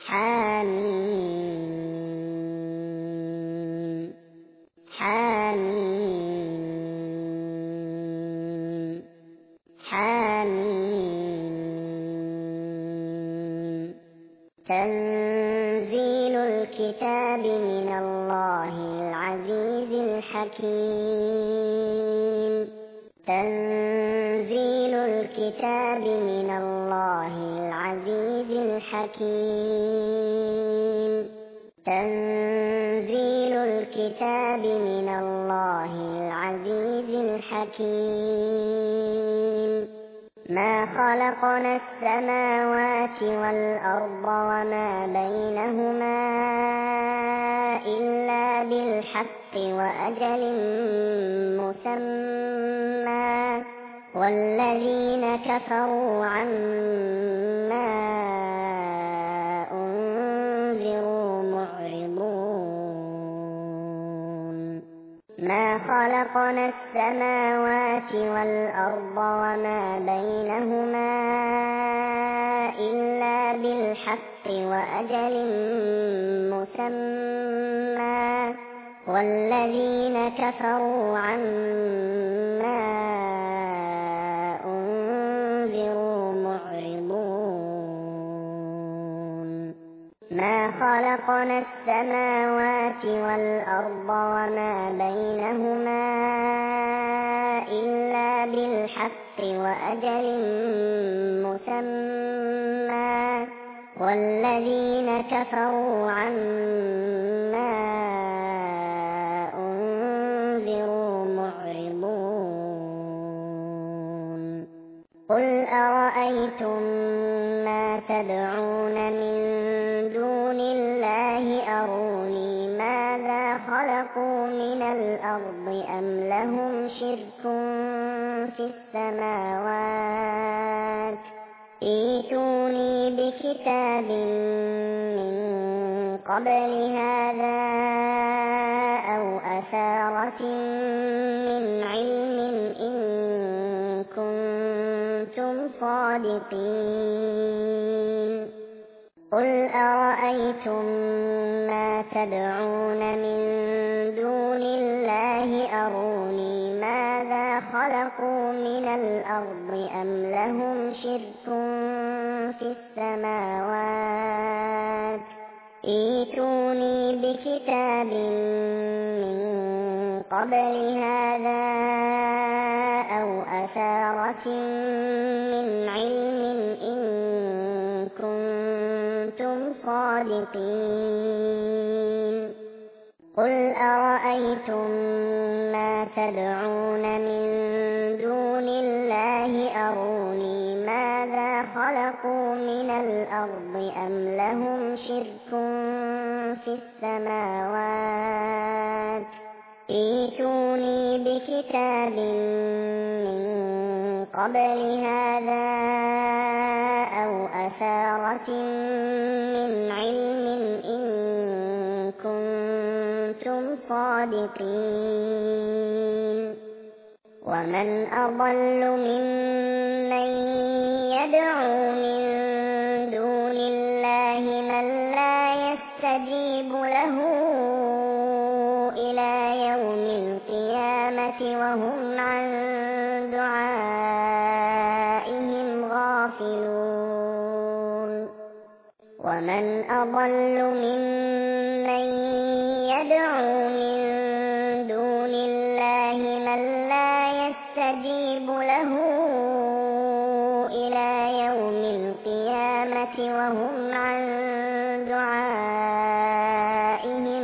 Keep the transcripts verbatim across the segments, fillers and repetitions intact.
حاميم حاميم حاميم تنزيل الكتاب من الله العزيز الحكيم تنزيل الكتاب من الله العزيز الحكيم تنزيل الكتاب من الله العزيز الحكيم ما خلقنا السماوات والأرض وما بينهما إلا بالحق وأجل مسمى والذين كفروا عما أنذروا معرضون ما خلقنا السماوات والأرض وما بينهما إلا بالحق وأجل مسمى والذين كفروا عما أنذروا معرضون ما خلقنا السماوات والأرض وما بينهما إلا بالحق وأجل مسمى والذين كفروا عما أنذروا معرضون قل أرأيتم ما تدعون من دون الله أروني ماذا خلقوا من الأرض أم لهم شرك في السماوات ائتوني بكتاب من قبل هذا أو أثارة من علم إن كنتم صادقين قل أرأيتم ما تدعون من دون الله أروني ماذا خلقوا من الأرض أم لهم شرك في السماوات ائتوني بكتاب من قبل هذا أو أثارة من علم إن كنتم صادقين قل أرأيتم ما تدعون من دون الله أروني ماذا خلقوا من الأرض أم لهم شرك في السماوات ائتوني بكتاب من قبل هذا أو أثارة من علم إن كنتم صادقين ومن أضل ممن يدعو من دون الله من لا يستجيب له إلى يوم القيامة وهم عن دعائهم غافلون ومن أضل ممن يدعو من دون الله من لا يستجيب له إلى يوم القيامة وهم عن دعائهم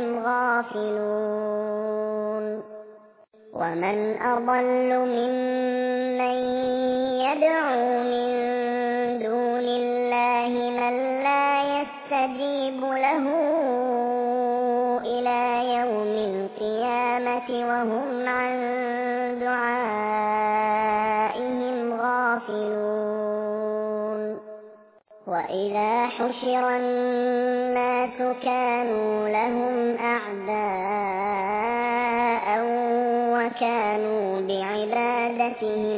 غافلون ومن أضل ممن يدعو من دون الله من لا يستجيب له إلى يوم القيامة وهم عن دعائهم غافلون وإذا حشر الناس كانوا لهم أعداء وكانوا بعبادتهم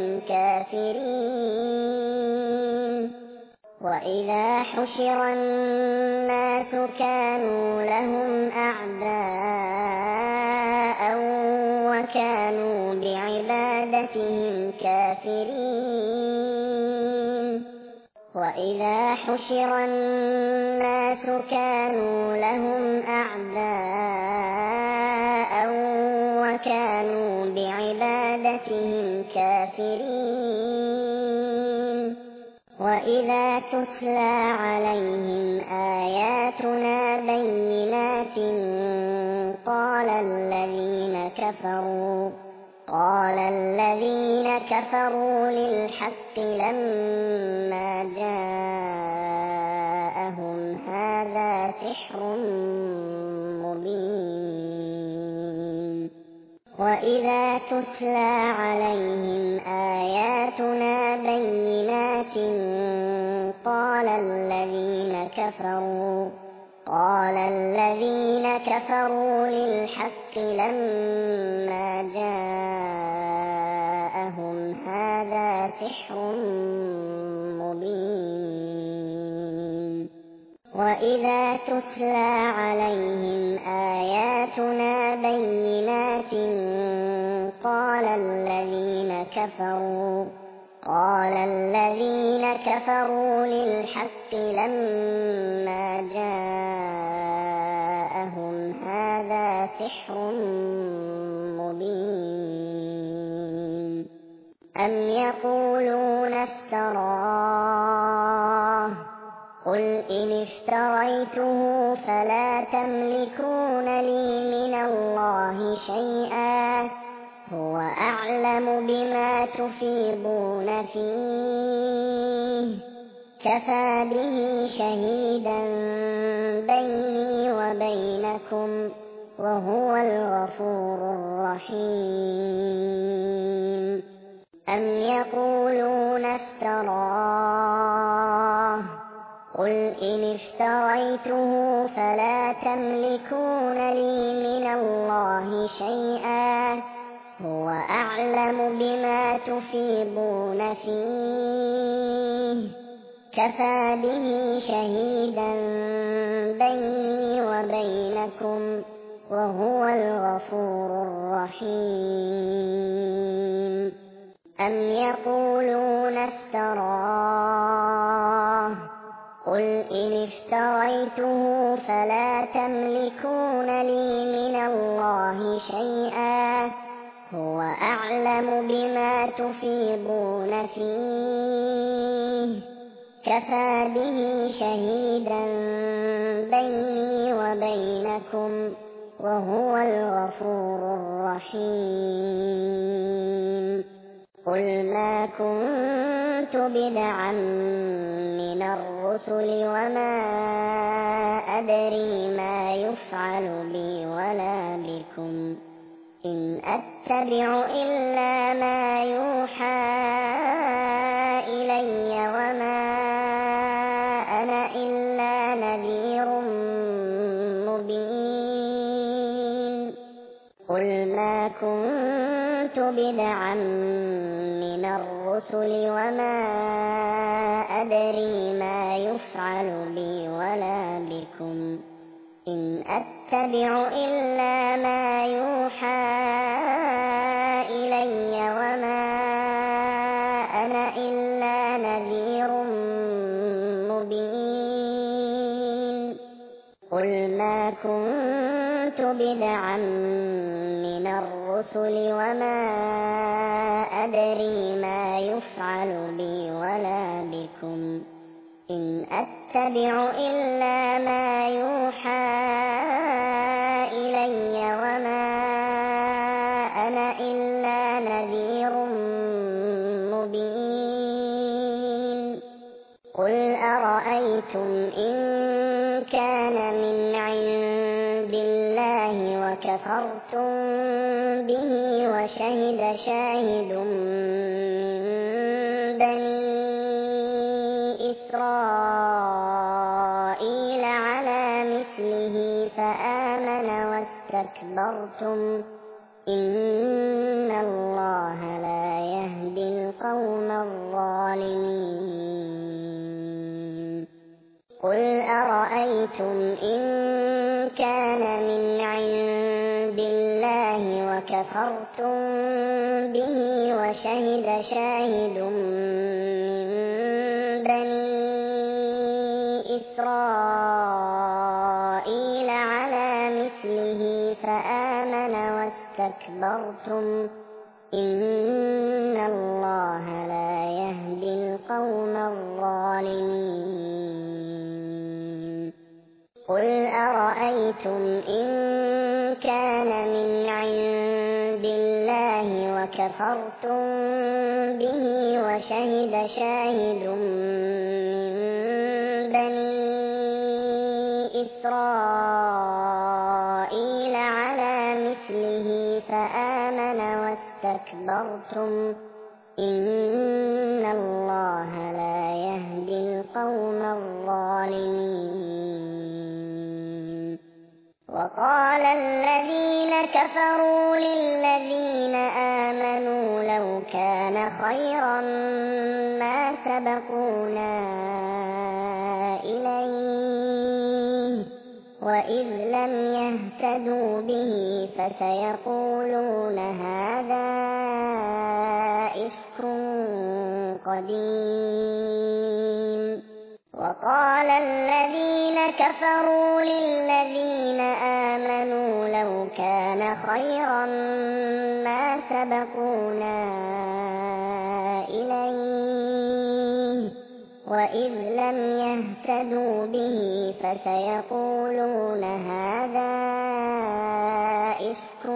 كافرين وإذا حشر الناس الناس كانوا لهم أعداء وكانوا بعبادتهم كافرين وإذا حشر الناس كانوا لهم أعداء وكانوا بعبادتهم كافرين وإذا تتلى عليهم آياتنا بينات قال الذين كفروا قال الذين كفروا للحق لما جاءهم هذا سحر مبين وإذا تتلى عليهم آياتنا بينات قال الذين كفروا قال الذين كفروا للحق لما جاءهم هذا سحر مبين وإذا تتلى عليهم آياتنا بينات قال الذين كفروا قال الذين كفروا للحق لما جاءهم هذا سحر مبين أم يقولون افتراه قل إن افتريته فلا تملكون لي من الله شيئا هو أعلم بما تفيضون فيه كفى به شهيدا بيني وبينكم وهو الغفور الرحيم أم يقولون افتراه قل إن افتريته فلا تملكون لي من الله شيئا هو أعلم بما تفيضون فيه كفى به شهيدا بيني وبينكم وهو الغفور الرحيم أم يقولون افتراه قل إن افتريته فلا تملكون لي من الله شيئا هو أعلم بما تفيضون فيه كفى به شهيدا بيني وبينكم وهو الغفور الرحيم قل ما كنت بدعا من الرسل وما أدري ما يفعل بي ولا بكم إن أتبع إلا ما يوحى إلي وما أنا إلا نذير مبين قل ما كنت بدعا من الرسل وما أدري ما يفعل بي ولا بكم إن أتبع إلا ما يوحى إلي وما أنا إلا نذير مبين قل ما كنت بدعا من الرسل وما أدري ما يفعل بي ولا بكم إن أتبع إلا ما يوحى إلي وما أنا إلا نذير مبين قل أرأيتم إن كان من عند الله وكفرتم به وشهد شاهد من بني إسرائيل على مثله فآمن واستكبرتم إن الله لا يهدي القوم الظالمين قل أرأيتم إن كان من عند الله وكفرتم به وشهد شاهد من بني إسرائيل على مثله فآمن واستكبرتم إن الله لا يهدي القوم الظالمين قل أرأيتم إن كان من عند الله وكفرتم به وشهد شاهد من بني إسرائيل على مثله فآمن واستكبرتم إن الله لا يهدي القوم الظالمين وقال الذين كفروا للذين آمنوا لو كان خيرا ما سبقونا إليه وإذ لم يهتدوا به فسيقولون هذا إفك قديم وقال الذين كفروا للذين آمنوا لو كان خيرا ما سبقونا إليه وإذ لم يهتدوا به فسيقولون هذا إفك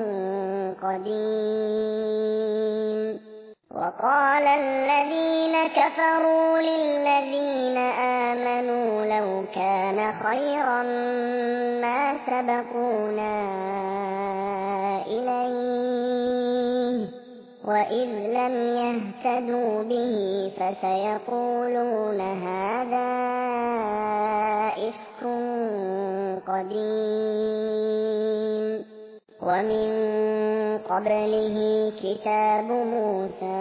قديم وقال الذين كفروا للذين آمنوا لو كان خيرا ما سبقونا إليه وإذ لم يهتدوا به فسيقولون هذا إفك قديم ومن قبله كتاب موسى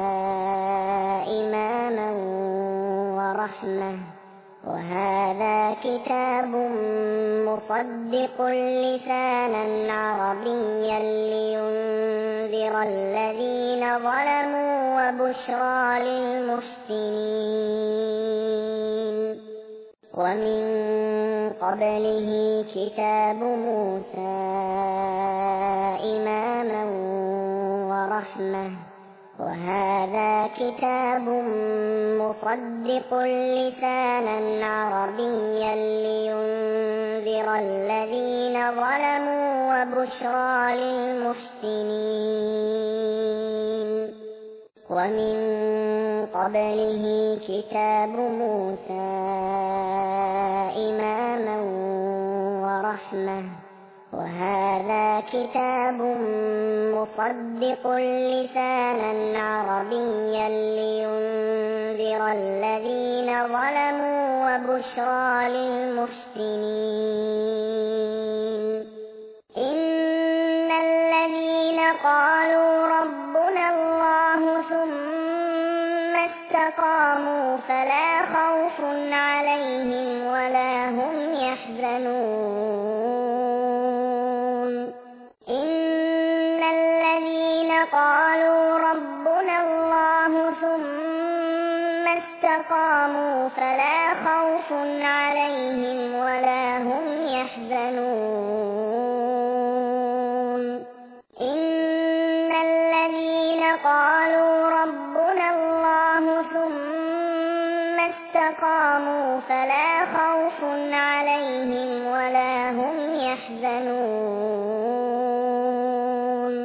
إماما ورحمة وهذا كتاب مصدق لسانا عربيا لينذر الذين ظلموا وبشرى للمحسنين ومن قبله كتاب موسى إماما ورحمة وهذا كتاب مصدق لسانا عربيا لينذر الذين ظلموا وبشرى للمحسنين ومن قبله كتاب موسى إماما ورحمة وهذا كتاب مصدق لسانا عربيا لينذر الذين ظلموا وبشرى للمحسنين إن الذين قالوا ربنا الله ثم استقاموا فلا خوف عليهم ولا هم يحزنون إن الذين قالوا ربنا الله ثم استقاموا فلا خوف عليهم ولا هم يحزنون إن الذين قالوا ربنا الله ثم استقاموا فلا خوف عليهم ولا هم يحزنون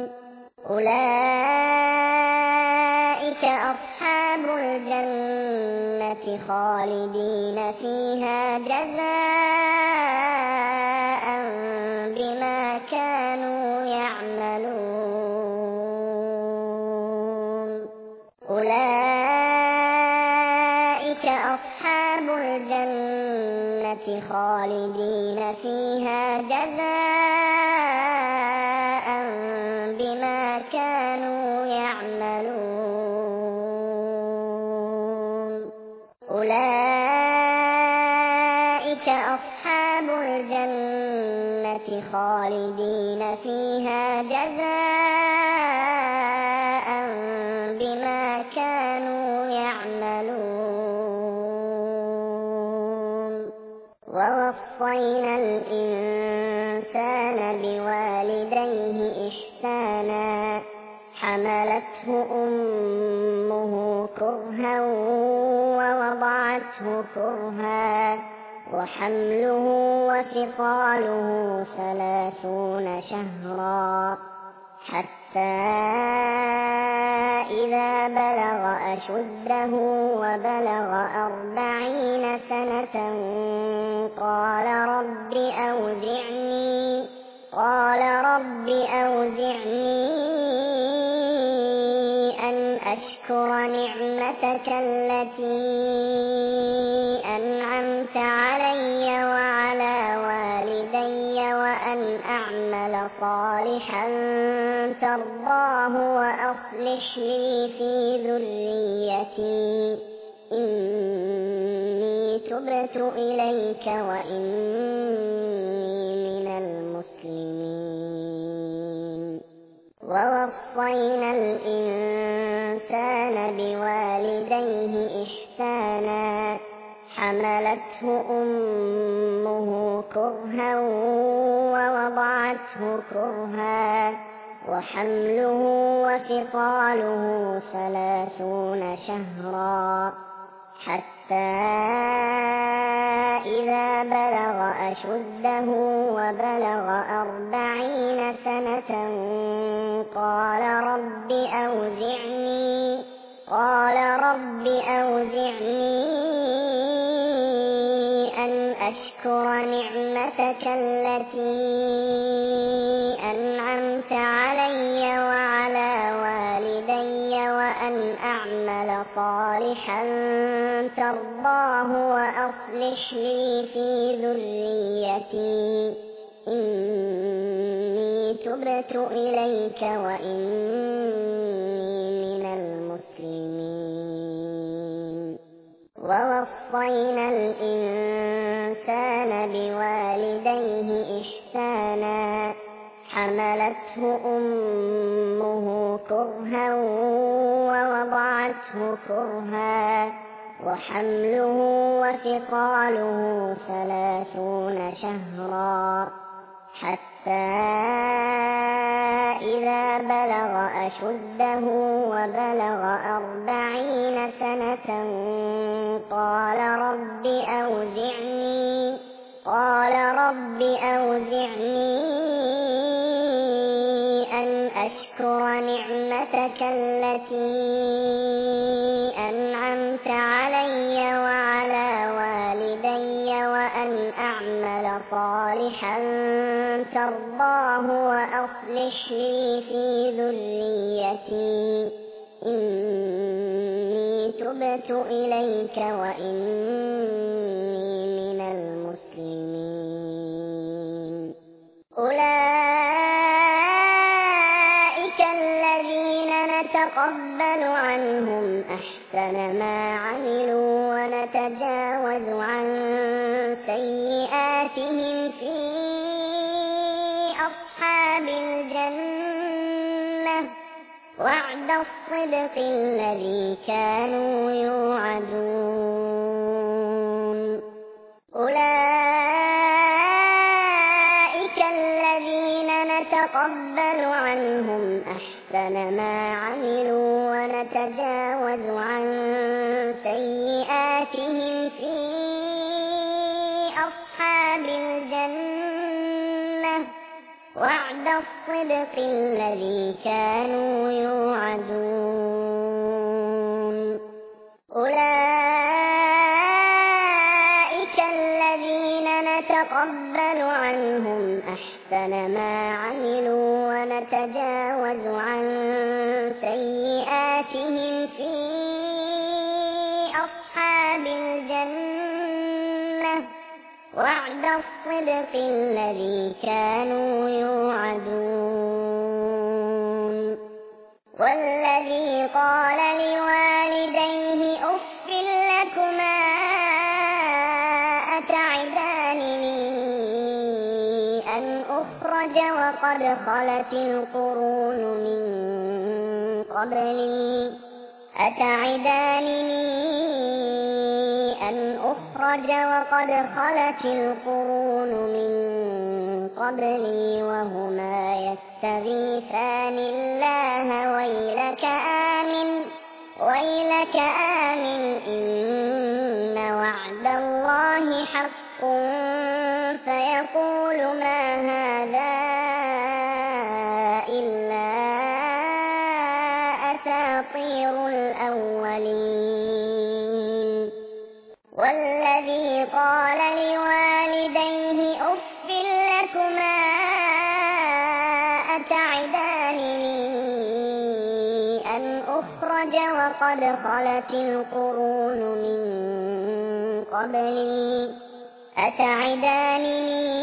أولئك أصحاب الجنة خالدين فيها جزاء بما كانوا يعملون أولئك أصحاب الجنة خالدين فيها جزاء بما كانوا يعملون أولئك أصحاب الجنة خالدين فيها جزاء بما كانوا يعملون ووصينا الإنسان بوالديه إحسانا حملته أمه كرها ووضعته كرها وحمله وفصاله ثلاثون شهرا حتى إذا بلغ أشده وبلغ أربعين سنة قال رب أوزعني قال رب أوزعني أن أشكر نعمتك التي أنعمت علي وعلى والدي وأن أعمل صالحا ترضاه وأصلح لي في ذريتي إني تبت إليك وإني من المسلمين ووصينا الإنسان بوالديه إحسانا حملته أمه كرها ووضعته كرها وحمله وفصاله ثلاثون شهرا حتى إذا بلغ أشده وبلغ أربعين سنة قال رب أوزعني قال رب أوزعني أن أشكر نعمتك التي أنعمت علي وعلى والدي وأن أعمل صالحا ترضاه وأصلح لي في ذريتي إني تبت إليك وإني من المسلمين ووصينا الإنسان بوالديه إحسانا حملته أمه كرها ووضعته كرها وحمله وفصاله ثلاثون شهرا حتى إذا بلغ أشده وبلغ أربعين سنة قال رب أوزعني قال رب أوزعني أن أشكر نعمتك التي أنعمت علي وعلى والدي وأن أعمل صالحا ترضاه وأصلح لي في ذريتي إني تبت إليك وإني من المسلمين أولئك الذين نتقبل عنهم أحسن ما عملوا ونتجاوز عن سيئاتهم في أصحاب الجنة وعد الصدق الذي كانوا يوعدون أولئك الذين نتقبل عنهم أحسن ما عملوا ونتجاوز عن سيئاتهم في أصحاب الجنة وعد الصدق الذي كانوا يوعدون أولئك الذين نتقبل عنهم أحسن ما عملوا ونتجاوز عن سيئاتهم في أصحاب الجنة وعد الصدق الذي كانوا يوعدون والذي قال لوالديه أف لكما أتعدانني أن أخرج وقد خلت القرون من قبلي أتعدانني أن أخرج وقد خلت القرون من قبلي وهما يستغيثان الله ويلك آمن ويلك آمن إن وعد الله حق فيقول ما هذا إلا أساطير الأولين والذي قال لوالديه أف لكما أتعدانني أن أخرج وقد خلت القرون من قبلي أتعدانني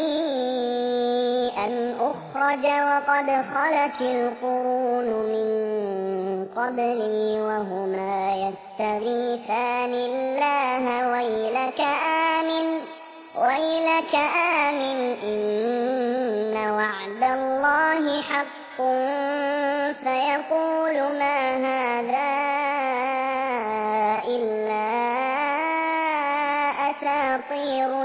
أن أخرج وقد خلت القرون من قبلي وهما يستغيثان الله ويلك آمن ويلك آمن إن وعد الله حق فيقول ما هذا إلا أساطير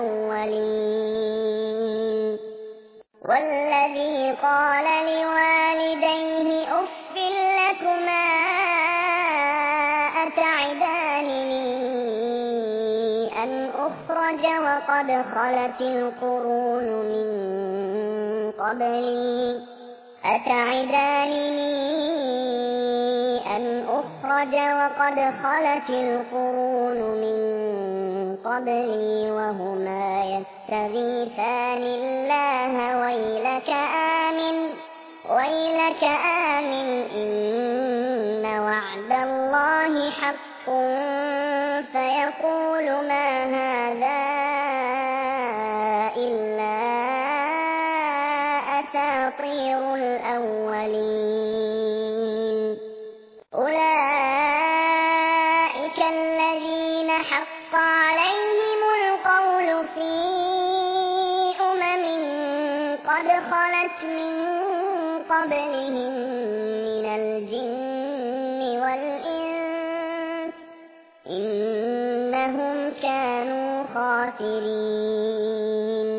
الأولين والذي قال لوالديه أف لكما أتعدانني أن أخرج وقد خلت القرون من قبلي أتعدانني أن أخرج وقد خلت القرون من قبلي وهما يستغيثان الله ويلك آمن ويلك آمن إن وعد الله حق فيقول ما هذا إلا أساطير الأولين أولئك الذين حق عليهم القول في أمم قد خلت من قبلهم من الجن والإنس إنهم كانوا خاسرين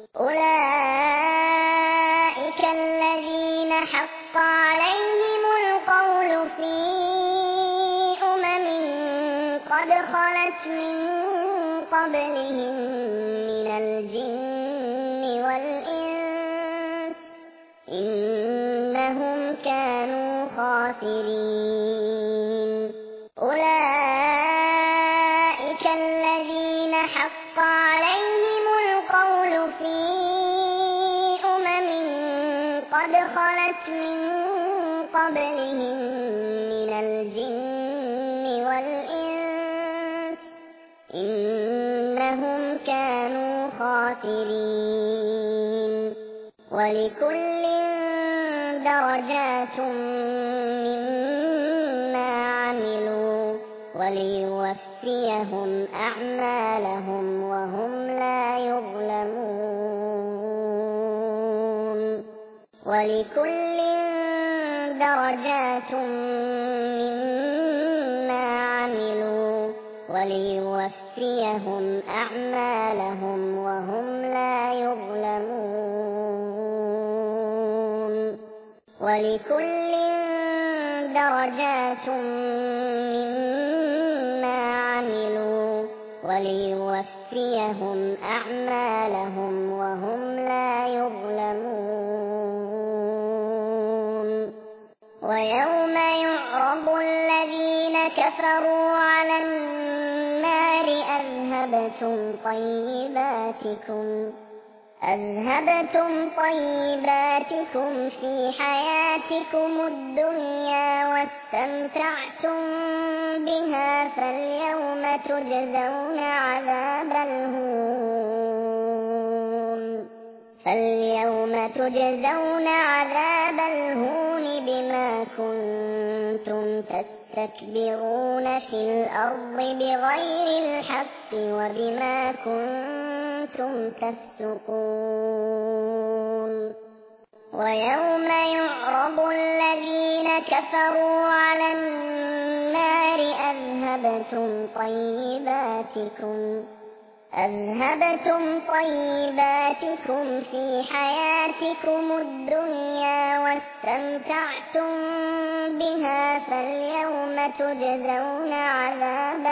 أولئك الذين حق عليهم القول في أمم قد خلت من قبلهم من الجن والإنس إنهم كانوا خاسرين أولئك الذين حق عليهم القول في أمم قد خلت من قبلهم من الجن والإنس إنهم كانوا خاسرين ولكل درجات مما عملوا وليوفيهم أعمالهم وهم لا يظلمون ولكل درجات مما عملوا وليوفيهم أعمالهم وهم لا يظلمون ولكل درجات مما عملوا وليوفيهم أعمالهم وهم لا يظلمون ويوم يعرض الذين كفروا على النار أذهبتم طيباتكم أذهبتم طيباتكم في حياتكم الدنيا واستمتعتم بها فاليوم تجزون عذاب الهون فاليوم تجزون عذاب الهون بما كنتم تستكبرون في الأرض بغير الحق وبما كنتم كنتم تفسقون ويوم يعرض الذين كفروا على النار أذهبتم طيباتكم أذهبتم طيباتكم في حياتكم الدنيا واستمتعتم بها فاليوم تجزون عذاب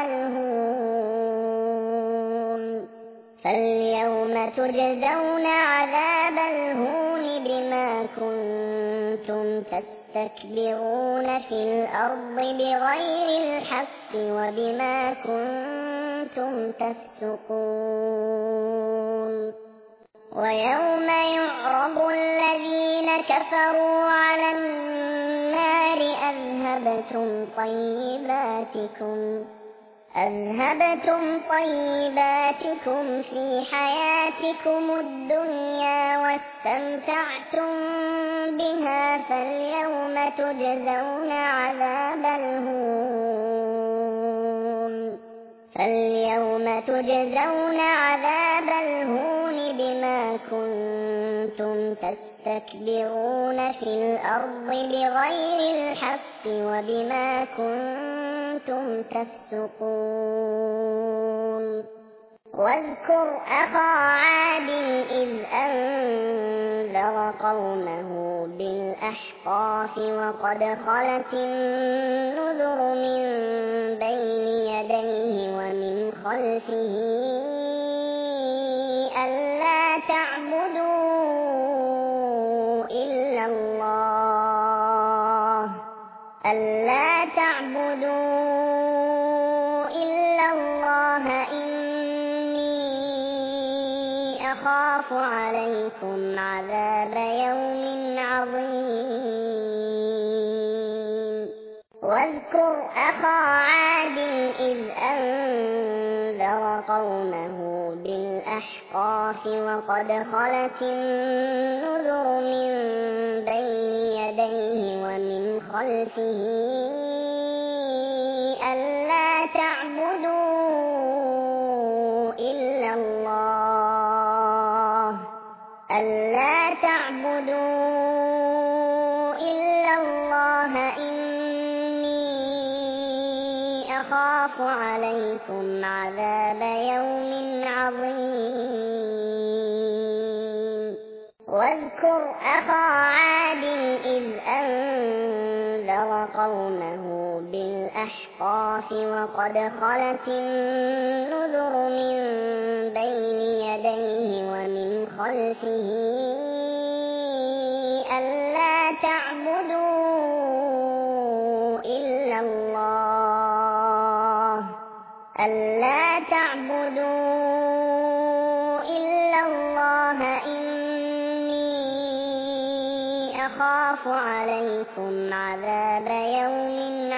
الهون فاليوم تجزون عذاب الهون بما كنتم تستكبرون في الأرض بغير الحق وبما كنتم تفسقون ويوم يعرض الذين كفروا على النار أذهبتم طيباتكم أذهبتم طيباتكم في حياتكم الدنيا واستمتعتم بها فاليوم تجزون عذاب الهون فاليوم تجزون عذاب الهون بما كنتم تستكبرون في الأرض بغير الحق وبما كنتم تفسقون واذكر أخا عاد إذ أنذر قومه بالأحقاف وقد خلت النذر من بين يديه ومن خلفه ألا تعبدوا إلا الله ألا تعبدوا إلا الله إني أخاف عليكم عذاب يوم عظيم واذكر أخا عاد إذ أنذر قومه بالأحقاف وقد خلت النذر من بين يديه ومن خلفه ألا تعبدوا إلا الله ألا تعبدوا إلا الله إني أخاف عليكم عذاب يوم عظيم واذكر أخا عاد إذ أنذر قومه بالأحقاف وقد خلت النذر من بين يديه ومن خلفه ألا تعبدوا إلا الله ألا تعبدوا إلا الله إني أخاف عليكم عذاب يوم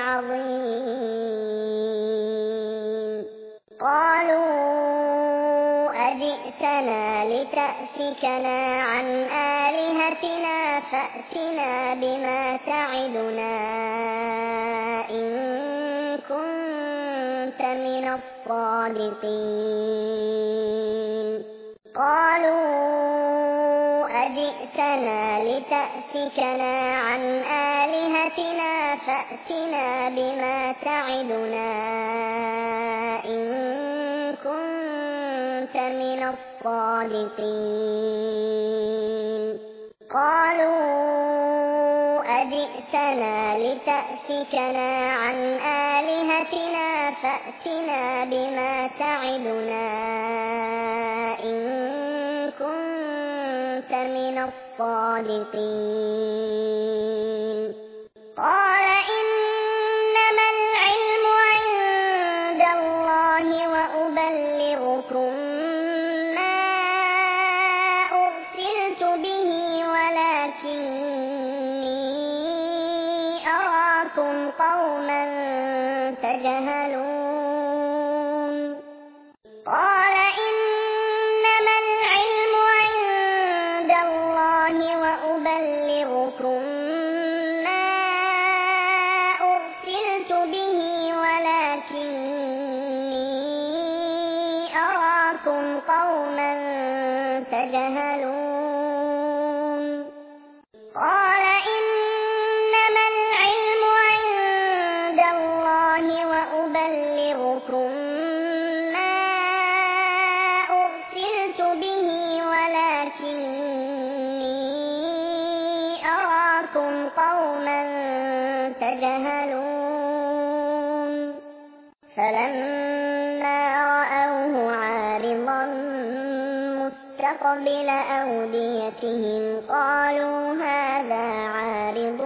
عظيم قالوا أجئتنا لتأفكنا عن آلهتنا فأتنا بما تعدنا إن كنت من الصادقين قالوا أجئتنا لتأفكنا عن آلهتنا فأتنا بما تعدنا إن كنت من الصادقين قالوا أجئتنا لتأفكنا عن آلهتنا فأتنا بما تعدنا إن كنت من الصادقين قال إنما العلم عند الله وأبلغكم ما أرسلت به ولكني أراكم قوما تجهلون قال إنما العلم عند الله وأبلغكم ما أرسلت به ولكني أراكم قوما تجهلون قال إنما العلم عند الله وأبلغكم ما أرسلت به ولكني أراكم قوما تجهلون فلما رأوه عارضا مستقبل أوديتهم قالوا هذا عارض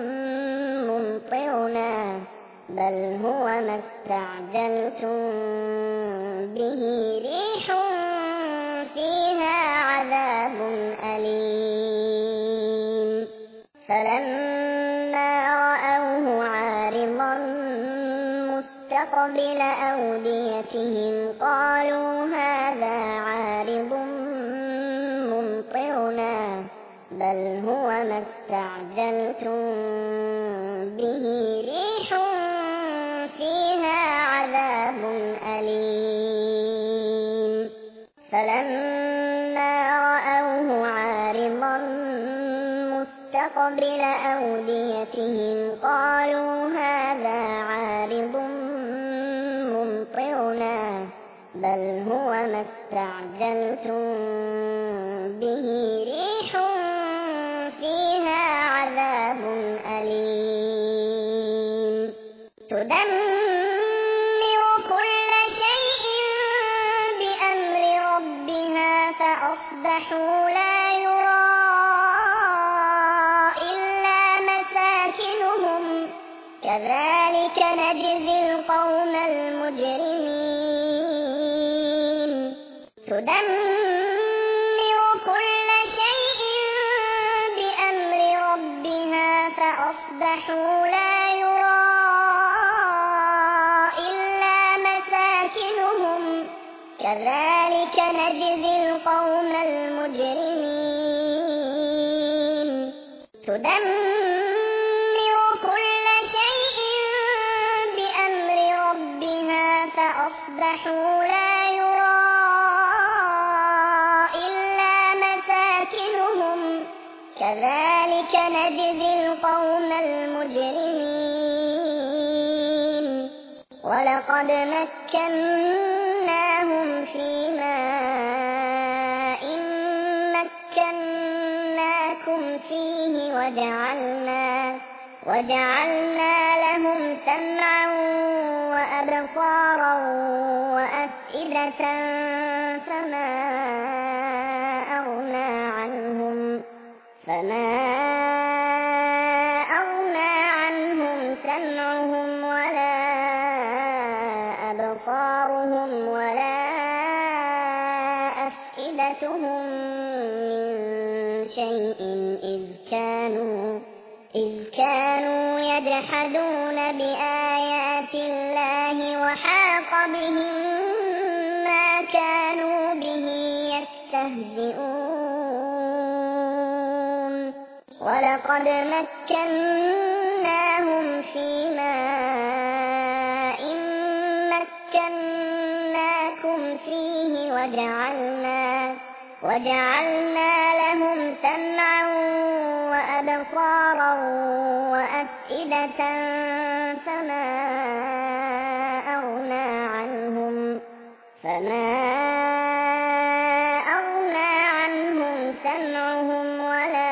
ممطرنا بل هو ما استعجلتم به ريح فيها عذاب أليم فلما رأوه عارضا مستقبل أوديتهم قالوا هذا عارض ممطرنا بل هو ما استعجلتم به ريح فيها عذاب أليم فلما رأوه عارضا مستقبل أوديتهم قالوا هذا عارض ممطرنا بل هو ما استعجلتم به ريح فيها عذاب أليم تدمر كل شيء بأمر ربها فأصبحوا لا يرى إلا مساكنهم كذلك نجزي القوم المجرمين تدمر كل شيء بأمر ربها فأصبحوا لا يرى إلا مساكنهم كذلك نجزي القوم المجرمين تدمر كل شيء بأمر ربها فأصبحوا لا يرى إلا مساكنهم كذلك نجزي القوم المجرمين ولقد مكناهم في ماء مكناكم فيه وجعلنا وجعلنا لهم سمعا وأبصارا وأفئدة فما أغنى عنهم فما أغنى عنهم سمعهم ولا أبصارهم ولا أفئدتهم من شيء إذ كانوا إذ كانوا يجحدون بآيات الله وحاق بهم ما كانوا به يستهزئون ولقد مكناهم في ماء مكناكم فيه وجعلنا وجعلنا لهم سمعا وأبصارا وأفئدة فما أغنى عنهم فما أغنى عنهم سمعهم ولا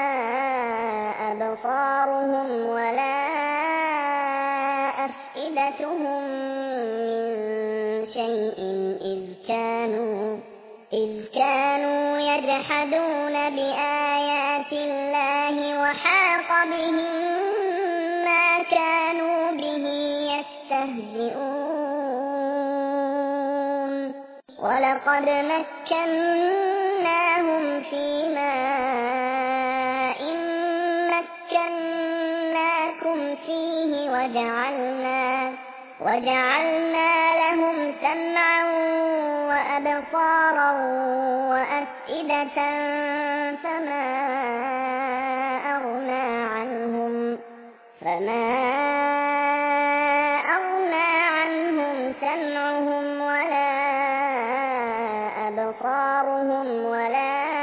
أبصارهم ولا أفئدتهم من شيء إذ كانوا إذ كانوا يجحدون بآيات الله وحاق بهم ما كانوا به يستهزئون ولقد مكناهم في ماء مكناكم فيه وجعلنا وجعلنا لهم سمعا وأبصارا وأفئدة فما أغنى عنهم فما أغنى عنهم سمعهم ولا أبصارهم ولا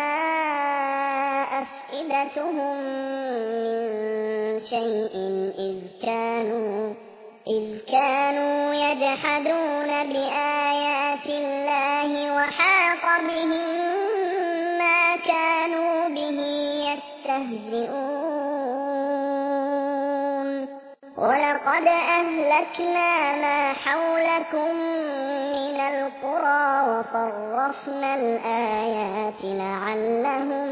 فائدتهم من شيء إذ كانوا إذ كانوا يجحدون بآيات الله وحاق بهم ما كانوا به يستهزئون ولقد أهلكنا ما حولكم من القرى وصرفنا الآيات لعلهم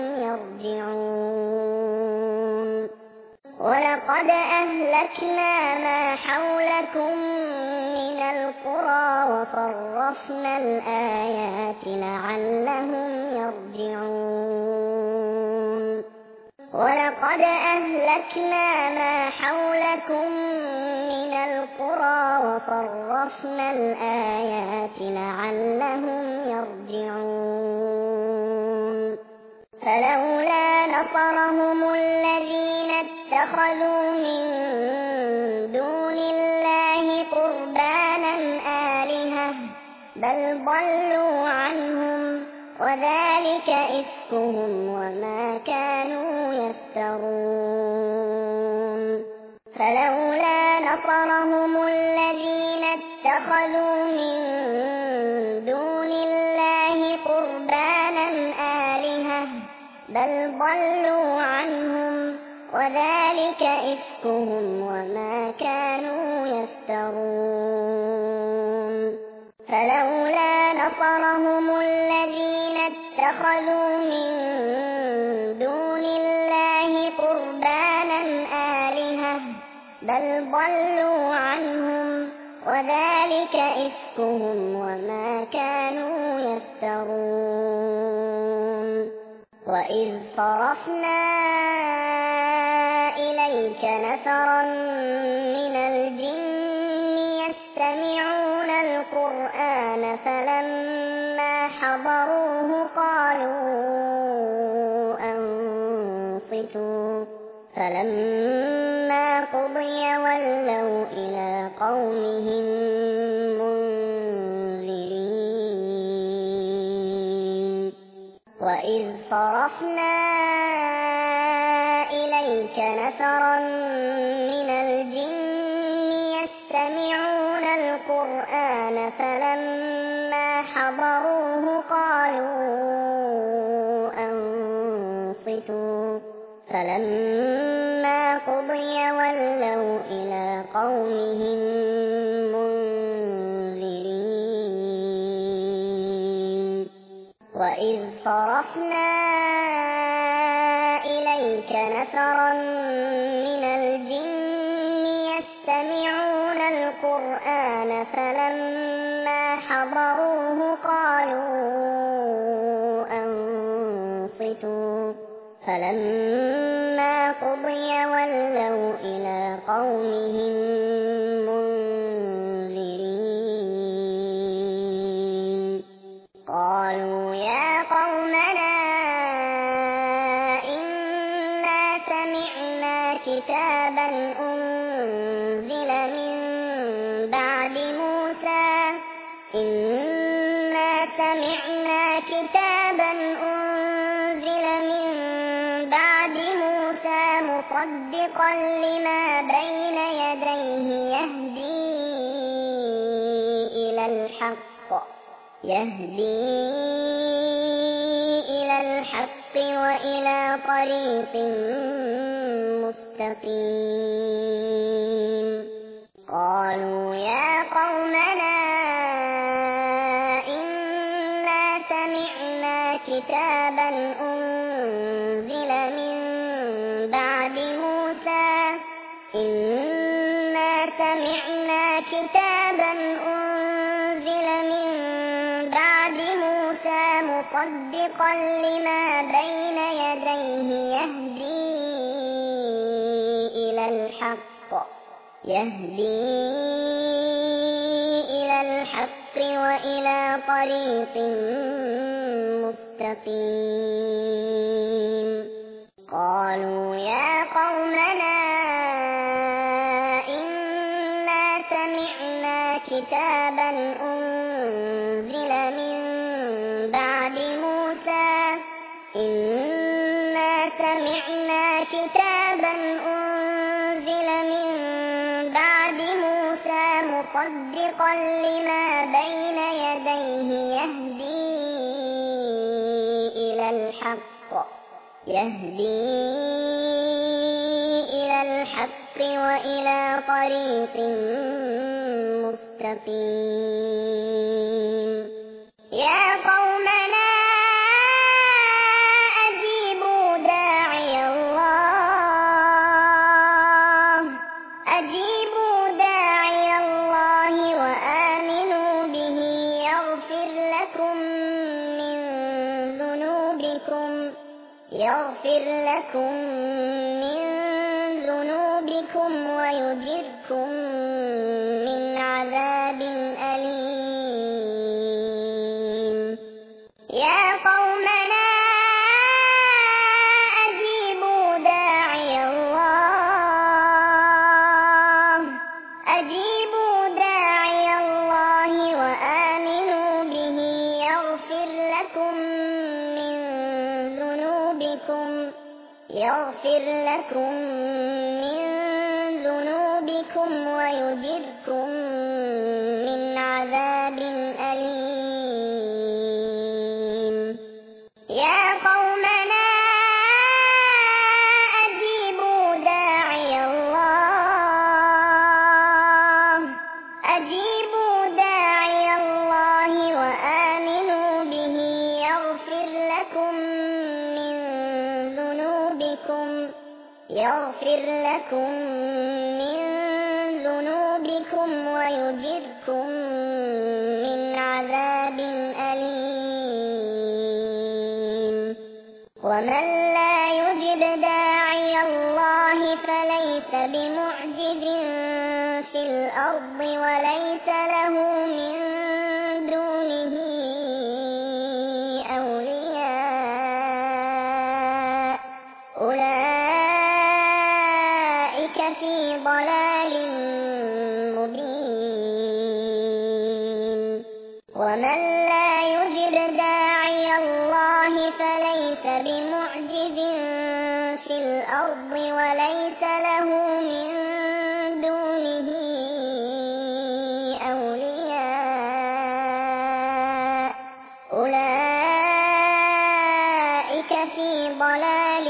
يرجعون ولقد أهلكنا ما حولكم من القرى وصرفنا الآيات لعلهم يرجعون ولقد أهلكنا ما حولكم من القرى وصرفنا الآيات لعلهم يرجعون فلولا نصرهم الذين اتخذوا من دون الله قربانا آلهة بل ضلوا عنهم وذلك إفكهم وما كانوا يفترون فلولا نصرهم الذين اتخذوا من دون الله قربانا آلهة بل ضلوا عنهم وذلك إفكهم وما كانوا يفترون فلولا نصرهم الذين اتخذوا من دون الله قربانا آلهة بل ضلوا عنهم وذلك إفكهم وما كانوا يفترون وإذ صرفنا إليك نفرا من الجن يستمعون القرآن فلما حضروه قالوا أنصتوا فلما قضي ولوا إلى قومهم منذرين وإذ صرفنا إليك نفرا من الجن يستمعون القرآن فلما حضروه قالوا أنصتوا فلما قضي ولوا إلى قومهم منذرين وإذ صرفنا إليك نفرا من الجن يستمعون القرآن فلما حضروه قالوا أنصتوا فلما قضي ولوا إلى قومهم منذرين قالوا يا قومنا إنا سمعنا كتابا أنزل من بعد موسى إنا سمعنا كتابا أنزل من بعد موسى مصدقا لما بين يديه يهدي إلى الحق يهدي إلى الحق وإلى طريق مستقيم قالوا يا قومنا إنا سمعنا كتابا أنزل من بعد موسى إنا سمعنا كتابا أنزل من بعد موسى مصدقا لما بين يديه يهدي إلى الحق يهدي إلى الحق وإلى طريق مستقيم قالوا يا قومنا إنا سمعنا كتابا أنزل من بعد موسى إنا سمعنا كتابا أنزل من بعد موسى مصدقا لما بين يديه يهدي إلى الحق يهدي إلى الحق وإلى طريق مستقيم. يا قومنا أجيبوا داعي الله أجيبوا داعي الله وآمنوا به يغفر لكم من ذنوبكم يغفر لكم من ذنوبكم ويجركم من عذاب أليم. يا قومنا أجيبوا داعي الله أجيبوا داعي الله وآمنوا به يغفر لكم من ذنوبكم يغفر لكم من ذنوبكم ويجركم من عذاب أليم. يا قومنا أجيبوا داعي الله أجيبوا داعي الله وآمنوا به يغفر لكم من ذنوبكم يغفر لكم من ذنوبكم ويجركم من عذاب أليم. ومن لا يجب داعي الله فليس بمعجز في الأرض وليس له من دونه أولياء أولئك في ضلال مبين. ومن لا يجب داعي الله فليس بمعجز في الأرض وليس له من دونه أولياء أولئك في ضلال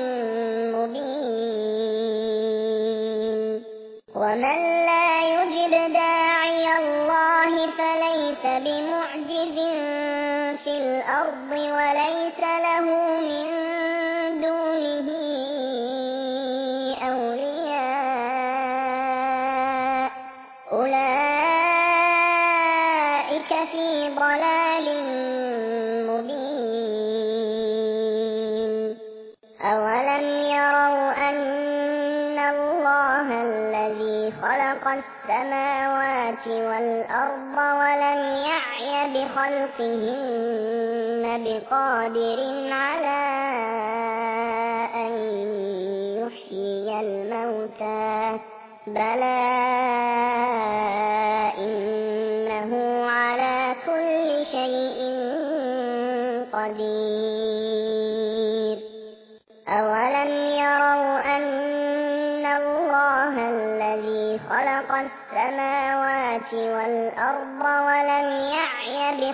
مبين. ومن لا يجب داعي الله فليس بمعجز في الأرض وليس له من دونه أولياء أولئك في ضلال مبين. أولم يروا أن الله الذي خلق السماوات والأرض ولم يعي بخلقهن بقادر على أن يحيي الموتى بلى إنه على كل شيء قدير. أولم يروا أن الله الذي خلق السماوات والأرض ولم يعي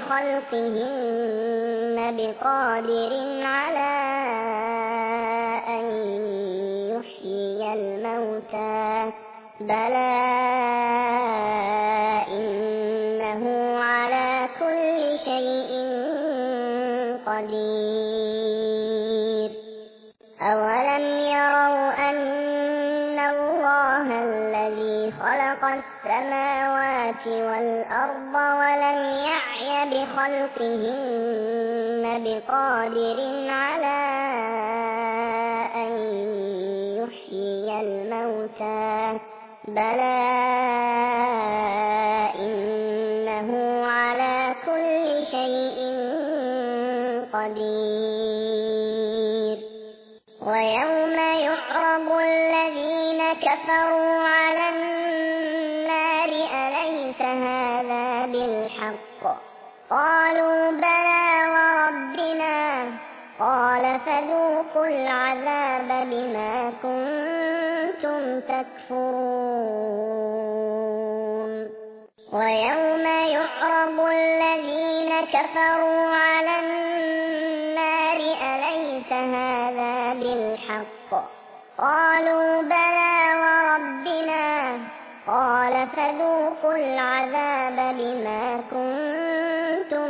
بخلقهن بقادر على أن يحيي الموتى بلى إنه على كل شيء قدير. أولم يروا أن الله الذي خلق السماوات والأرض ولم يعي بخلقهن بقادر على أن يحيي الموتى بلى إنه على كل شيء قدير. ويوم يعرض الذين كفروا على النار أليس هذا بالحق قالوا بلى وربنا قال فذوقوا العذاب بما كنتم تكفرون ويوم يعرض الذين كفروا على النار أليس هذا بالحق قالوا بلى وربنا قال فذوقوا العذاب بما كنتم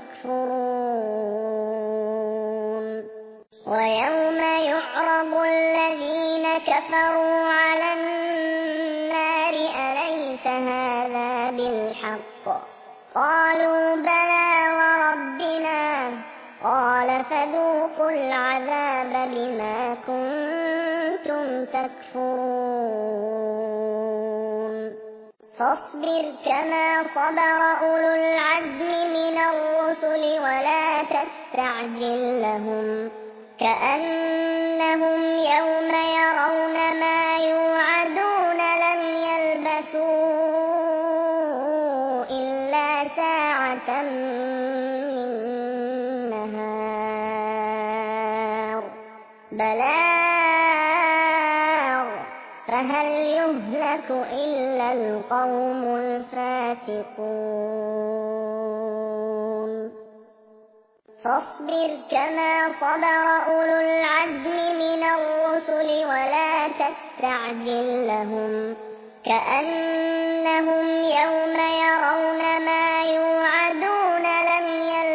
تكفرون ويوم يعرض الذين كفروا على النار أليس هذا بالحق قالوا بلى وربنا قال فذوقوا العذاب بما كنتم تكفرون فاصبر كما صبر أولو العزم من الرسل ولا تستعجل لهم كأنهم يوم يرون ما يوعدون لم يلبثوا إلا ساعة من نهار بلاغ فهل يهلك إلا القوم الفاسقون فاصبر كما صبر أولو العزم من الرسل ولا تستعجل لهم كأنهم يوم يرون ما يوعدون لم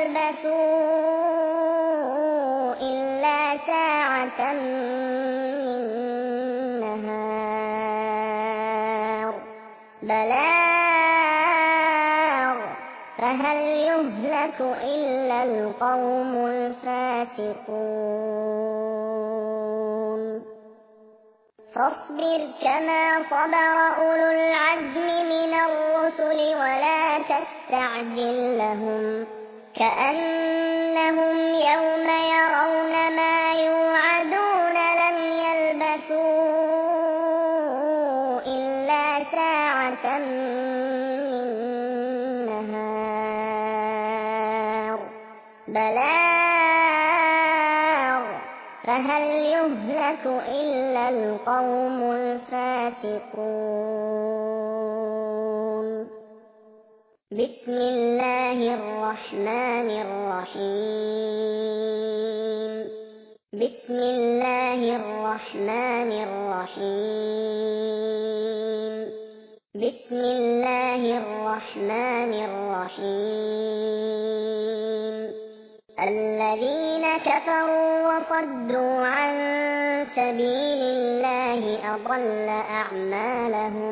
يلبثوا إلا ساعة من نهار بلاغ فهل يهلك إلا القوم الفاسقون فاصبر كما صبر أولو العزم من الرسل ولا تستعجل لهم كأنهم يوم يرون ما يوعدون لم يلبثوا إلا ساعة من نهار بلاغ فهل يهلك إلا القوم الفاسقون بسم الله الرحمن الرحيم بسم الله الرحمن الرحيم بسم الله الرحمن الرحيم الذين كفروا وصدوا عن سبيل الله أضل أعمالهم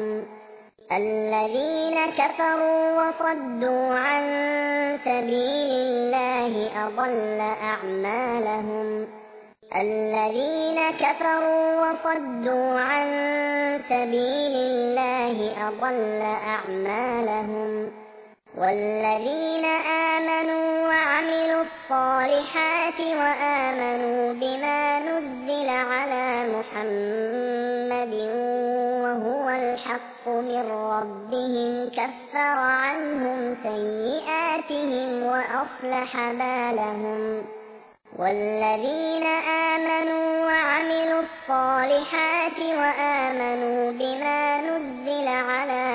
الذين كفروا وصدوا عن سبيل الله أضل أعمالهم الذين كفروا وصدوا عن سبيل الله أضل أعمالهم والذين آمنوا وعملوا الصالحات وآمنوا بما نزل على محمد وهو الحق من ربهم كفر عنهم سيئاتهم وأصلح بالهم والذين آمنوا وعملوا الصالحات وآمنوا بما نزل على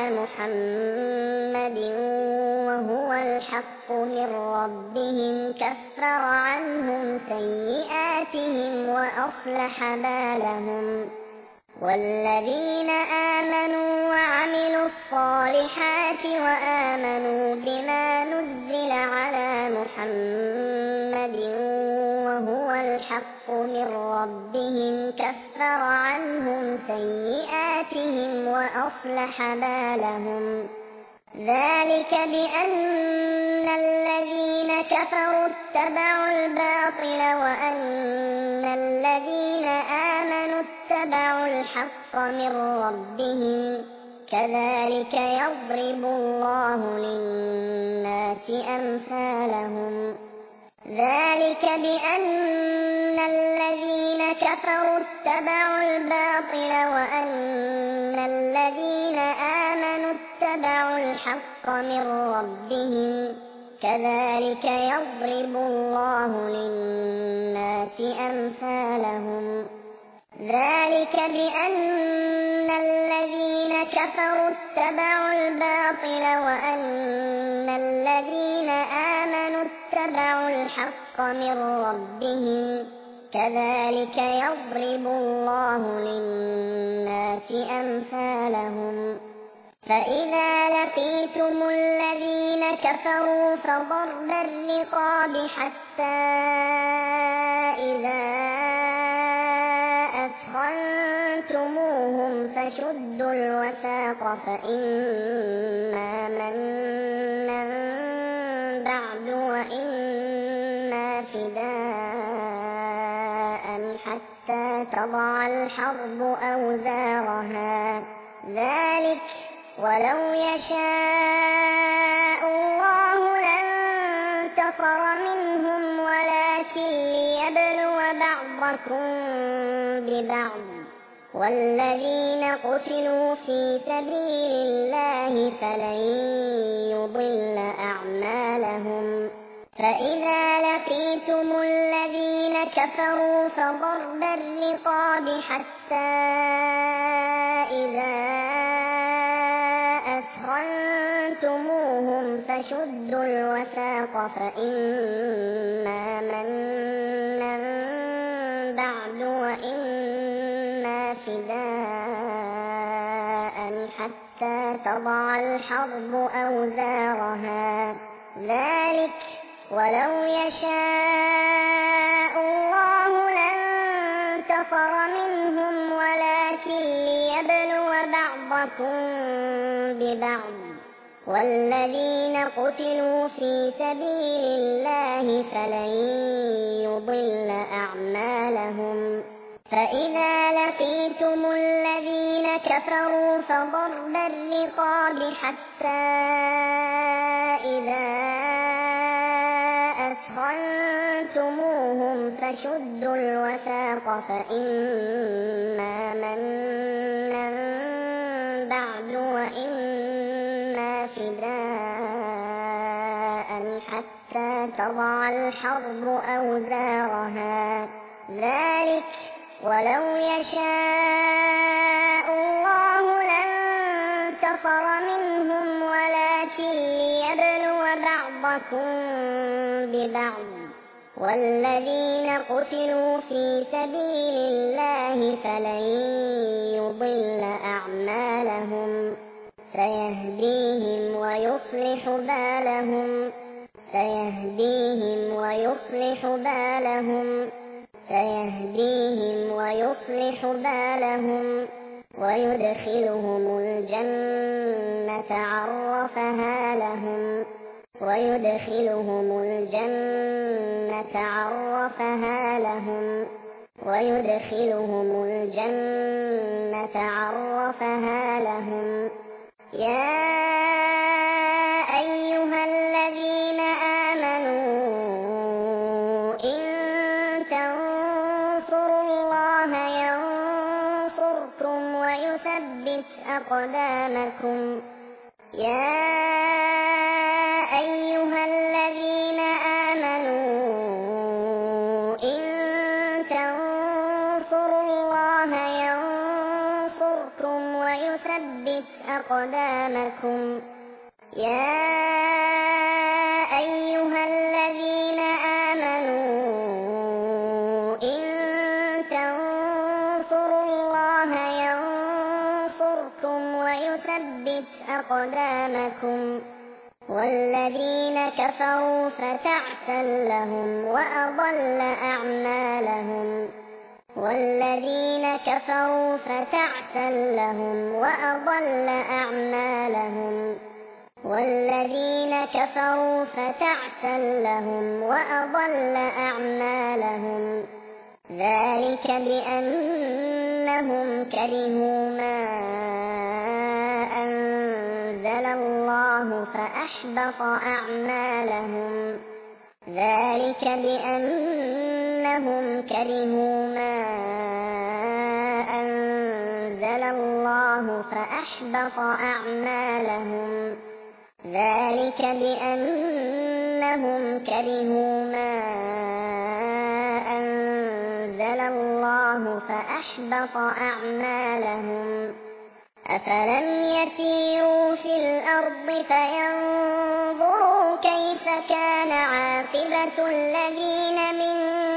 محمد وهو الحق من ربهم كفر عنهم سيئاتهم وأصلح بالهم والذين آمنوا وعملوا الصالحات وآمنوا بما نزل على محمد وهو الحق من ربهم كفر عنهم سيئاتهم وأصلح بالهم ذلك بأن الذين كفروا اتبعوا الباطل وأن الذين آمنوا اتبعوا الحق من ربهم كذلك يضرب الله للناس أمثالهم ذلك بأن الذين كفروا اتبعوا الباطل وأن الذين آمنوا اتبعوا الحق من ربهم كذلك يضرب الله للناس أمثالهم ذلك بأن الذين كفروا اتبعوا الباطل وأن الذين آمنوا اتبعوا الحق من ربهم كذلك يضرب الله للناس أمثالهم فإذا لقيتم الذين كفروا فضرب الرقاب حتى إذا أثخنتموهم فشدوا الوثاق فإما منا بعد وإما فداء حتى تضع الحرب أوزارها ذلك ولو يشاء الله لانتصر منهم ولكن ليبلو بعضكم ببعض والذين قتلوا في سبيل الله فلن يضل أعمالهم فإذا لقيتم الذين كفروا فضرب الرقاب حتى إذا أثخنتموهم فشدوا الوثاق فإما منا بعد وإما فداء حتى تضع الحرب أوزارها ذلك ولو يشاء الله لانتصر منهم ولكن ليبلو بعضكم ببعض والذين قتلوا في سبيل الله فلن يضل أعمالهم فإذا لقيتم الذين كفروا فضرب الرقاب حتى إذا أثخنتموهم فشدوا الوثاق فإما منا بعد وإما فداء حتى تضع الحرب أوزارها ذلك ولو يشاء الله لانتصر منهم ولكن ليبلو بعضكم ببعض والذين قتلوا في سبيل الله فلن يضل أعمالهم سيهديهم ويصلح بالهم سيهديهم ويصلح بالهم سيهديهم ويصلح بالهم ويدخلهم الجنة عرفها لهم ويدخلهم الجنة عرفها لهم ويدخلهم الجنة عرفها لهم يا أيها الذين آمنوا إن تنصروا الله ينصركم ويثبت أقدامكم يا أيها الذين آمنوا إن تنصروا الله ينصركم ويثبت أقدامكم يا أيها الذين آمنوا إن تنصروا الله ينصركم ويثبت أقدامكم والذين كفروا فتعسا لهم وأضل أعمالهم والذين كفروا فتعسا لهم وأضل أعمالهم والذين كفروا فتعسا لهم وأضل أعمالهم ذلك بأنهم كرهوا ما أنزل الله فأحبط أعمالهم ذلك بأنهم كرهوا ما أنزل الله فأحبط أعمالهم ذلك بأن إنهم كرهوا ما أنزل الله فأحبط أعمالهم أفلم يسيروا في الأرض فينظروا كيف كان عاقبة الذين من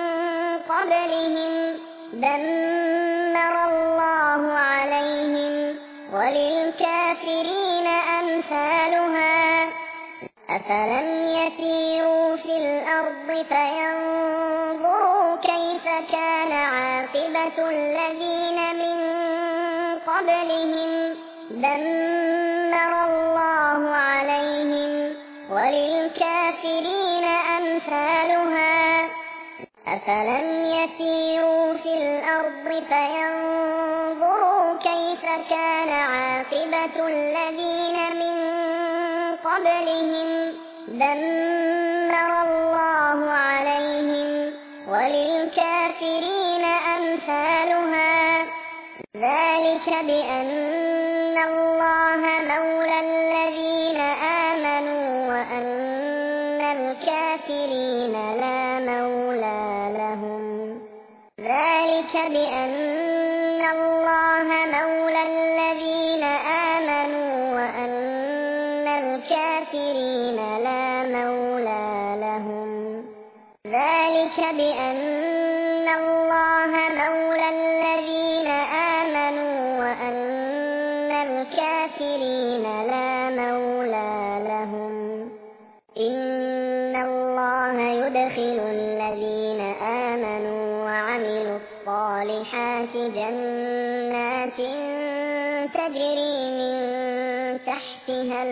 قبلهم دمر الله عليهم وللكافرين أمثالها أفلم يسيروا في الأرض فينظروا كيف كان عاقبة الذين من قبلهم دمر الله عليهم وللكافرين أمثالها أفلم يسيروا في الأرض فينظروا كيف كان عاقبة الذين من قبلهم دمر الله عليهم وللكافرين أمثالها ذلك بأن الله مولى الذين آمنوا وأن الكافرين لا مولى لهم ذلك بأن الله مولى الذين آمنوا وأن الكافرين لا مولى لهم ذلك بأن الله مولى الذين آمنوا وأن الكافرين لا مولى لهم إن الله يدخل الذين آمنوا وعملوا الصالحات جنات تجري من تحتها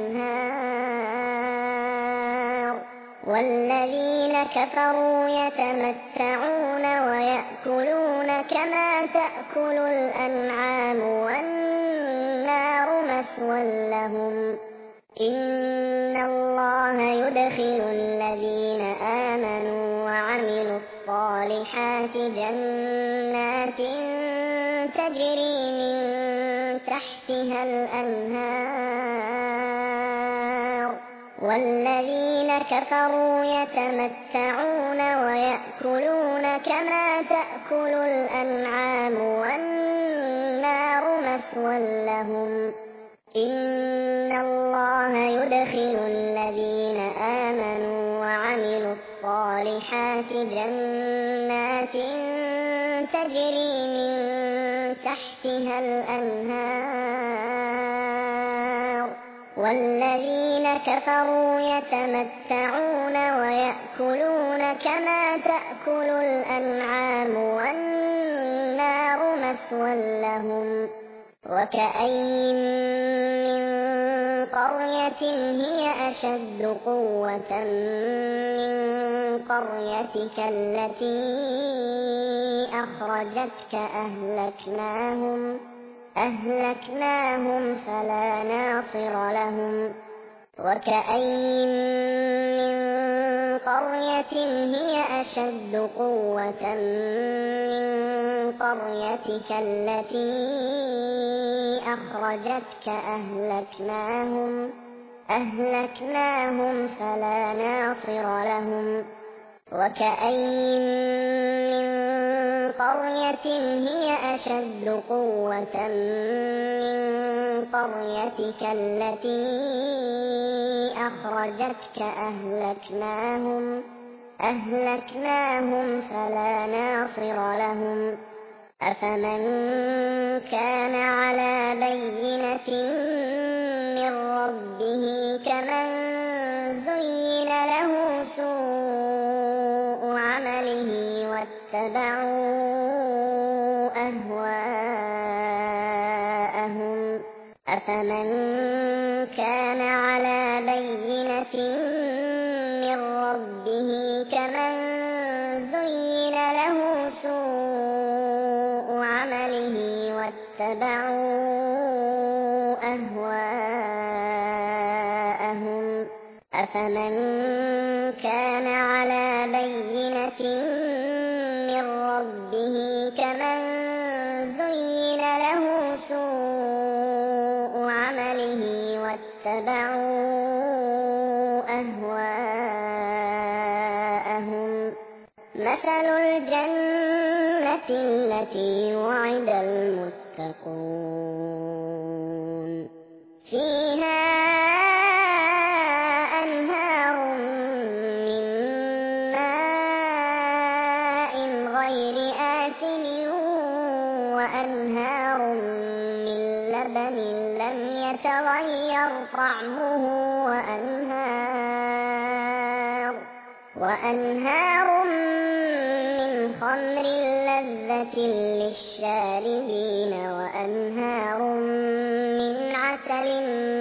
الأنهار والذين كفروا يتمتعون ويأكلون كما تأكل الأنعام والنار مثوى لهم إن الله يدخل الذين آمنوا وعملوا الصالحات جنات تجري من تحتها الأنهار والذين كفروا يتمتعون ويأكلون كما تأكل الأنعام والنار مثوى لهم إن الله يدخل الذين آمنوا وعملوا الصالحات جنات تجري من تحتها الأنهار والذين كفروا يتمتعون ويأكلون كما تأكل الأنعام والنار مثوى لهم وكأين من قرية هي أشد قوة من قريتك التي أخرجتك أهلكناهم أهلكناهم فلا ناصر لهم وكأين من قرية هي أشد قوة من قريتك التي أخرجتك أهلكناهم أهلكناهم فلا ناصر لهم وكأين من قرية هي أشد قوة من قريتك التي أخرجتك أهلكناهم أهلكناهم فلا ناصر لهم أفمن كان على بينة من ربه كمن زين له سوء عمله واتبعوا أهواءهم أفمن كان على بينة من ربه كمن زين له سوء عمله واتبعوا أهواءهم أفمن كان على بينة من ربه كمن زين له سوء عمله واتبعوا أهواءهم التي وعد المتقون فيها أنهار من ماء غير آسن وأنهار من لبن لم يتغير طعمه وأنهار وأنهار من خمر لذة للشاربين وأنهار من عسل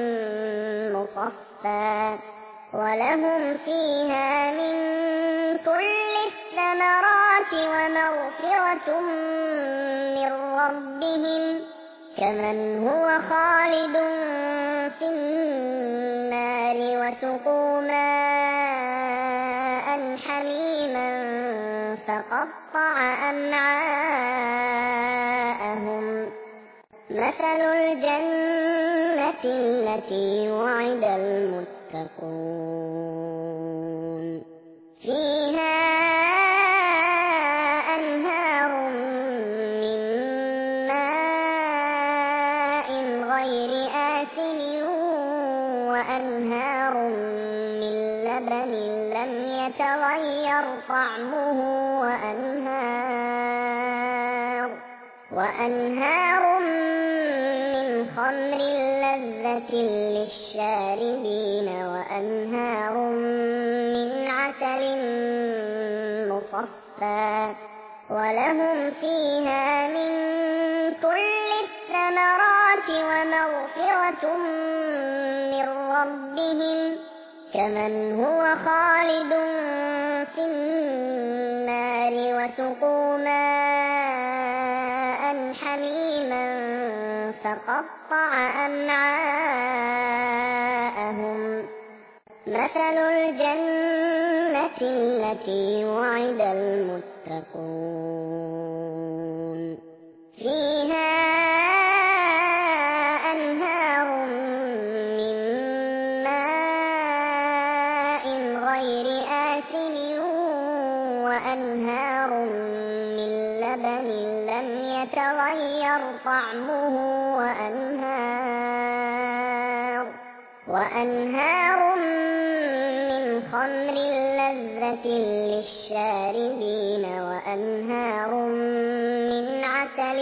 مصفى ولهم فيها من كل الثمرات ومغفرة من ربهم كمن هو خالد في النار وسقوا ماء حميما فقطع أمعاءهم مثل الجنة التي وعد المتقون فيها أنهار من ماء غير آسن وأنهار من لبن لم يتغير طعمه وأنهار وأنهار من خمر لذة للشاربين وأنهار من عسل مصفى ولهم فيها من كل الثمرات ومغفرة من ربهم كمن هو خالد في النار وسقوا ماء حميما فقطع أمعاءهم مثل الجنة التي وعد المتقون فيها أنهار من ماء غير آسن وأنهار من لبن لم يتغير طعمه وأنهار وأنهار من خمر لذة للشاربين وأنهار من عسل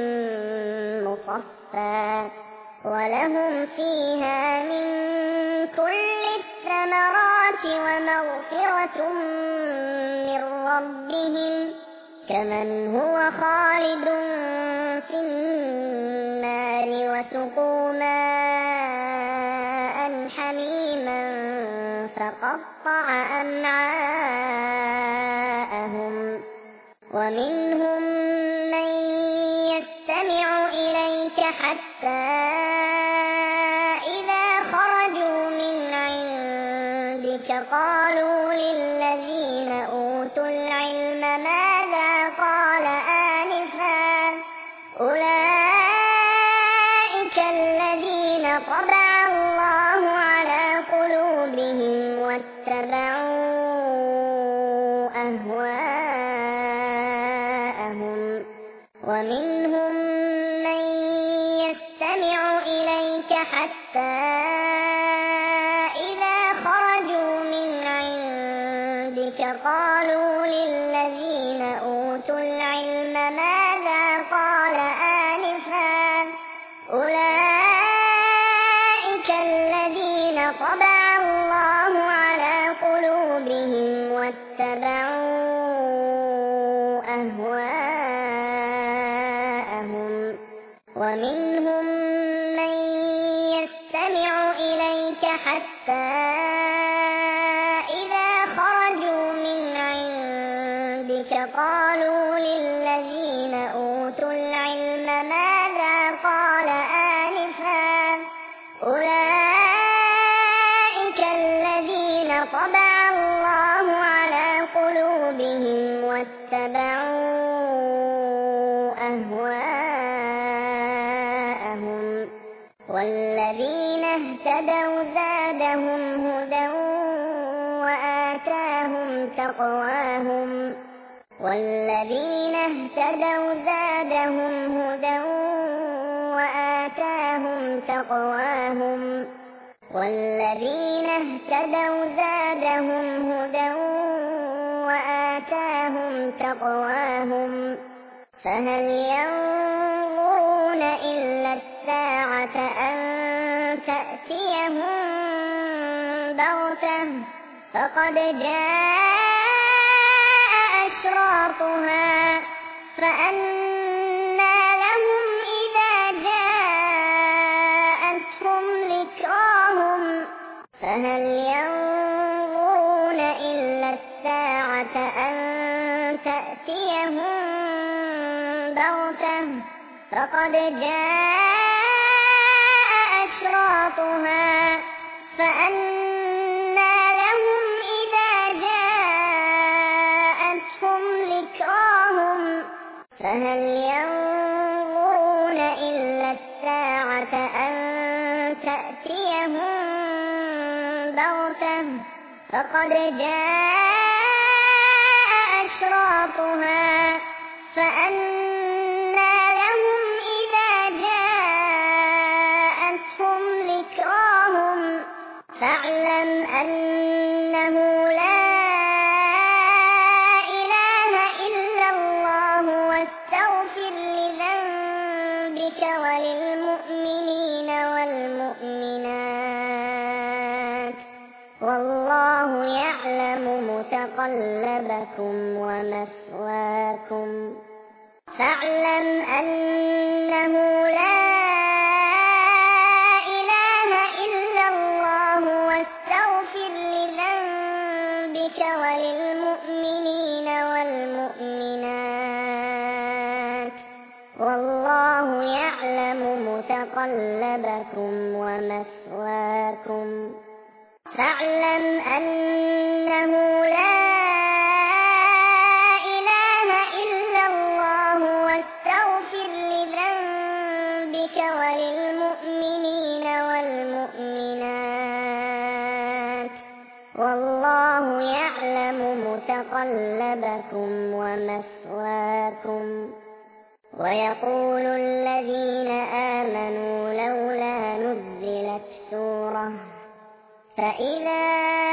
مصفى ولهم فيها من كل الثمرات ومغفرة من ربهم كمن هو خالد في النار وسقوا ماء حميما فقطع أمعاءهم ومنهم من يستمع إليك حتى إذا خرجوا من عندك قالوا للذين أوتوا العلم ماذا قال آنفا أولئك الذين طبع الله على قلوبهم واتبعوا أهواءهم ومنهم من يستمع إليك حتى إذا خرجوا من عندك قالوا للذين أوتوا العلم ماذا قال آنفا أولئك الذين طبع الله على قلوبهم واتبعوا أهواءهم ومنهم من يستمع إليك حتى إذا خرجوا من عندك قالوا للذين أوتوا العلم ماذا قال آنفا أولئك الذين طبع الله على قلوبهم واتبعوا أهواءهم والذين اهتدوا زادهم هدى وآتاهم تقواهم والذين اهتدوا زادهم هدى وآتاهم تقواهم والذين اهتدوا زادهم هدى وآتاهم تقواهم فهل ينظرون إلا الساعة أن تأتيهم بغتة فقد جاء أشراطها فأنى لهم إذا جاءتهم ذكراهم فهل ينظرون إلا الساعة أن تأتيهم بغتة فقد جاء أشراطها فأنى لهم إذا جاءتهم ذكراهم فهل ينظرون إلا الساعة أن تأتيهم بغتة فقد جاء أشراطها فأنى لهم إذا جاءتهم ذكراهم فاعلم أنه لا إله إلا الله واستغفر لذنبك وللمؤمنين والمؤمنات والله يعلم متقلبكم ومثواكم فاعلم أنه لا إله إلا الله واستغفر لذنبك وللمؤمنين والمؤمنات والله يعلم متقلبكم ومثواكم فاعلم أنه لا إله إلا الله واستغفر لذنبك وللمؤمنين والمؤمنات والله يعلم متقلبكم ومثواكم ويقول الذين آمنوا لولا نزلت سورة فإذا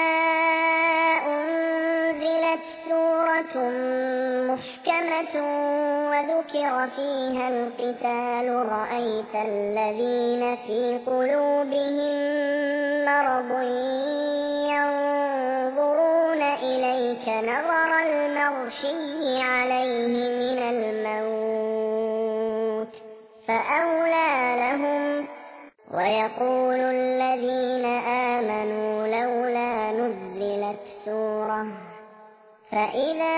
أنزلت سورة محكمة وذكر فيها القتال رأيت الذين في قلوبهم مرض ينظرون إليك نظر المغشي عليه من الموت فأولى لهم ويقول الذين آمنوا لولا نزلت سورة فإذا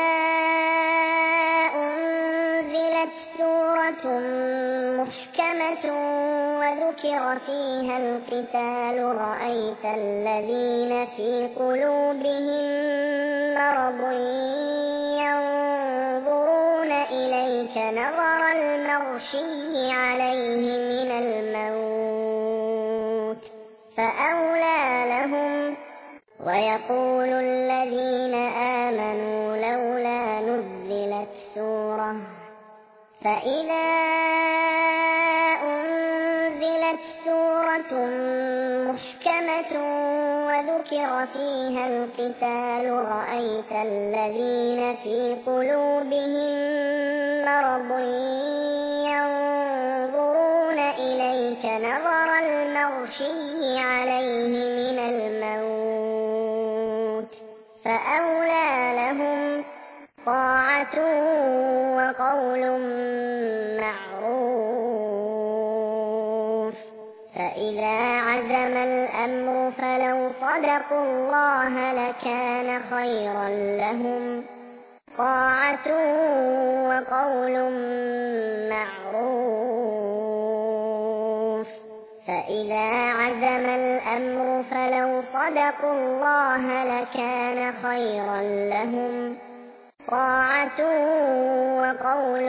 أنزلت سورة محكمة وذكر فيها القتال رأيت الذين في قلوبهم مرض ينظرون إليك نظر المغشي عليه من الموت فأولى لهم ويقول الذين آمنوا لولا نزلت سورة فإذا أنزلت سورة محكمة وذكر فيها القتال رأيت الذين في قلوبهم مرض ينظرون إليك نظر المغشي عليه من الموت فأولى لهم طاعة وقول معروف فإذا عزم الأمر فلو صدقوا الله لكان خيرا لهم طاعة وقول معروف فإذا عزم الأمر فلو صدقوا الله لكان خيرا لهم طاعة وقول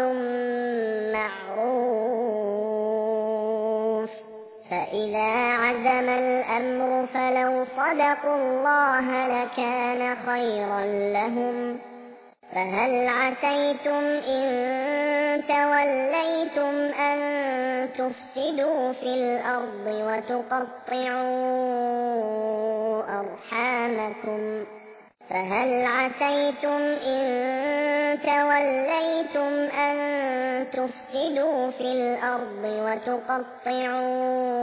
معروف فإذا عزم الأمر فلو صدقوا الله لكان خيرا لهم فهل عسيتم إن توليتم أن تفسدوا في الأرض وتقطعوا أرحامكم فهل عسيتم إن توليتم أن تفسدوا في الأرض وتقطعوا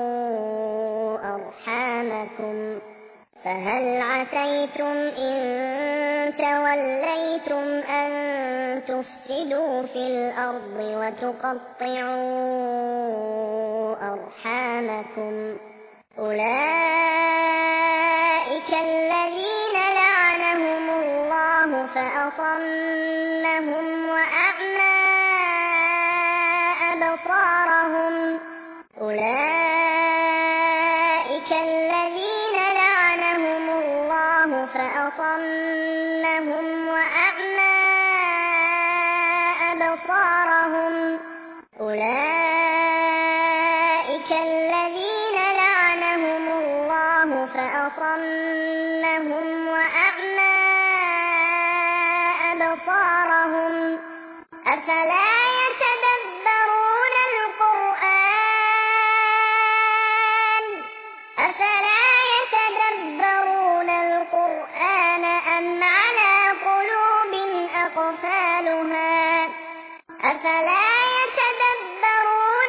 أرحامكم فهل عسيتم إن توليتم أن تفسدوا في الأرض وتقطعوا أرحامكم أولئك الذين لعنهم الله فأصمهم وأعمى أبصارهم أولئك الذين لعنهم الله فأصمهم وأعمى أبصارهم أولئك الذين لعنهم الله فأصمهم وأعمى أبصارهم أفلا يتدبرون القرآن أفلا يتدبرون القرآن أم على قلوب أقفالها أفلا يتدبرون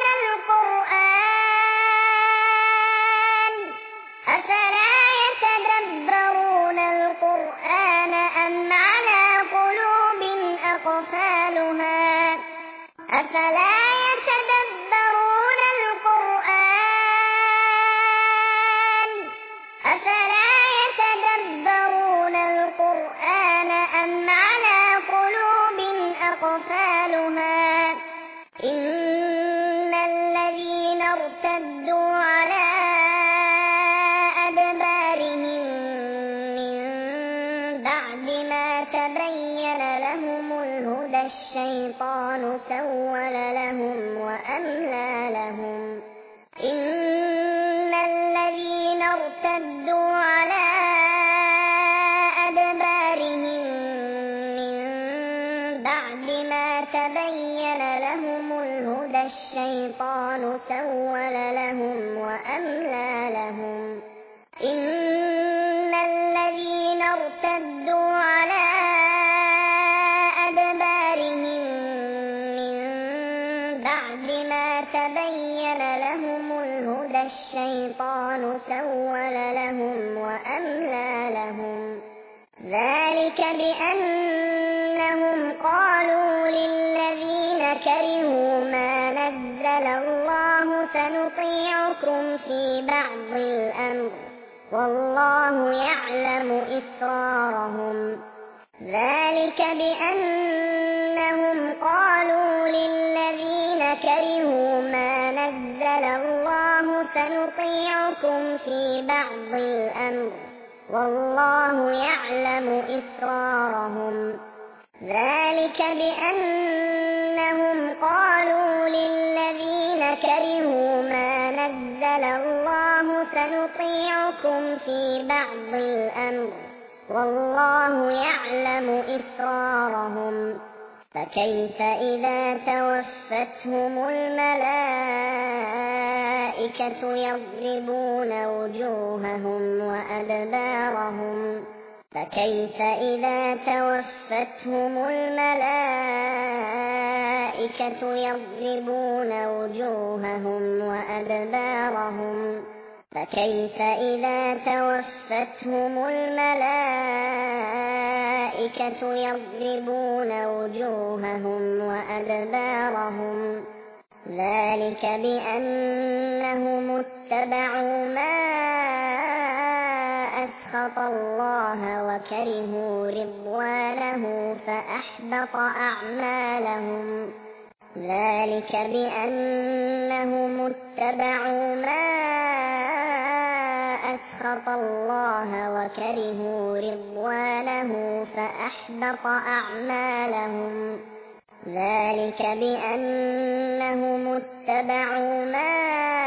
القرآن أفلا يتدبرون القرآن أم على قلوب أقفالها أفلا يتدبرون القرآن أفلا يتدبرون القرآن أم على قلوب أقفالها إن الذين ارتدوا على أدبارهم من بعد ما تبين لهم الهدى الشيطان سول لهم وأملى لهم إن الذين ارتدوا على أدبارهم من بعد ما تبين لهم الهدى الشيطان سول لهم وأملى لهم إن الذين ارتدوا على أدبارهم من بعد ما تبين لهم الهدى الشيطان سول لهم وأملى لهم ذلك بأنهم قالوا للذين كرهوا ما نزل الله سنطيعكم في بعض الأمر والله يعلم إسرارهم ذلك بأنهم قالوا للذين كرهوا ما نزل الله سنطيعكم في بعض الأمر والله يعلم إسرارهم ذلك بأنهم قالوا للذين كرهوا ما نزل الله سنطيعكم في بعض الأمر والله يعلم إسرارهم فكيف إذا توفتهم الملائكة يضربون وجوههم وأدبارهم فكيف إذا توفتهم الملائكة يضربون وجوههم وأدبارهم فكيف إذا توفتهم الملائكة يضربون وجوههم وأدبارهم ذلك بأنهم اتبعوا ما أسخط الله وكرهوا رضوانه فأحبط أعمالهم ذلك بأنهم اتبعوا ما أسخط الله وكرهوا رضوانه فأحبط أعمالهم ذلك بأنهم اتبعوا ما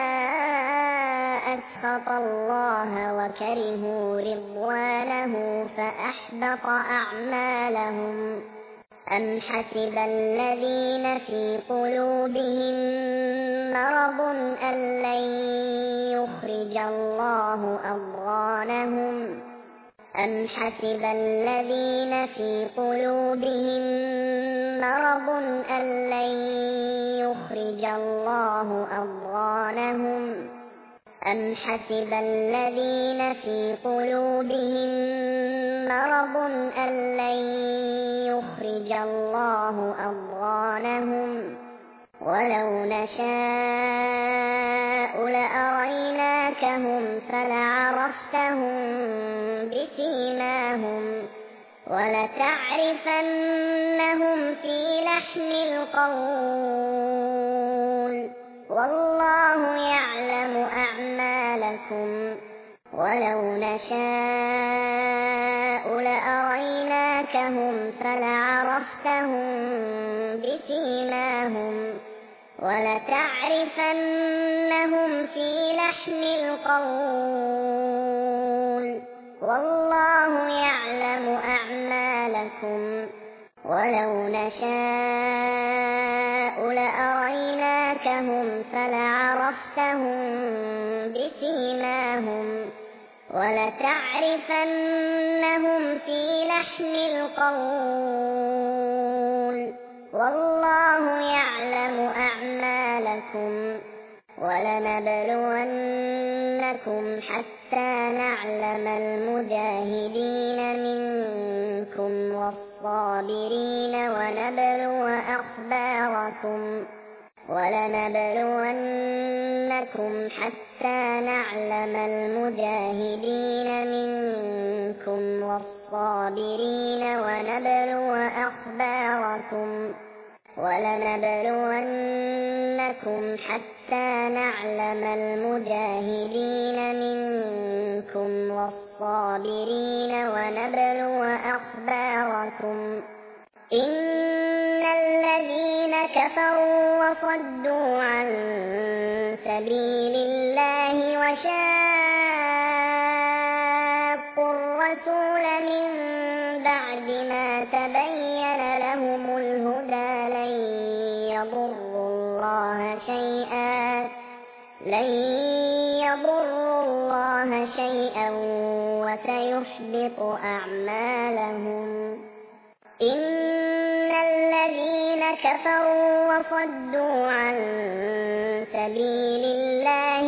أسخط الله وكرهوا رضوانه فأحبط أعمالهم أم حسب الذين في قلوبهم مرض أن لن يخرج الله أضغانهم أم حسب الذين في قلوبهم مرض أن لن يخرج الله أضغانهم أم حسب الذين في قلوبهم مرض أن لن يخرج الله أضغانهم ولو نشاء لأريناكهم فلعرفتهم بسيماهم ولتعرفنهم في لحن القول والله يعلم أعمالكم ولو نشاء لأريناكهم فلعرفتهم بسيماهم ولتعرفنهم في لحن القول والله يعلم أعمالكم ولو نشاء لأريناكهم فلعرفتهم بسيماهم ولتعرفنهم في لحن القول والله يعلم أعمالكم ولنبلونكم حتى نعلم المجاهدين منكم والصابرين ونبلو أخباركم ولنبلونكم حتى نعلم المجاهدين منكم والصابرين ونبلو أخباركم ولنبلونكم حتى نعلم المجاهدين منكم والصابرين ونبلو أخباركم إن الذين كفروا وصدوا عن سبيل الله وشاقوا الرسول من بعد ما تبين لهم الهدى لن يضروا الله شيئا لن يضروا الله شيئا وسيحبط أعمالهم إن الذين كفروا وصدوا عن سبيل الله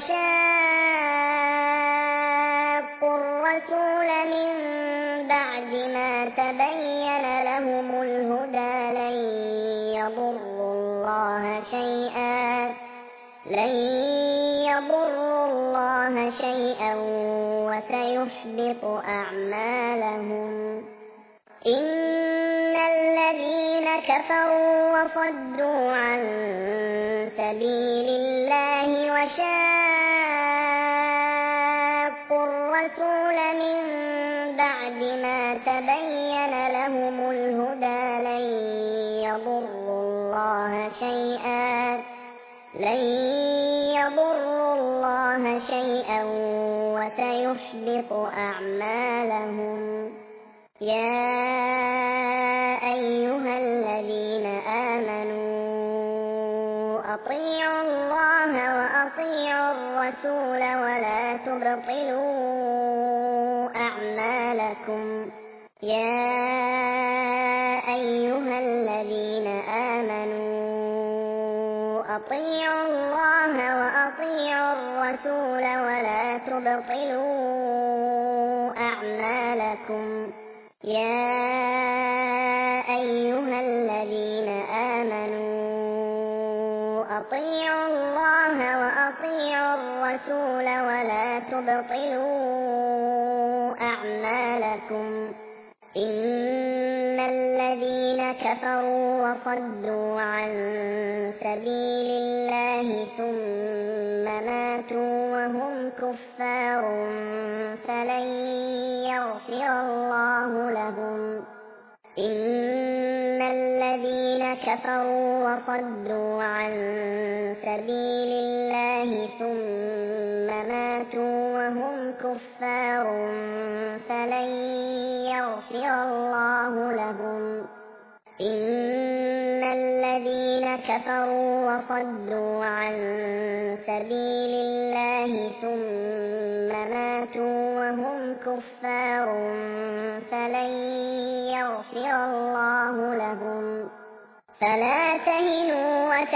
وشاقوا الرسول من بعد ما تبين لهم الهدى لن يضروا الله شيئا لن يضروا الله شيئا وسيحبط أعمالهم إن الذين كفروا وصدوا عن سبيل الله وشاقوا الرسول من بعد ما تبين لهم الهدى لن يضروا الله شيئا لن يضروا الله شيئا وسيحبط أعمالهم يا أيها الذين آمنوا أطيعوا الله وأطيعوا الرسول ولا تبطلوا أعمالكم يا أيها الذين آمنوا أطيعوا الله وأطيعوا الرسول ولا تبطلوا أعمالكم يا أيها الذين آمنوا أطيعوا الله وأطيعوا الرسول ولا تبطلوا أعمالكم إن الذين كفروا وصدوا عن سبيل الله ثم ماتوا وهم كفار فلن يغفر الله لهم إن الذين كفروا وصدوا عن سبيل الله ثم ماتوا وهم كفار فلن يغفر الله لهم إن الذين كفروا وصدوا عن سبيل الله ثم ماتوا وهم كفار فلن يغفر الله لهم فلا تهنوا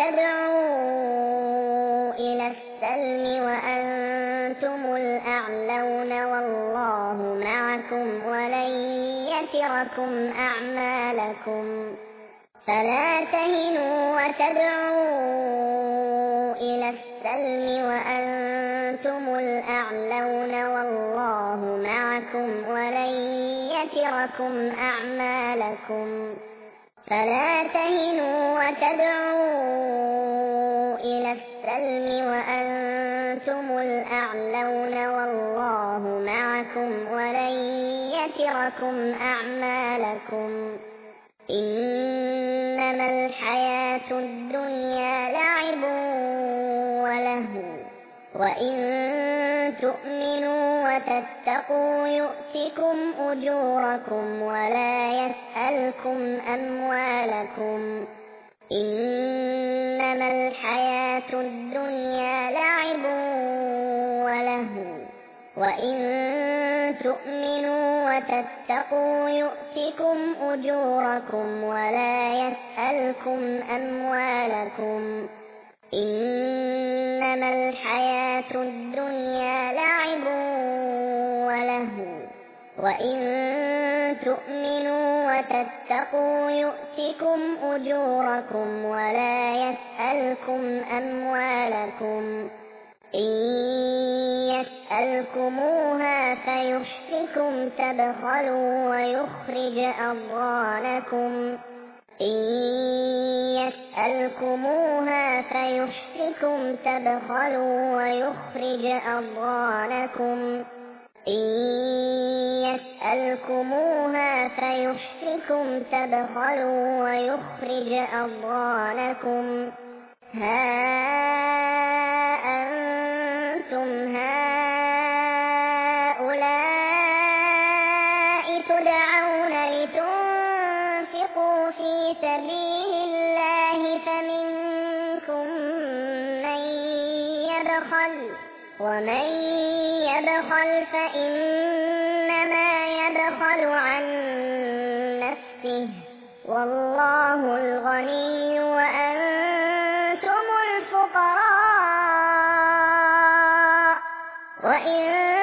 وتدعوا إلى السلم وأنتم الأعلون والله معكم ولن يتركم أعمالكم فلا تهنوا وتدعوا إلى السلم وأنتم الأعلون والله معكم ولن يتركم أعمالكم فلا تهنوا وتدعوا إلى السلم وأنتم الأعلون والله معكم ولن يتركم أعمالكم إنما الحياة الدنيا لعب ولهو وإن تؤمنوا وتتقوا يؤتكم أجوركم ولا يسألكم أموالكم إنما الحياة الدنيا لعب ولهو وإن تؤمنوا وتتقوا يؤتكم أجوركم ولا يسألكم أموالكم إنما الحياة الدنيا لعب ولهو وإن تؤمنوا وتتقوا يؤتكم أجوركم ولا يسألكم أموالكم إن يسألكموها فيحفكم تبخلوا ويخرج أضغانكم إن يسألكموها فيحفكم تبخلوا ويخرج أضغانكم إن يسألكموها فيحفكم تبخلوا ويخرج أضغانكم ها أنتم هؤلاء تدعون لتنفقوا في سبيل الله فمنكم من يبخل ومن يبخل فإنما يبخل عن نفسه والله الغني وأنتم الفقراء وإن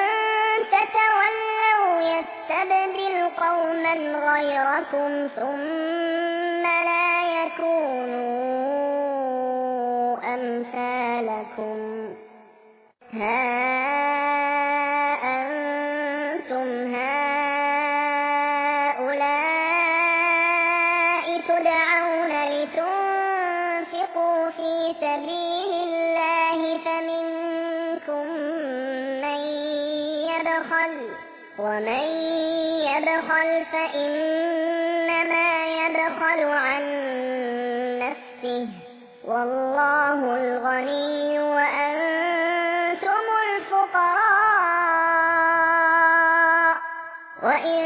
تتولوا يستبدل قوما غيركم ثم لا يكونوا أمثالكم ها أنتم هؤلاء تدعون لتنفقوا في سبيل الله فمنكم من يبخل ومن يبخل فإنما يبخل عن نفسه والله الغني وأنتم الفقراء وإن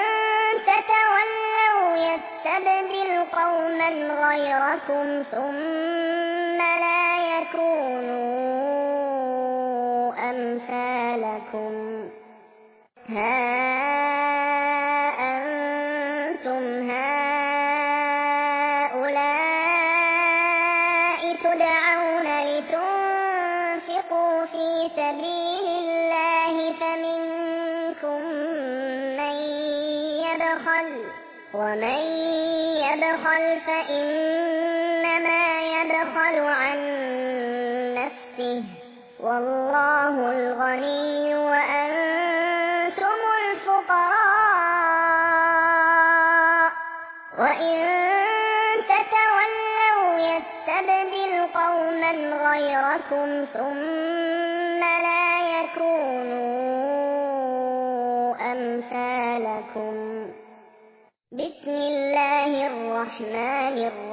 تتولوا يستبدل قوما غيركم ثم لا يكونوا أمثالكم ها أنتم هؤلاء تدعون لتنفقوا في سبيل الله فمنكم من يبخل ومن يبخل فإنما يبخل عن نفسه والله الغني وأنتم الفقراء وإن تتولوا يستبدل قوما غيركم ثم لا يكونوا أمثالكم بسم الله الرحمن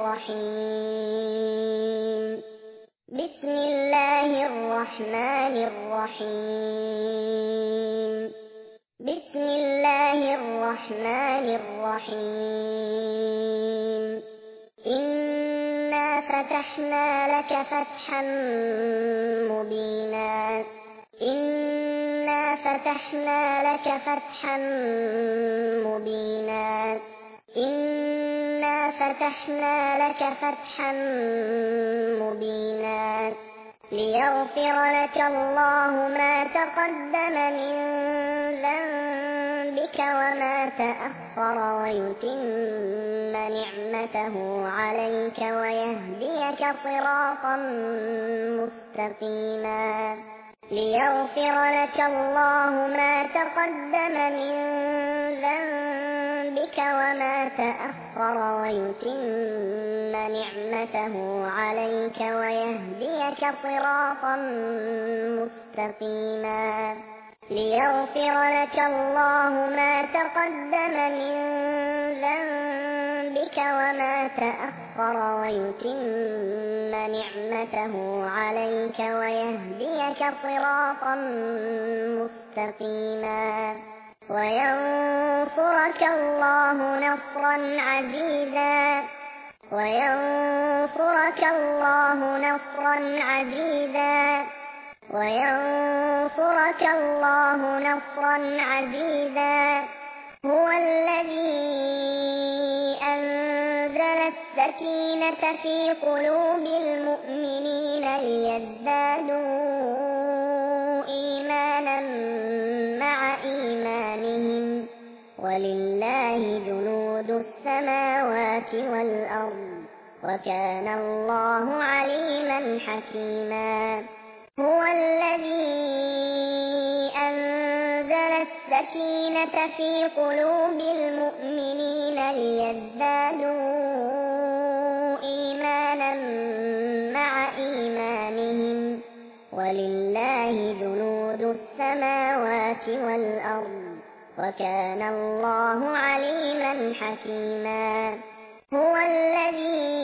الرحيم بسم الله الرحمن الرحيم بسم الله الرحمن الرحيم فتحنا لك فتحا مبينا إنا فتحنا لك فتحا مبينا إنا فتحنا لك فتحا مبينا ليغفر لك الله ما تقدم من ذنبك وما تأخر ويتم نعمته عليك ويهديك صراطا مستقيما ليغفر لك الله ما تقدم من ذنبك وما تأخر ويتم نعمته عليك ويهديك صراطا مستقيما ليغفر لك الله ما تقدم من ذنبك وما تأخر ويتم نعمته عليك ويهديك صراطا مستقيما وينصرك الله نصرا عزيزا وينصرك الله نصرا عزيزا وينصرك الله نصرا عزيزا هو الذي أنزل السكينة في قلوب المؤمنين ليزدادوا إيمانا مع إيمانهم ولله جنود السماوات والأرض وكان الله عليما حكيما هو الذي أنزل السكينة في قلوب المؤمنين ليزدادوا إيمانا مع إيمانهم ولله جنود السماوات والأرض وكان الله عليما حكيما هو الذي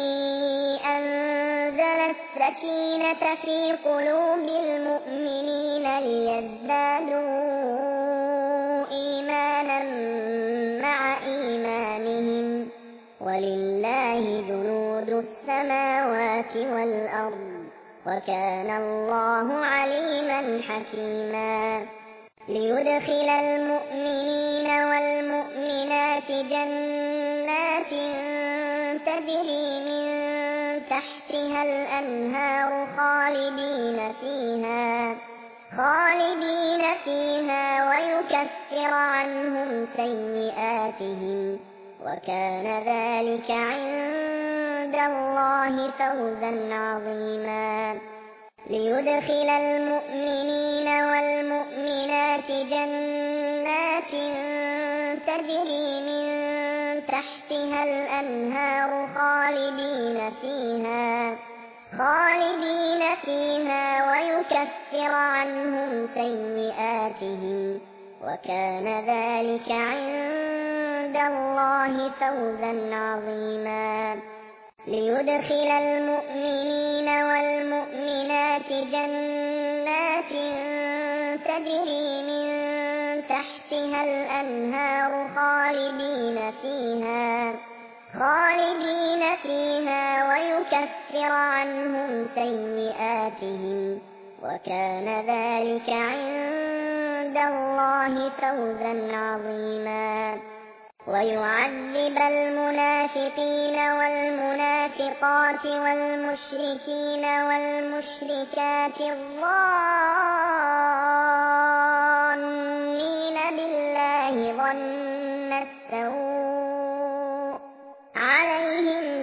أنزل السكينة في قلوب المؤمنين ليزدادوا إيمانا مع إيمانهم ولله جنود السماوات والأرض وكان الله عليما حكيما ليدخل المؤمنين والمؤمنات جنات تجري من تحتها الأنهار خالدين فيها خالدين فيها ويكفر عنهم سيئاتهم وكان ذلك عند الله فوزا عظيما ليدخل المؤمنين والمؤمنات جنات تجري من تحتها الأنهار خالدين فيها خالدين فيها ويكفر عنهم سيئاتهم وكان ذلك عند الله فوزا عظيما ليدخل المؤمنين والمؤمنات جنات تجري من تحتها الأنهار خالدين فيها خالدين فيها ويكفر عنهم سيئاتهم وكان ذلك عند الله فوزا عظيما ويعذب المنافقين والمنافقات والمشركين والمشركات الظانين بالله ظن السوء عليهم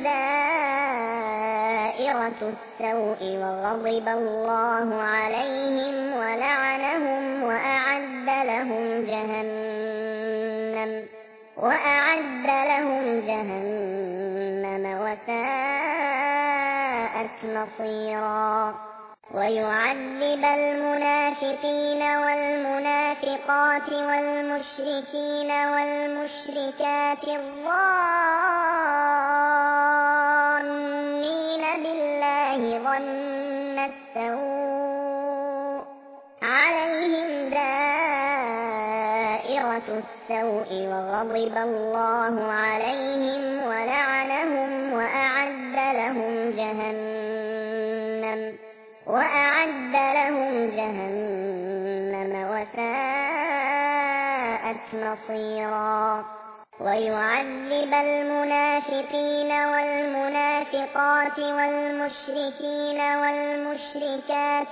دائرة السوء وغضب الله عليهم ولعنهم وأعد لهم جهنم وأعد لهم جهنم وساءت مصيرا ويعذب المنافقين والمنافقات والمشركين والمشركات الظانين بالله ظن السوء عليهم دائرة السوء وغضب الله عليهم ولعنهم وأعد لهم جهنم جهنم وأعد لهم جهنم وساءت مصيرا ويعذب المنافقين والمنافقات والمشركين والمشركات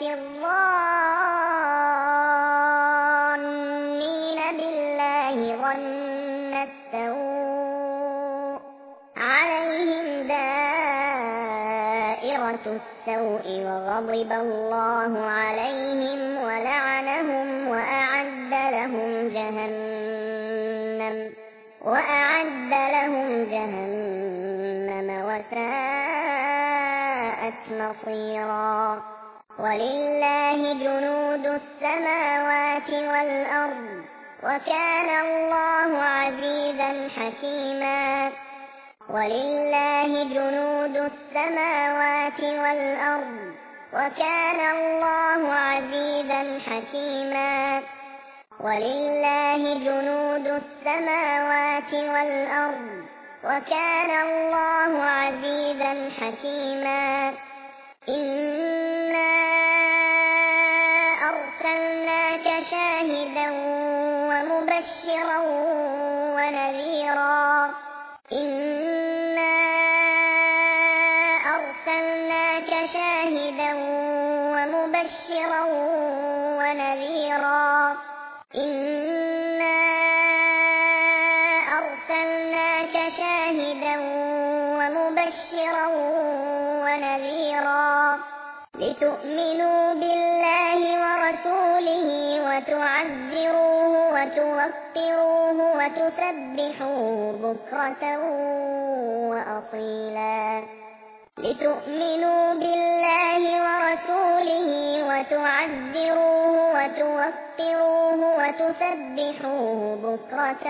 الظانين بالله ظن السوء عليهم دائرة السوء وغضب الله عليهم ولعنهم وأعد لهم جهنم وأعد لهم جهنم وساءت مصيرا ولله جنود السماوات والأرض وكان الله عزيزا حكيما ولله جنود السماوات والأرض وكان الله عزيزا حكيما ولله جنود السماوات والأرض وكان الله عزيزا حكيما إنا أرسلناك شاهدا ومبشرا ونذيرا إنا أرسلناك شاهدا ومبشرا ونذيرا إنا أرسلناك شاهدا ومبشرا ونذيرا لتؤمنوا بالله ورسوله وتعزروه وتوقروه وتسبحوه بكرة وأصيلا لتؤمنوا بالله ورسوله وتعزروه وتوقروه وتسبحوه بكرة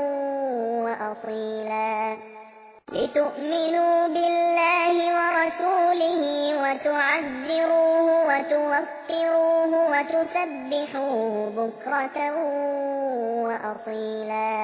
وأصيلا لتؤمنوا بالله ورسوله وتعزروه وتوقروه وتسبحوه بكرة وأصيلا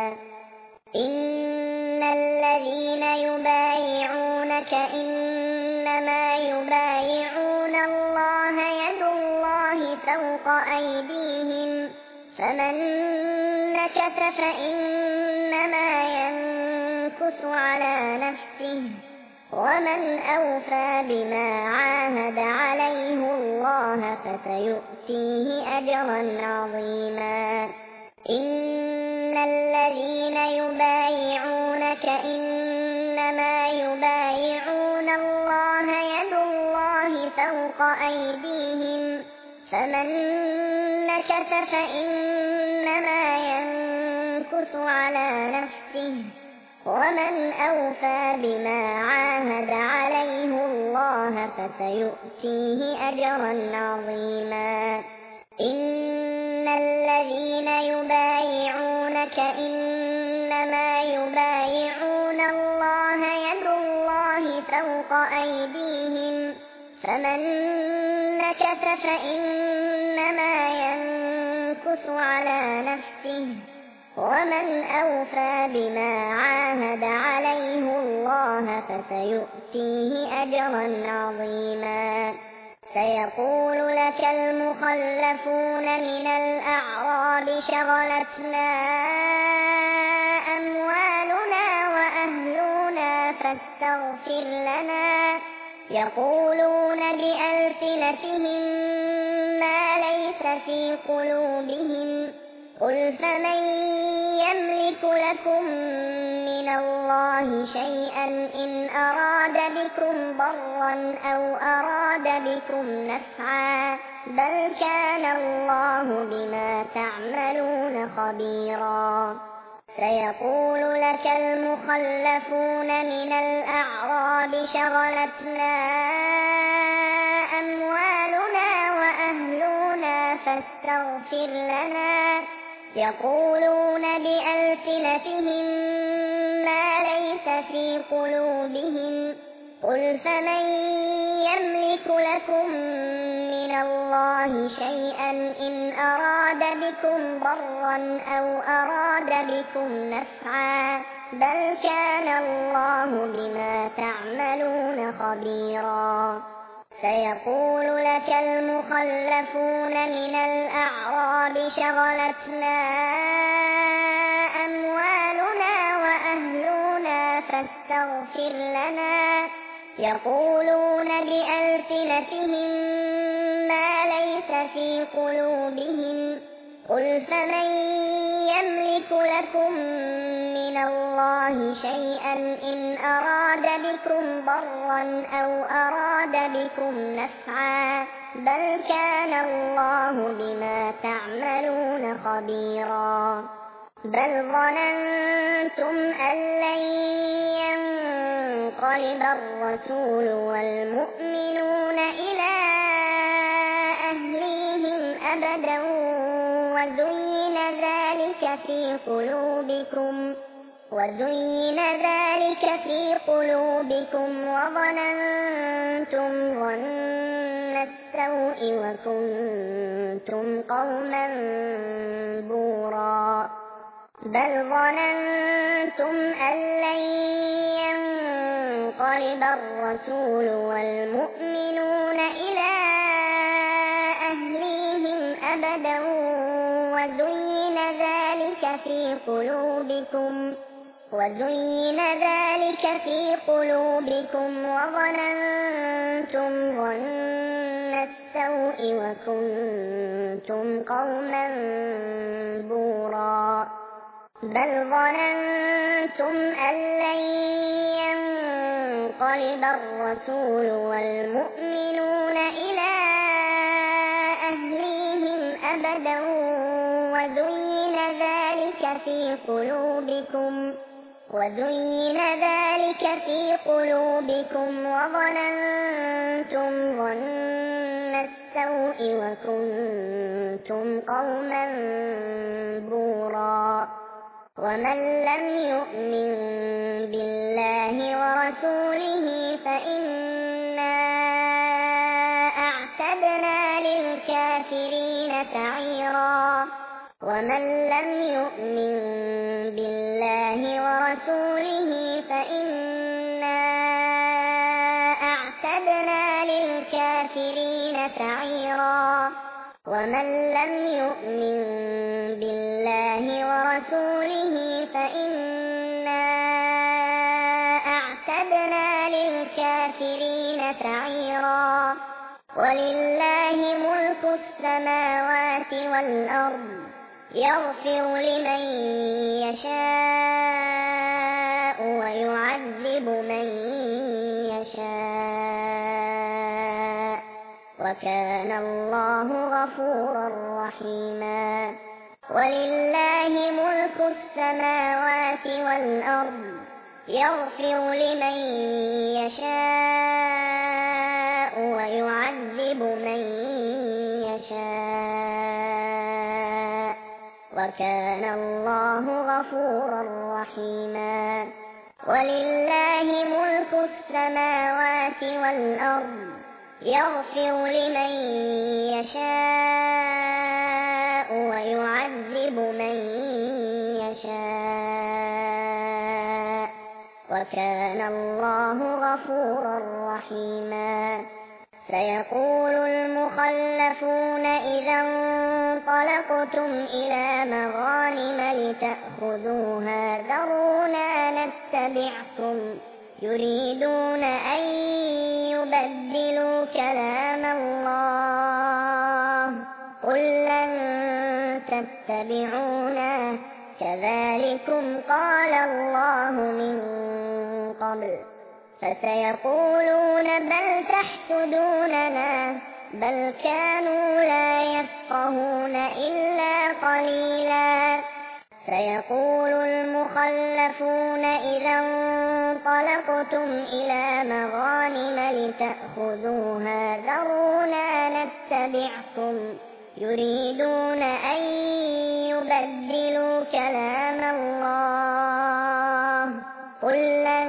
إن الذين يبايعونك إنما يبايعون الله يد الله فوق أيديهم فمن نكث فإنما ينكث على نفسه ومن أوفى بما عاهد عليه الله فسيؤتيه أجرا عظيما إن الذين يبايعونك إنما يبايعون الله يد الله فوق أيديهم فمن نكث فإنما ينكث على نفسه ومن أوفى بما عاهد عليه الله فسيؤتيه أجرا عظيما إن الذين يبايعونك إنما يبايعون الله يد الله فوق أيديهم فمن نكث فإنما ينكث على نفسه ومن أوفى بما عاهد عليه الله فسيؤتيه أجرا عظيما سيقول لك المخلفون من الأعراب شغلتنا أموالنا وأهلنا فاستغفر لنا يقولون بألسنتهم ما ليس في قلوبهم قل فمن يملك لكم من الله شيئا إن أراد بكم ضرا أو أراد بكم نفعا بل كان الله بما تعملون خبيرا سيقول لك المخلفون من الأعراب شغلتنا أموالنا وأهلنا فاستغفر لنا يقولون بألسنتهم ما ليس في قلوبهم قل فمن يملك لكم من الله شيئا إن أراد بكم ضرا أو أراد بكم نفعا بل كان الله بما تعملون خبيرا سيقول لك المخلفون من الأعراب شغلتنا أموالنا وأهلنا فاستغفر لنا يقولون بألسنتهم ما ليس في قلوبهم قل فمن يملك لكم من الله شيئا إن أراد بكم ضرا أو أراد بكم نفعا بل كان الله بما تعملون خبيرا بل ظننتم أن لن ينقلب الرسول والمؤمنون إلى أهليهم أبدا وزين ذلك في قلوبكم وزين ذلك في قلوبكم وظننتم ظن السوء وكنتم قوما بورا بل ظننتم أن لن ينقلب الرسول والمؤمنون إلى أهليهم أبدا وزين ذلك في قلوبكم وزين ذلك في قلوبكم وظننتم ظن السوء وكنتم قوما بورا بل ظننتم أن لن ينقلب الرسول والمؤمنون إلى أهليهم أبدا وزين ذلك في قلوبكم وزين ذلك في قلوبكم وظننتم ظن السوء وكنتم قوما بورا ومن لم يؤمن بالله ورسوله فإنا أعتدنا للكافرين سعيرا ومن لم يؤمن بالله ورسوله فإنا أعتدنا للكافرين سعيرا ومن لم يؤمن بالله ورسوله فإنا أعتدنا للكافرين سعيرا ولله ملك السماوات والأرض يغفر لمن يشاء ويعذب من يشاء وكان الله غفورا رحيما ولله ملك السماوات والأرض يغفر لمن يشاء ويعذب من يشاء وكان الله غفورا رحيما ولله ملك السماوات والأرض يغفر لمن يشاء ويعذب من يشاء وكان الله غفورا رحيما سيقول المخلفون إذا انطلقتم إلى مغانم لتأخذوها ذرونا نتبعكم يريدون أن يبدلوا كلام الله قل لن تتبعونا كذلكم قال الله من قبل فسيقولون بل تحسدوننا بل كانوا لا يفقهون إلا قليلا سيقول المخلفون إذا انطلقتم إلى مغانم لتأخذوها ذرونا نتبعكم يريدون أن يبدلوا كلام الله قل لن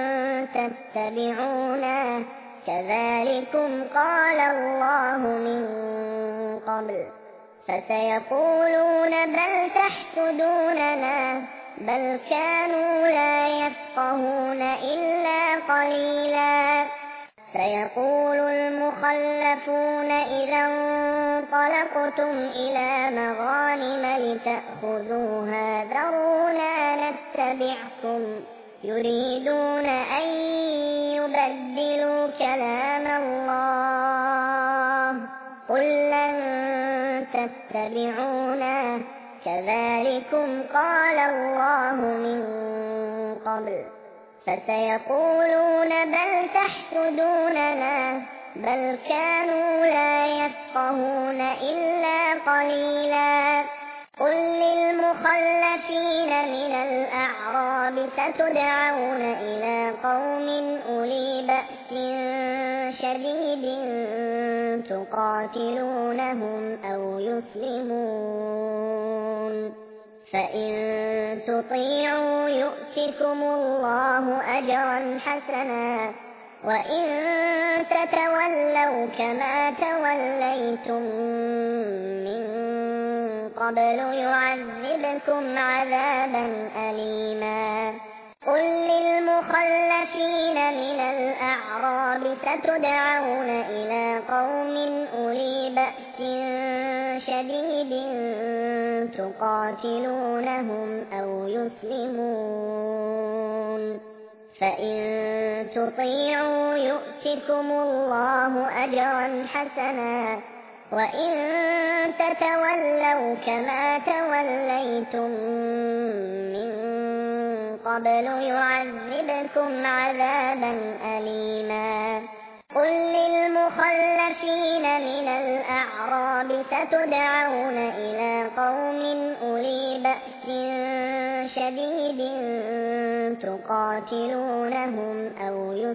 تتبعونا كذلكم قال الله من قبل فسيقولون بل تحسدوننا بل كانوا لا يفقهون إلا قليلا. سيقول المخلفون إذا انطلقتم إلى مغانم لتأخذوها ذرونا نتبعكم يريدون أن يبدلوا كلام الله قل لن تتبعونا كذلكم قال الله من قبل. فسيقولون بل تحسدوننا بل كانوا لا يفقهون إلا قليلا. قل للمخلفين من الأعراب ستدعون إلى قوم أولي بأس شديد تقاتلونهم أو يسلمون فإن تطيعوا يؤتكم الله أجرا حسنا وإن تتولوا كما توليتم من قبل يعذبكم عذابا أليما. قل للمخلفين من الأعراب ستدعون إلى قوم أولي بأس شديد تقاتلونهم أو يسلمون فإن تطيعوا يؤتكم الله أجرا حسنا وإن تتولوا كما توليتم من قبل يعذبكم عذابا أليما. قل للمخلفين من الأعراب ستدعون إلى قوم أولي بأس شديد تقاتلونهم أو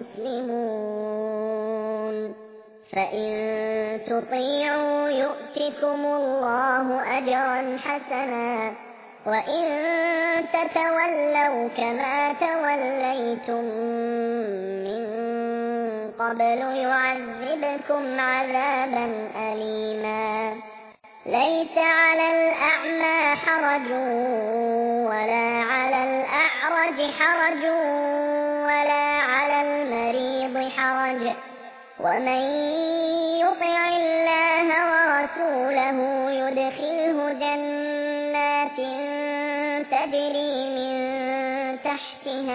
يسلمون فإن تطيعوا يؤتكم الله أجرا حسنا وإن تتولوا كما توليتم من قبل يعذبكم عذابا أليما. ليس على الأعمى حرج ولا على الأعرج حرج ولا على المريض حرج ومن يطع الله ورسوله يدخله جنات تجري من تحتها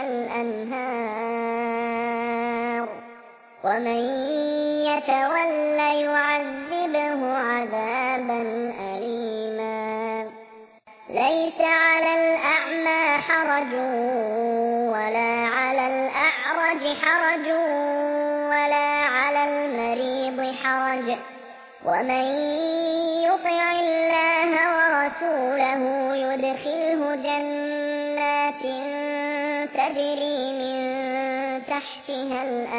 الأنهار ومن يتول يعذبه عذابا أليما. ليس على الأعمى حرج ولا على الأعرج حرج ولا على المريض حرج ومن يطع الله ورسوله يدخله جنات تجري من تحتها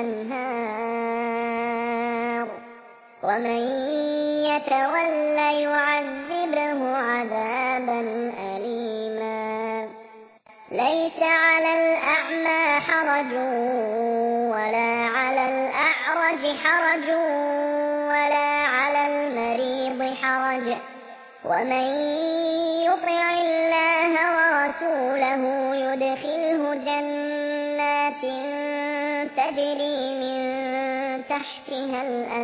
الأنهار ومن يتول يعذبه عذابا أليما. ليس على الأعمى حرج ولا على الأعرج حرج ولا على المريض حرج ومن يطع الله ورسوله يدخله جنات تجري من تحتها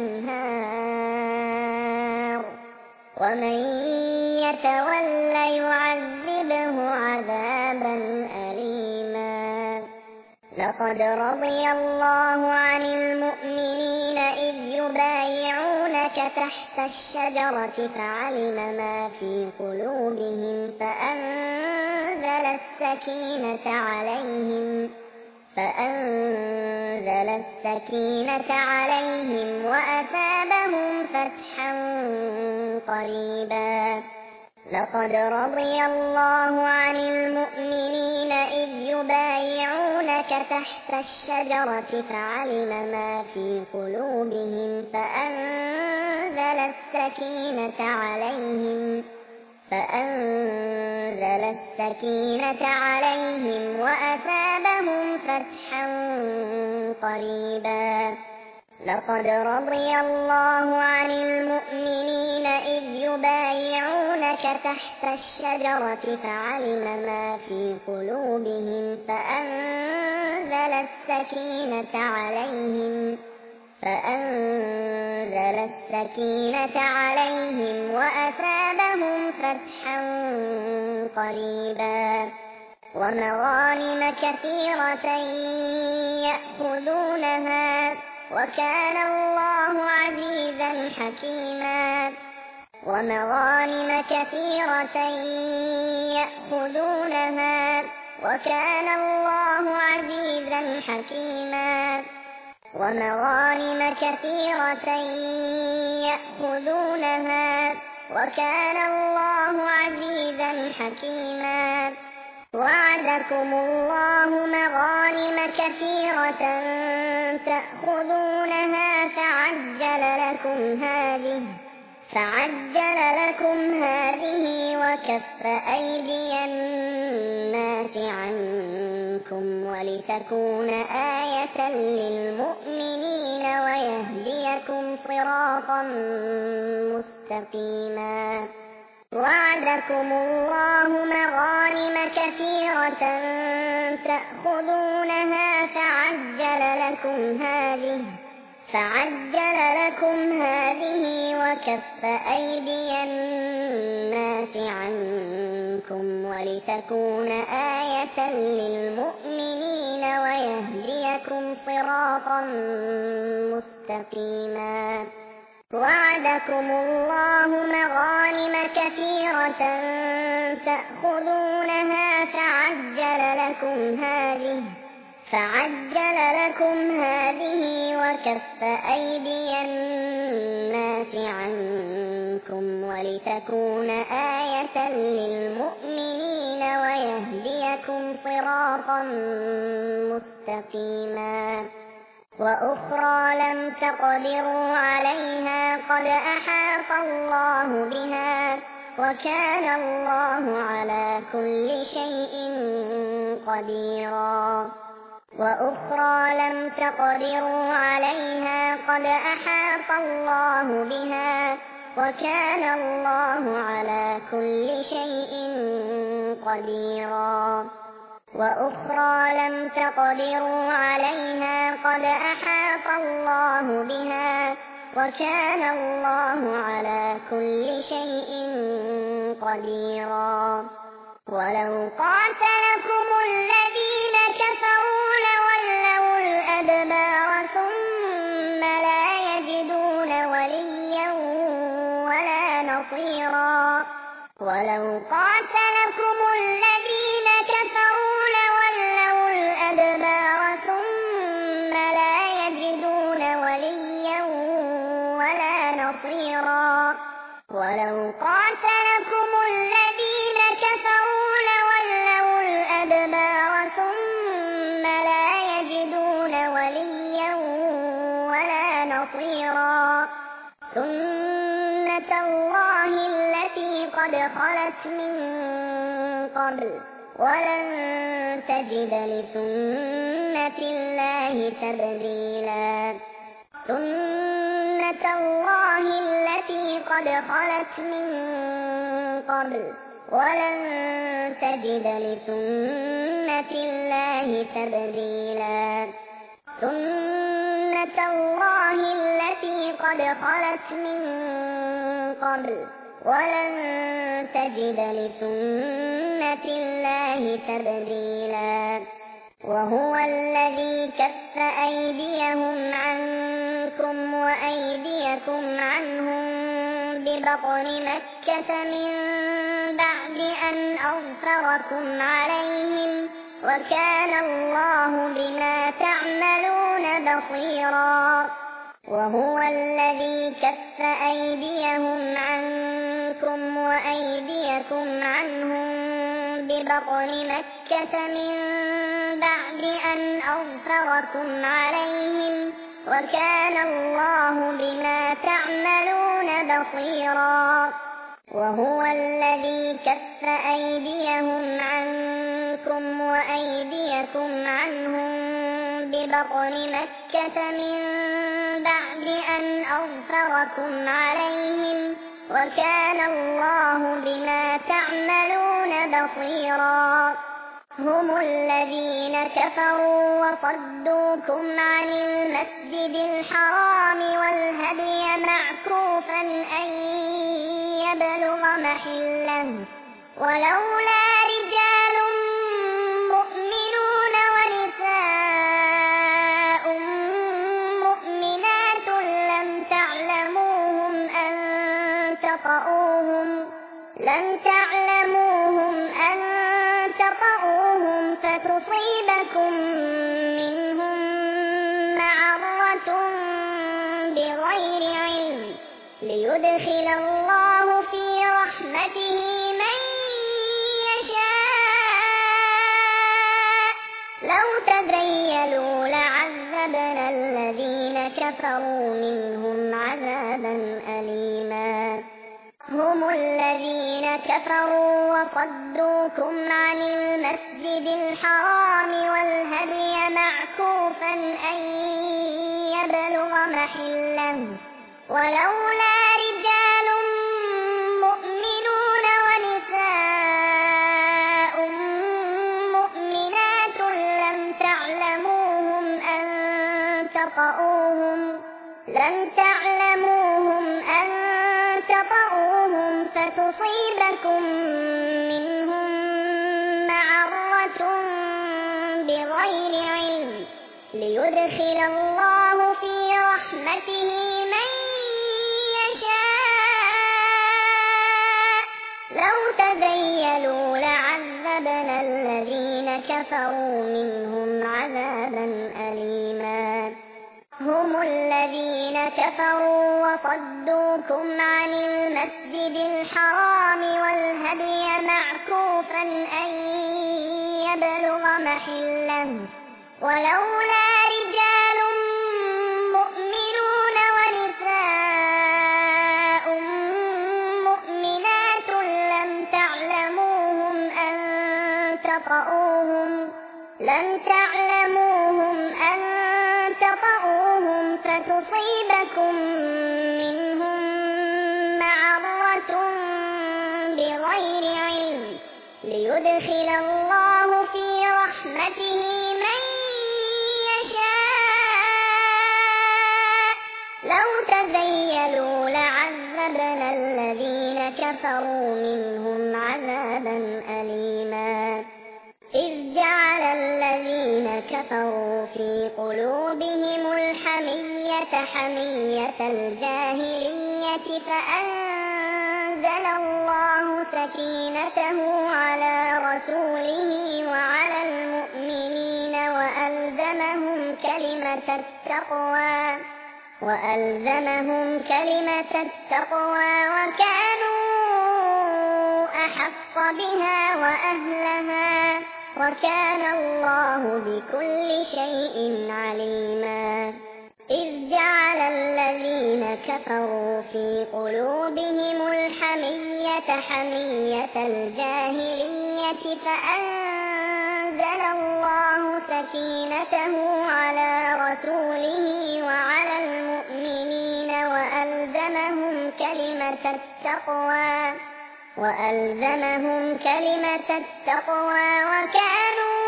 الأنهار ومن يتول يعذبه عذابا أليما. لقد رضي الله عن المؤمنين إذ يبايعونك تحت الشجرة فعلم ما في قلوبهم فأنزل السكينة عليهم فأنزل السكينة عليهم وأثابهم فتحا قريبا. لقد رضي الله عن المؤمنين إذ يبايعونك تحت الشجرة فعلم ما في قلوبهم فأنزل السكينة عليهم فأنزل السكينة عليهم وأثابهم فتحا قريبا. لقد رضي الله عن المؤمنين إذ يبايعونك تحت الشجرة فعلم ما في قلوبهم فأنزل السكينة عليهم فأنزل السكينة عليهم وأثابهم فتحا قريبا ومغانم كثيرة يأخذونها وكان الله عزيزا حكيما ومغانم كثيرة يأخذونها وكان الله عزيزا حكيما ومغانم كثيرة يأخذونها وكان الله عزيزا حكيما وعدكم الله مغانم كثيرة تأخذونها فعجل لكم هذه فعجل لكم هذه وكف أيدي الناس عنكم ولتكون آية للمؤمنين ويهديكم صراطا مستقيما وعدكم الله مغانم كثيرة تأخذونها فعجل لكم هذه فعجل لكم هذه وكف أيدي الناس عنكم ولتكون آية للمؤمنين ويهديكم صراطا مستقيما وعدكم الله مغانم كثيرة تأخذونها فعجل لكم هذه فعجل لكم هذه وكف أيدي الناس عنكم ولتكون آية للمؤمنين ويهديكم صراطا مستقيما وأخرى لم تقدروا عليها قد أحاط الله بها وكان الله على كل شيء قديرا وأخرى لم تقدروا عليها قد أحاط الله بها وكان الله على كل شيء قديرا وأخرى لم تقدروا عليها قد أحاط الله بها وكان الله على كل شيء قديرا ولو قاتلكم الذين كفروا لولوا الأدبار ثم لا يجدون وليا ولا نصيرا ولو قاتلكم الذين كفروا لولوا الأدبار ثم لا يجدون وليا ولا نصيرا ولو قاتلكم الذين كفروا لولوا الأدبار ثم لا يجدون وليا ولا نصيرا سنة الله التي قد خلت من قبل ولن تجد لسنة الله تبديلا سنة الله التي قد خلت من قبل ولن تجد لسنة الله تبديلا سنة الله التي قد خلت من قبل ولن تجد لسنة الله تبديلا وهو الذي كف أيديهم عنكم وأيديكم عنهم ببطن مكة من بعد أن أظفركم عليهم وكان الله بما تعملون بصيرا وهو الذي كف أيديهم عنكم وأيديكم عنهم ببطن مكة من بعد أن أظفركم عليهم وكان الله بما تعملون بصيرا وهو الذي كف أيديهم عنكم وأيديكم عنهم ببطن مكة من بعد أن أظفركم عليهم وكان الله بما تعملون بصيرا هم الذين كفروا وصدوكم عن المسجد الحرام والهدي معكوفا أن يبلغ محله ولولا رجال مؤمنون ونساء مؤمنات لم تعلموهم أن تطؤوهم لم تعلموهم أن تطؤوهم فتصيبكم منهم معرة بغير علم ليدخل الله في رحمته من يشاء لو تزيلوا لعذبنا الذين كفروا منهم عذابا أليما هم الذين كفروا وصدوكم عن المسجد الحرام والهدي معكوفا أن يبلغ محله ولولا رجال مؤمنون ونساء مؤمنات لم تعلموهم أن تطؤوهم لم تعلموهم أن تطؤوهم فتصيبكم منهم معرة بغير علم ليدخل الله في رحمته من يشاء لو تزيلوا لعذبنا الذين كفروا منهم عذابا أليما هم الذين كفروا وصدوكم عن المسجد الحرام والهدي معكوفا أن يبلغ محله ولولا رجال مؤمنون ونساء مؤمنات لم تعلموهم أن تطؤوهم لم تعلموهم أن تطؤوهم فتصيبكم منهم معرة بغير علم ليدخل الله في رحمته من يشاء لو تزيلوا لعذبنا الذين كفروا منهم عذابا أليما إذ جعل الذين كفروا في قلوبهم الحمية حمية الجاهلية فأنزل الله سكينته على رسوله وعلى المؤمنين وألزمهم كلمة التقوى وألزمهم كلمة التقوى وكانوا أحق بها وأهلها وكان الله بكل شيء عليما إذ جعل الذين كفروا في قلوبهم الحمية حمية الجاهلية فأنزل الله سكينته على رسوله وعلى المؤمنين وألزمهم كلمة التقوى وألزمهم كلمة التقوى وكانوا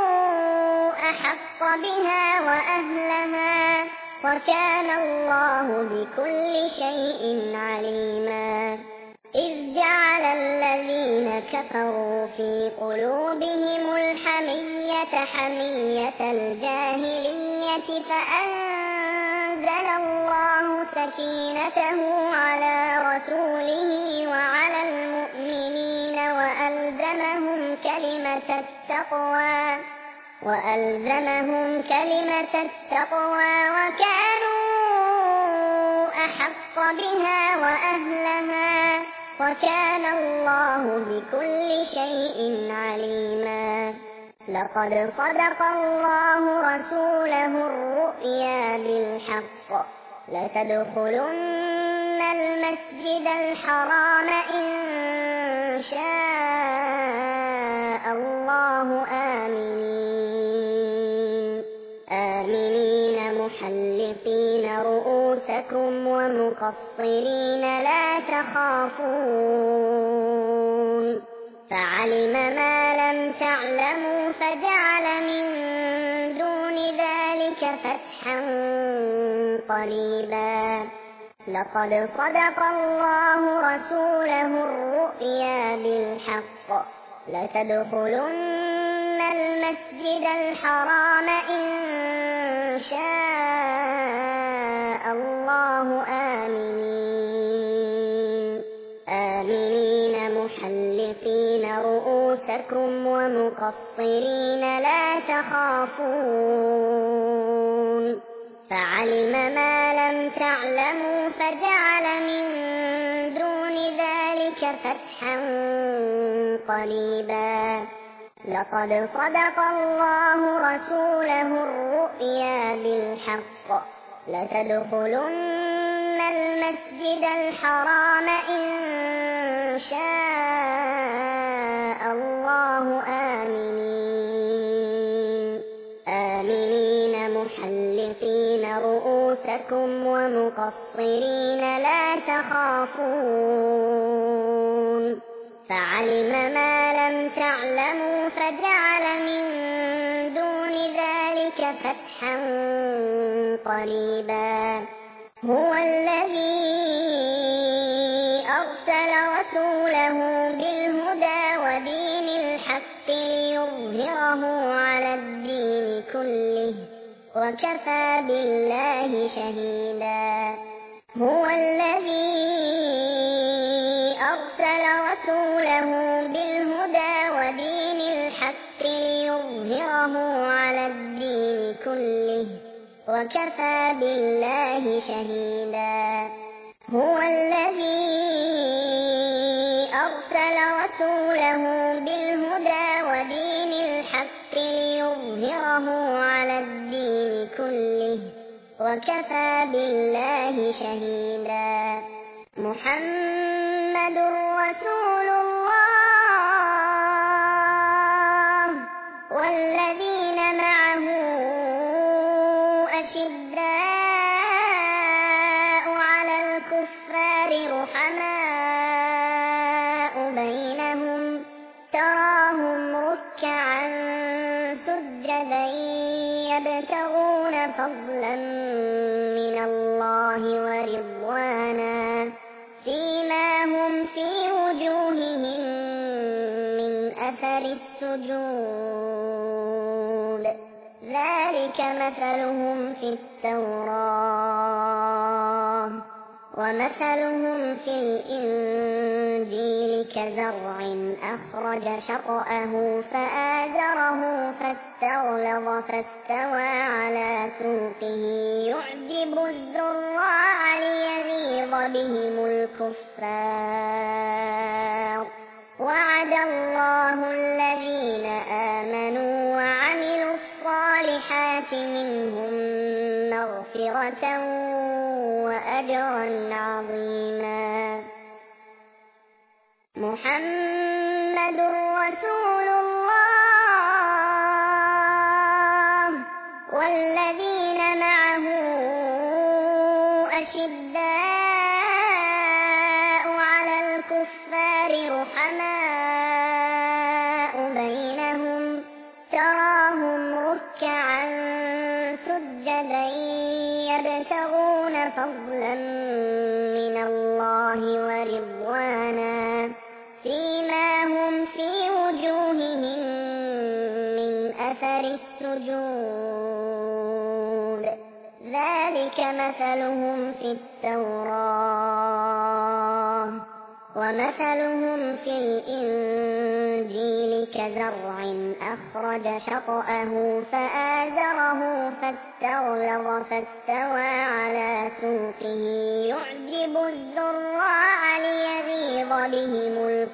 أحق بها وأهلها وكان الله بكل شيء عليما إذ جعل الذين كفروا في قلوبهم الحمية حمية الجاهلية فأنزل الله سكينته على رسوله وعلى المؤمنين وألزمهم كلمة التقوى وألزمهم كلمة التقوى وكانوا أحق بها وأهلها وكان الله بكل شيء عليما لقد صدق الله رسوله الرؤيا بالحق لتدخلن المسجد الحرام إن شاء الله آمين آمين رؤوسكم ومقصرين لا تخافون فعلم ما لم تعلموا فجعل من دون ذلك فتحا قريبا لقد صدق الله رسوله الرؤيا بالحق لتدخلن المسجد الحرام إن شاء الله آمنين آمنين محلقين رؤوسكم ومقصرين لا تخافون فعلم ما لم تعلموا فجعل من دون ذلك فتحا قريبا لقد صدق الله رسوله الرؤيا بالحق لتدخلن المسجد الحرام إن شاء الله آمنين آمنين محلقين رؤوسكم ومقصرين لا تخافون فعلم ما لم تعلموا فجعل من دون ذلك فتحا قريبا هو الذي أرسل رسوله بالهدى ودين الحق ليظهره على الدين كله وكفى بالله شهيدا هو الذي أرسل رسوله بالهدى ودين الحق ليظهره على الدين كله وكفى بالله شهيدا هو الذي أرسل رسوله بالهدى ودين الحق ليظهره على الدين كله وكفى بالله شهيدا محمد رسول الله والذين معه أشداء على الكفار رحماء بينهم تراهم ركعا سجدا يبتغون فضلا من الله ورضوانا سيماهم في وجوههم من أثر السجود ذلك مثلهم في التوراة ومثلهم في الإنجيل كزرع أخرج شطأه فآزره فاستغلظ فاستوى على سوقه يعجب الزراع ليغيظ بهم الكفار وعد الله الذين آمنوا وعملوا الصالحات منهم مغفرة وأجرا عظيما محمد رسول الله والذين معه أشداء على الكفار رحماء بينهم تراهم ركعا سجدا يبتغون فضلا من الله ورضوانا سيماهم في وجوههم من أثر السجود ذلك مثلهم في التوراة ومثلهم في الإنجيل كزرع أخرج شطأه فآزره فاستغلظ فاستوى على سوقه يعجب الزراع ليغيظ بهم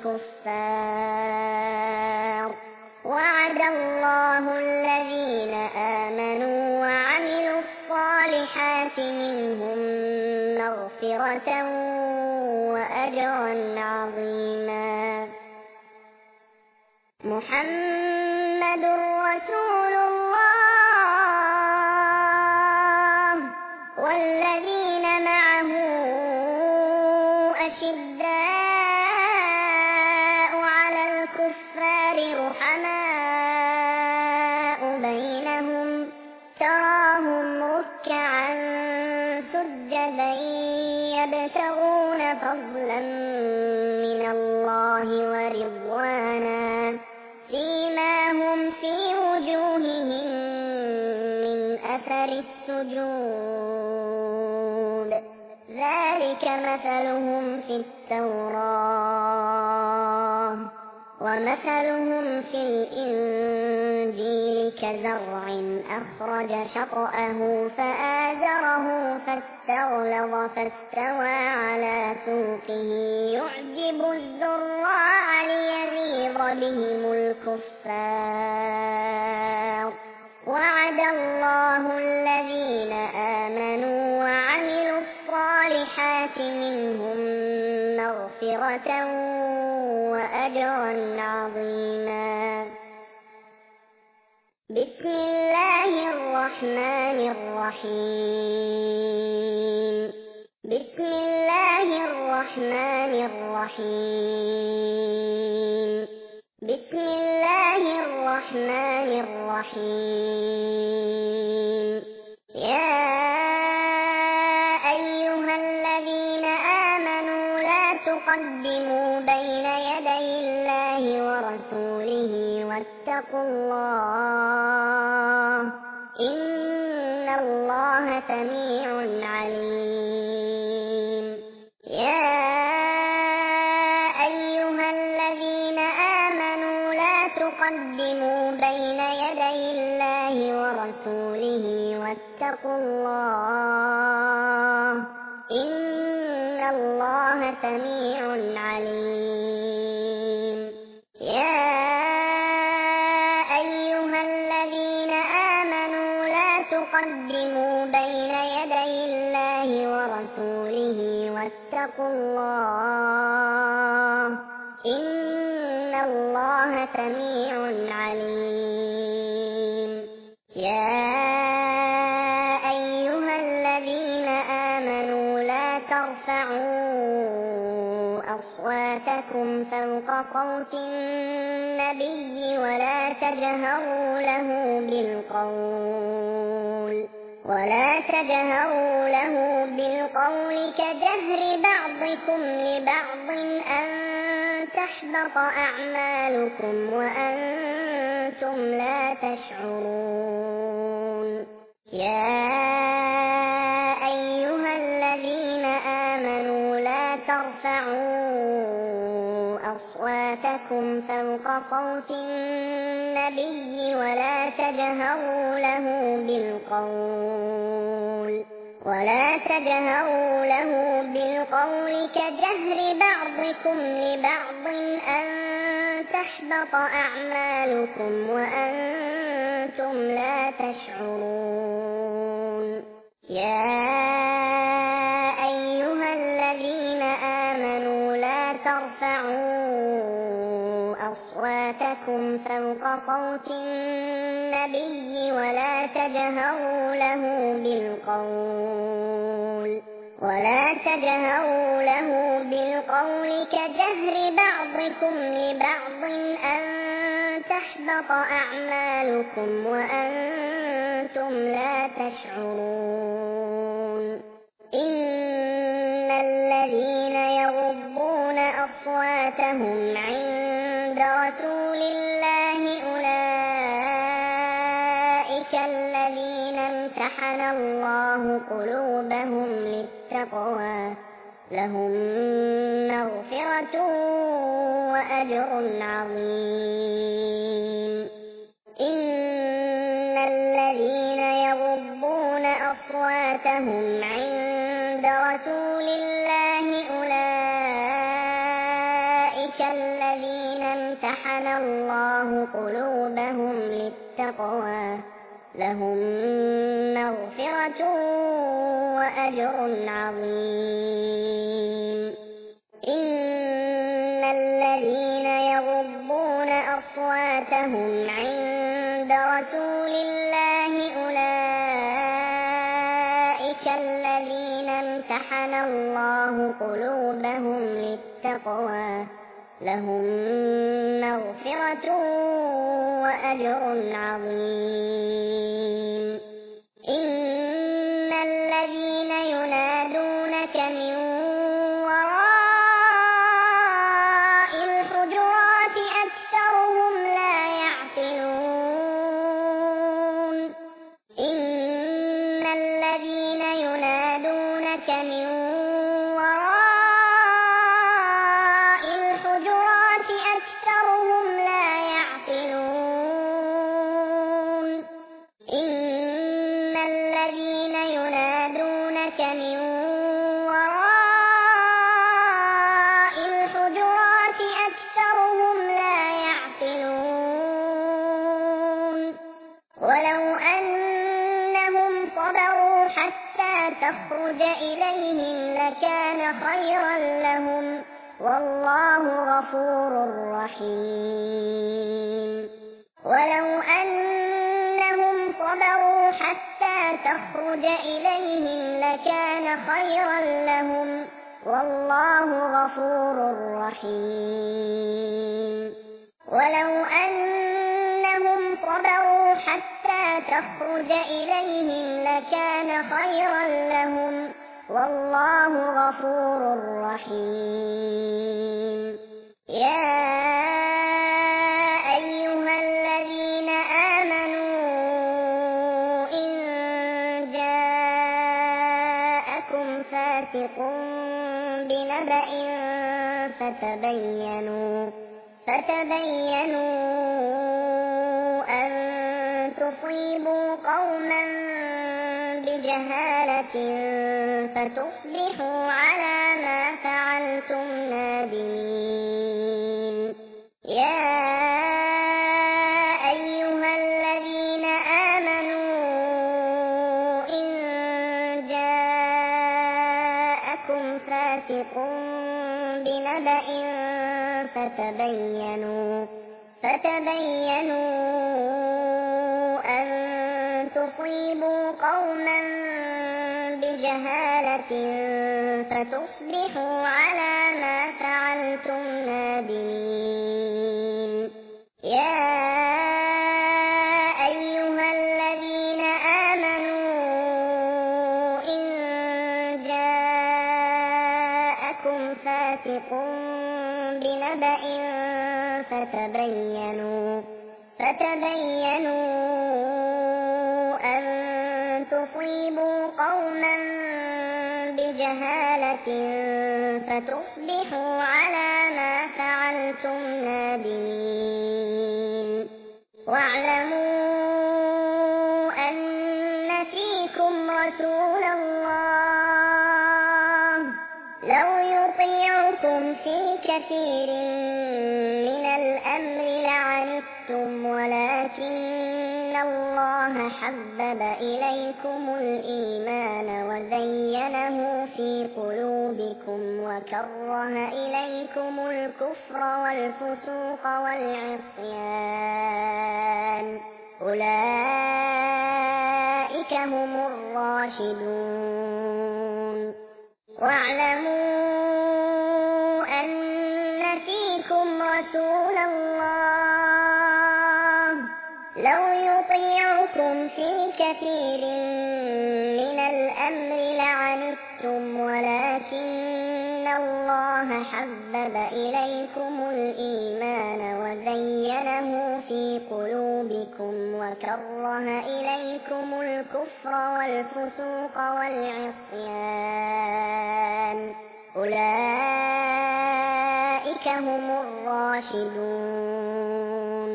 الكفار وعد الله الذين آمنوا وعملوا الصالحات منهم مغفرة وأجرا عظيما محمد رسول الله والذين معه يبتغون فضلا من الله ورضوانا سيماهم في وجوههم من أثر السجود ذلك مثلهم في التوراة ومثلهم في الإنجيل كزرع أخرج شطأه فآزره فاستغلظ فاستوى على سوقه يعجب الزراع ليغيظ بهم الكفار وعد الله الذين آمنوا وعملوا الصالحات منهم مغفرة وأجرا عظيما. بسم الله الرحمن الرحيم. بسم الله الرحمن الرحيم. بسم الله الرحمن الرحيم. يا أيها الذين آمنوا لا تقدموا بين يدي الله ورسوله واتقوا الله إن الله سميع عليم. يا أيها الذين آمنوا لا تقدموا بين يدي الله ورسوله واتقوا الله إن الله سميع عليم. يا أيها الذين آمنوا لا تقدموا بين يدي الله ورسوله واتقوا الله إن الله سميع عليم. يا أيها الذين آمنوا لا ترفعوا أصواتكم فوق صوت النبي ولا تجهروا له بالقول ولا تجهروا له بالقول كجهر بعضكم لبعض أن تحبط أعمالكم وأنتم لا تشعرون. يا أيها الذين آمنوا لا ترفعوا أصواتكم فوق صوت النبي ولا تجهروا له بالقول ولا تجهروا له بالقول كجهر بعضكم لبعض أن تحبط أعمالكم وأنتم لا تشعرون. يا أيها الذين آمنوا لا ترفعوا أصواتكم فوق صوت النبي ولا تجهروا له بالقول ولا تجهروا له بالقول كجهر بعضكم لبعض أن تحبط أعمالكم وأنتم لا تشعرون. إن الذين يغضون أصواتهم عند رسول الله أولئك الذين امتحن الله قلوبهم للتقوى لهم مغفرة وأجر عظيم. إن الذين يغضون أصواتهم عند رسول الله أولئك الذين امتحن الله قلوبهم للتقوى لهم مغفرة وأجر عظيم. إن الذين يغضون أصواتهم عند رسول الله أولئك الذين امتحن الله قلوبهم للتقوى لهم مغفرة وأجر عظيم. إن الذين ينادونك من خيرا لهم والله غفور رحيم ولو أنهم صبروا حتى تخرج إليهم لكان خيرا لهم والله غفور رحيم ولو أنهم صبروا حتى تخرج إليهم لكان خيرا لهم والله غفور رحيم يا أيها الذين آمنوا إن جاءكم فاسق بنبأ فتبينوا فتبينوا أن تصيبوا قوما بجهالة فتصبحوا على ما فعلتم نادمين يا أيها الذين آمنوا إن جاءكم فاسق بنبأ فتبينوا فتبينوا أن تصيبوا قوما بجهالة فتصبحوا على ما فعلتم نادمين يا أيها الذين آمنوا إن جاءكم فاسق بنبأ فتبينوا فتبينوا أن تصيبوا قوما بجهالة فتصبحوا على ما فعلتم نادمين واعلموا أن فيكم رسول الله لو يطيعكم في كثير من الأمر لعنتم ولكن الله حبب إليكم الإيمان وزينه في قلوبكم وكره إليكم الكفر والفسوق والعصيان أولئك هم الراشدون واعلموا أن فيكم رسول الله لو يطيعكم في كثير من الأمر لعنتم ولكن الله حبب إليكم الإيمان وزينه في قلوبكم وكره إليكم الكفر والفسوق والعصيان أولئك هم الراشدون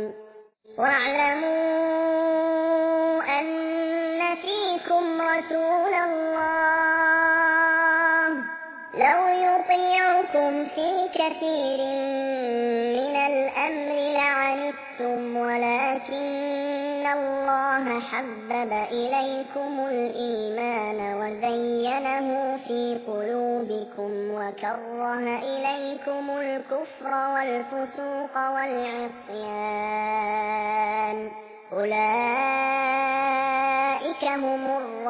واعلموا أن فيكم رسول الله لو يطيعكم في كثير من الأمر لعنتم ولكن الله حبب إليكم الإيمان وزينه في قلوبكم وكره إليكم الكفر والفسوق والعصيان أولئك هم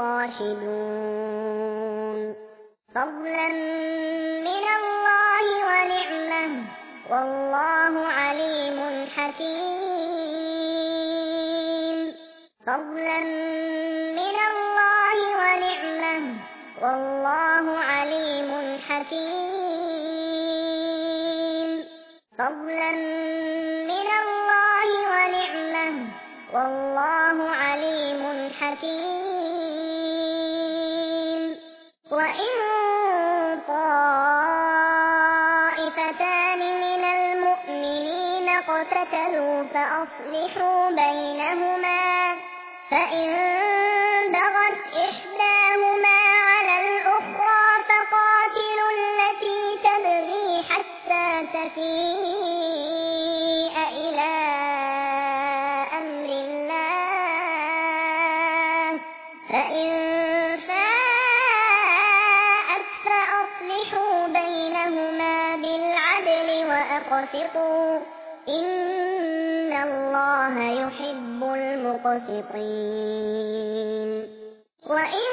الراشدون فضلا من الله ونعمة والله عليم حكيم فضلا من الله ونعمة والله عليم حكيم فضلا من الله ونعمة والله عليم حكيم وإن طائفتان من المؤمنين اقتتلوا فأصلحوا بينهما فإن بغت إحداهما على الأخرى فقاتلوا التي تبغي حتى تفيء إلى أمر الله فإن فاءت فأصلحوا وأقسطوا إن الله يحب المقسطين وإن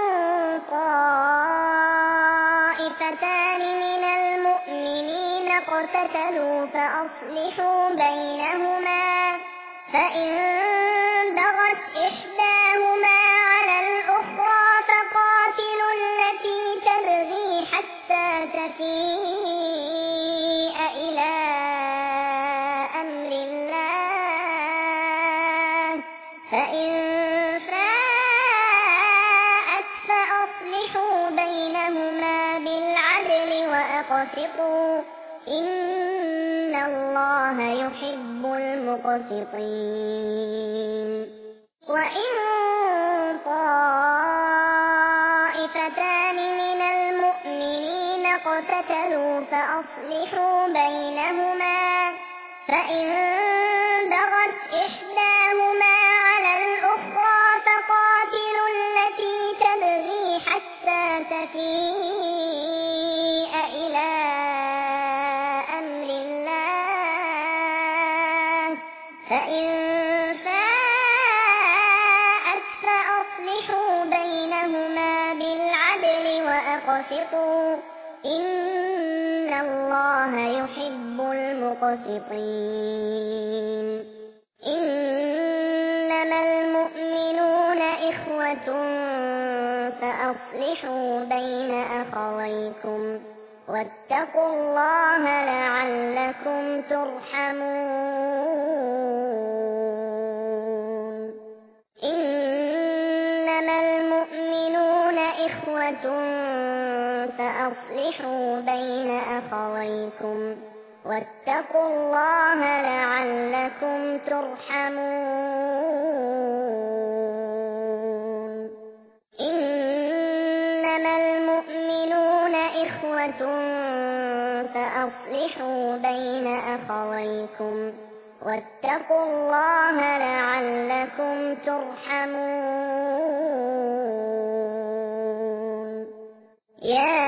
طائفتان من المؤمنين اقتتلوا فأصلحوا بينهما فإن بغت إحداهما على الأخرى فقاتلوا التي تبغي حتى تفيء إلى أمر الله فإن فاءت فأصلحوا بينهما بالعدل وأقسطوا إن الله يحب المقسطين وإن طائفتان من المؤمنين اقتتلوا فأصلحوا بينهما فإن بغت إحداهما على الأخرى فقاتلوا التي تبغي حتى تفيء إلى أمر الله فإن فاءت فأصلحوا بينهما بالعدل وأقسطوا إن الله يحب المقسطين إنما المؤمنون إخوة فأصلحوا بين أخويكم واتقوا الله لعلكم ترحمون إنما المؤمنون إخوة فأصلحوا بين أخويكم واتقوا الله لعلكم ترحمون إنما المؤمنون إخوة فأصلحوا بين أخويكم واتقوا الله لعلكم ترحمون يا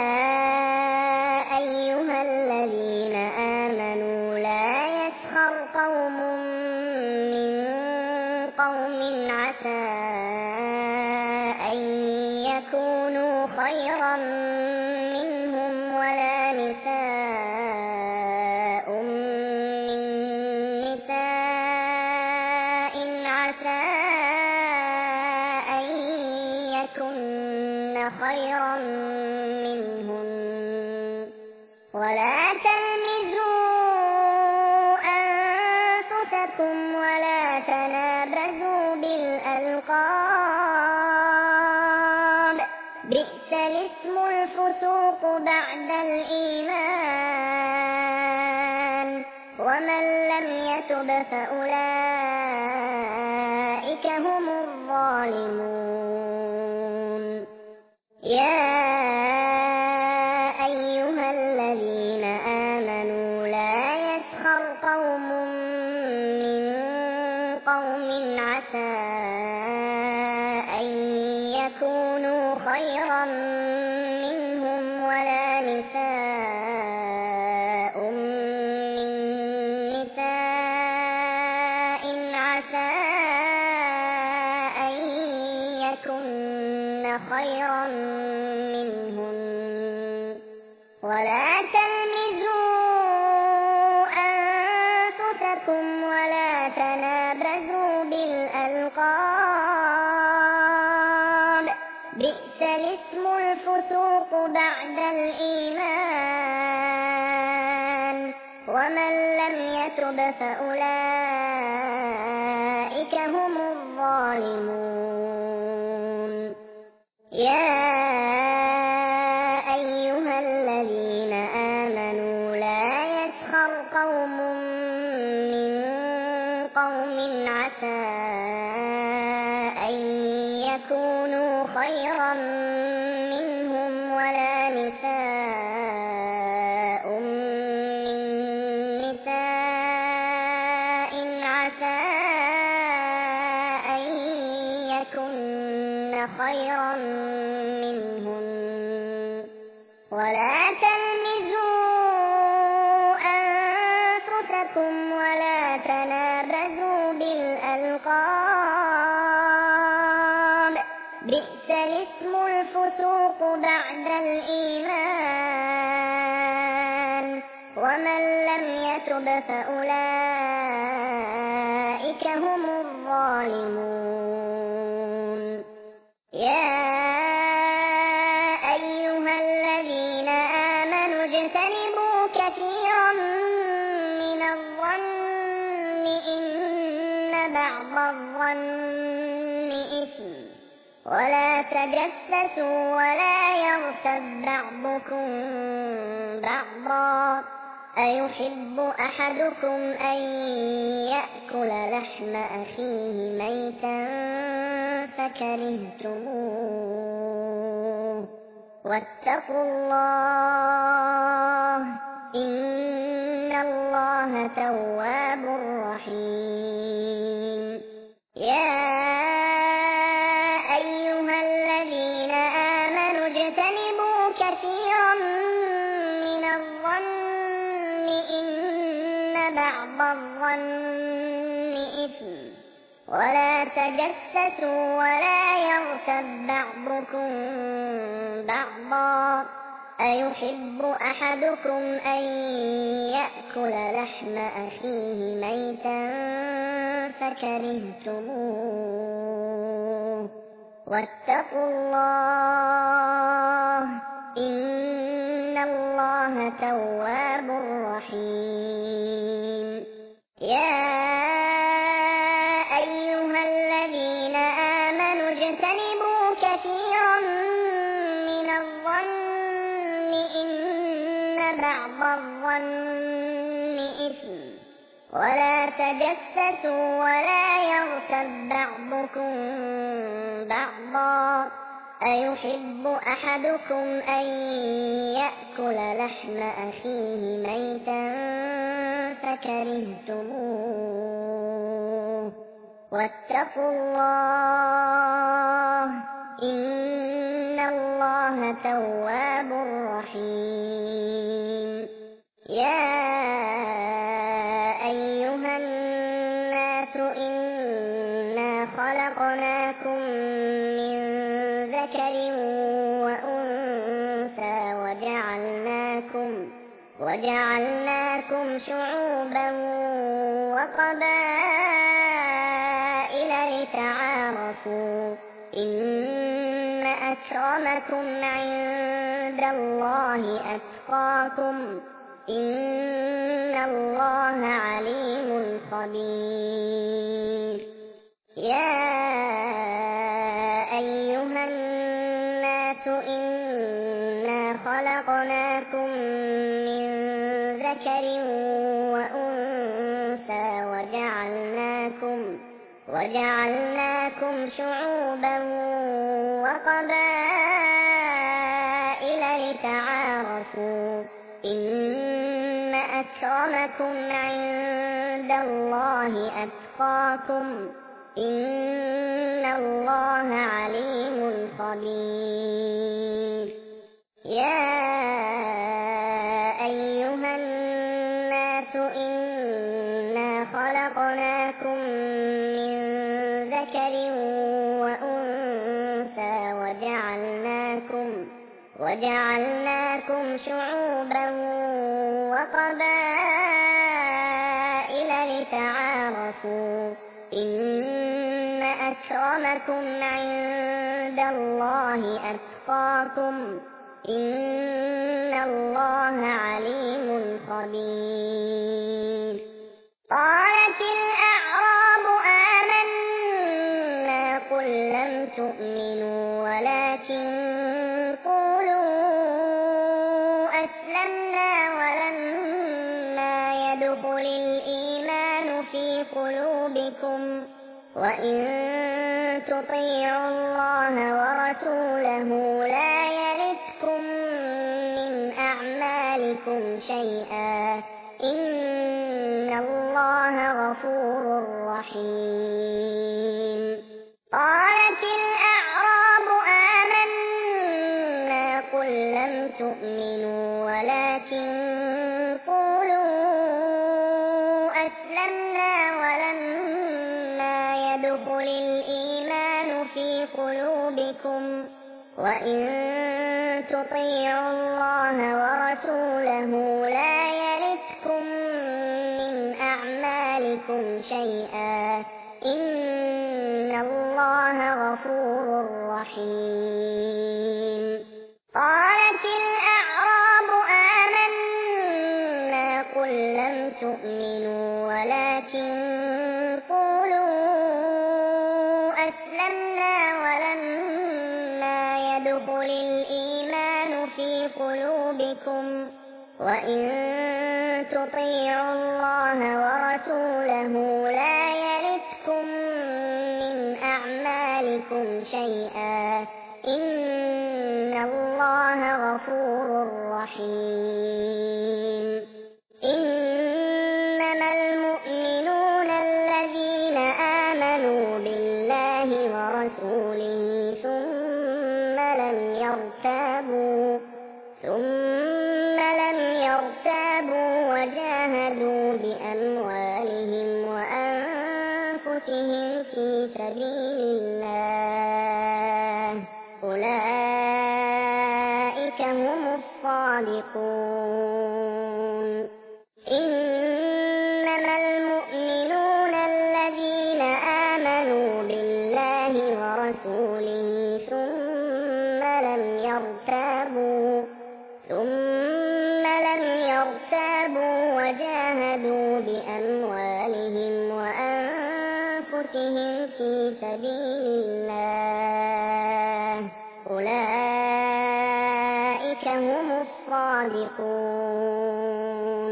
أيها الذين آمنوا لا يسخر قوم من قوم عسى أن يكونوا خيرا منهم ولا نساء من نساء عسى أن يكن خيرا منهم ولا تلمزوا أنفسكم ولا تنابزوا بالألقاب بئس الاسم الفسوق بعد الإيمان ومن لم يتب فأولئك هم الظالمون يا أيها الذين آمنوا لا يسخر قوم من قوم عسى أن يكونوا خيرا منهم ولا نساء من نساء عسى أن يكن خيرا منهم ولا تلمزوا أنفسكم ولا تنابزوا بالألقاب بئس الاسم الفسوق بعد الإيمان ومن لم يتب فأولئك هم الظالمون يا أيها الذين آمنوا لا يسخر قوم من قوم عسى أن يكونوا خيرا منهم ولا نساء من نساء عسى أن يكن خيرا منهم ولا تلمزوا ومن لم يتب فأولئك هم الظالمون. يا أيها الذين آمنوا اجتنبوا كثيرا من الظن إن بعض الظن إثم ولا تجسسوا ولا يغتب بعضكم بعضا أيحب أحدكم أن يأكل لحم أخيه ميتا فكرهتموه واتقوا الله إن الله تواب رحيم. يا أيها الذين آمنوا اجتنبوا كثيرا من الظن إن بعض الظن إثم ولا تجسسوا ولا يغتب بعضكم بعضا أيحب أحدكم أن يأكل لحم أخيه ميتا فكرهتموه واتقوا الله إن الله تواب رحيم. يا أيها الذين آمنوا اجتنبوا كثيرا من الظن إن بعض الظن إثم ولا تجسسوا ولا يغتب بعضكم بعضا أيحب أحدكم أن يأكل لحم أخيه ميتا فكرهتموه واتقوا الله إن الله تواب رحيم. يا أيها الناس إنا خلقناكم من ذكر وأنثى وجعلناكم وجعلناكم شعوبا وقبائل لتعارفوا إن أكرمكم عند الله أتقاكم إن الله عليم خبير. يا أيها الناس إنا خلقناكم من ذكر وأنثى وجعلناكم وجعلناكم شعوبا وقبائل لتعارفوا إن أكرمكم عند الله أتقاكم إن الله عليم خبير. يا أيها الناس إنا خلقناكم من ذكر وأنثى وجعلناكم وجعلناكم شعوبا وقبائل لتعارفوا إن أكرمكم عند الله أتقاكم إن الله عليم خبير. قالت الأعراب آمنا قل لم تؤمنوا ولكن قولوا أسلمنا ولما يدخل الإيمان في قلوبكم وإن تطيعوا الله ورسوله لا يلتكم من أعمالكم شيئا إن الله غفور رحيم. قالت الأعراب آمنا قل لم تؤمنوا ولكن قولوا أسلمنا ولما يدخل الإيمان في قلوبكم وإن تطيعوا الله ورسوله لا يلتكم أعمالكم شيئا إن الله غفور رحيم. قالت الأعراب آمنا قل لم تؤمنوا ولكن قولوا أسلمنا ولما يدخل الإيمان في قلوبكم وإن تطيعوا الله ورسوله لا يلتكم من أعمالكم شيئا إن الله غفور رحيم. إنما المؤمنون الذين آمنوا بالله ورسوله ثم لم يرتابوا ثم لم يرتابوا وجاهدوا بأموالهم وأنفسهم في سبيل الله أولئك هم الصادقون. إنما المؤمنون الذين آمنوا بالله ورسوله ثم لم يرتابوا ثم لم يرتابوا وجاهدوا بأموالهم وأنفسهم في سبيل الله أولئك هم الصادقون.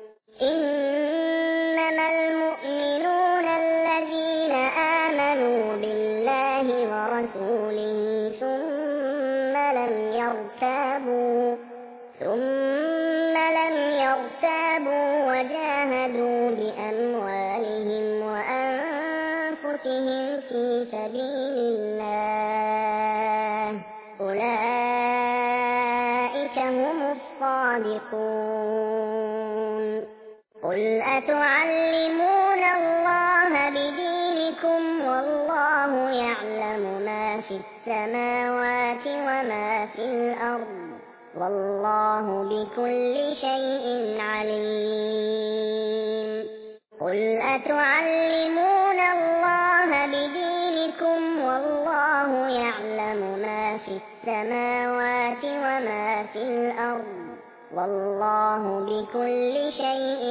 إنما المؤمنون الذين آمنوا بالله ورسوله ثم لم يرتابوا ثم لم يرتابوا وجاهدوا بأموالهم وأنفسهم في سبيل الله أولئك هم الصادقون. قل أتعلمون الله بدينكم والله يعلم ما في السماوات وما في الأرض والله بكل شيء عليم. قل أتعلمون الله بدينكم والله يعلم ما في السماوات وما في الأرض والله بكل شيء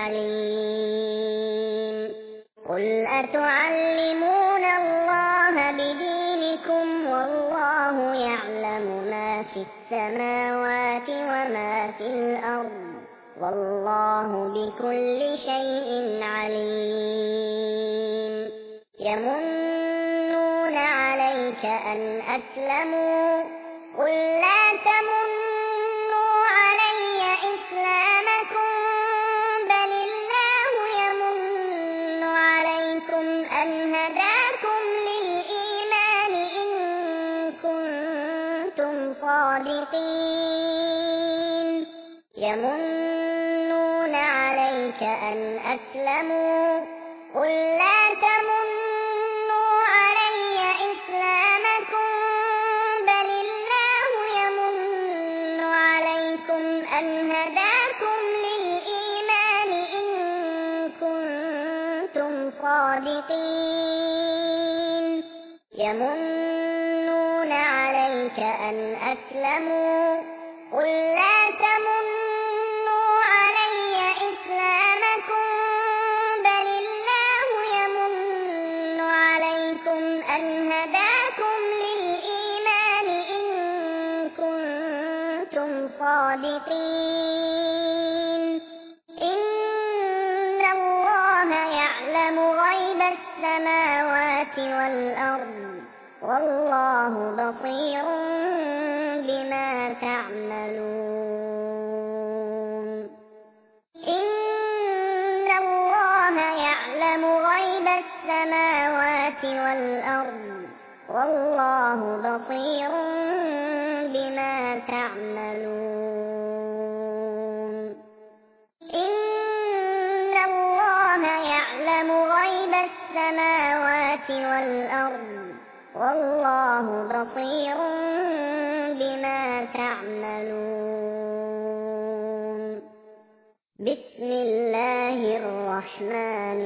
عليم. قل أتعلمون الله بدينكم والله يعلم ما في السماوات وما في الأرض والله بكل شيء عليم. يمنون عليك أن أسلموا قل لا تمنوا علي إسلامكم بل الله يمن عليكم أن هداكم للإيمان إن كنتم صادقين. يمنون عليك أن أسلموا قل لا تمنوا علي إسلامكم بل الله يمن عليكم أن هداكم للإيمان إن كنتم صادقين. يمنون عليك أن أسلموا قل لا تمنوا علي إسلامكم بل الله يمن عليكم أن هداكم للإيمان إن كنتم صادقين. إن الله يعلم غيب السماوات والأرض والله بصير بما تعملون. إن الله يعلم غيب السماوات والأرض والله بصير بما تعملون. إن الله يعلم غيب السماوات والأرض والله بصير بما تعملون. بسم الله الرحمن الرحمن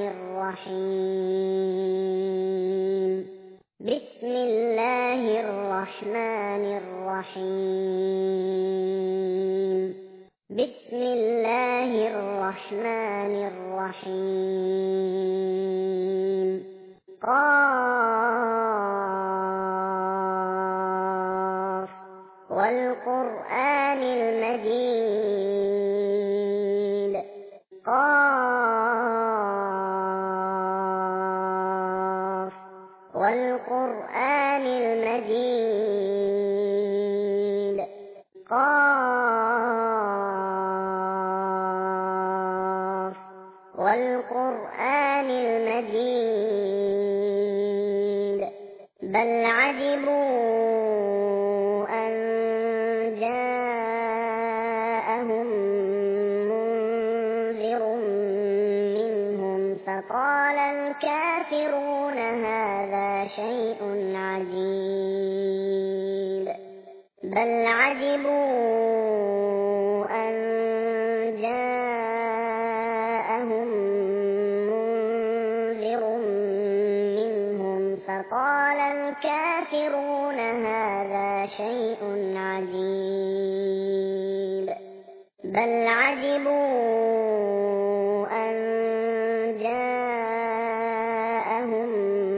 الرحيم بسم الله الرحمن الرحيم بسم الله الرحمن الرحيم قاف والقرآن المجيد قاف والقرآن المجيد قاف والقرآن المجيد بل عجبوا أن جاءهم منذر منهم فقال الكافرون هذا شيء عجيب بل عجبوا أن جاءهم منذر منهم فقال الكافرون هذا شيء عجيب بل عجبوا أن جاءهم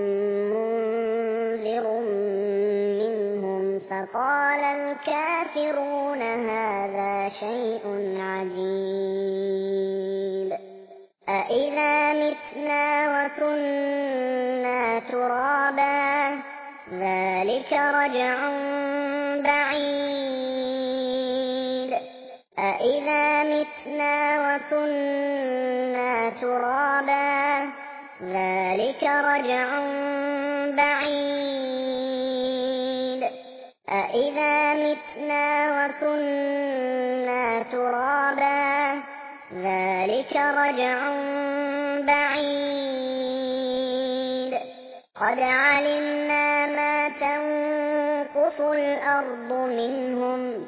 منذر منهم فقال الكافرون هذا شيء عجيب أإذا متنا وكنا ترابا ذلك رجع بعيد أإذا متنا وكنا ترابا ذلك رجع بعيد أإذا متنا وكنا ترابا ذلك رجع بعيد قد علمنا ما تنقص الأرض منهم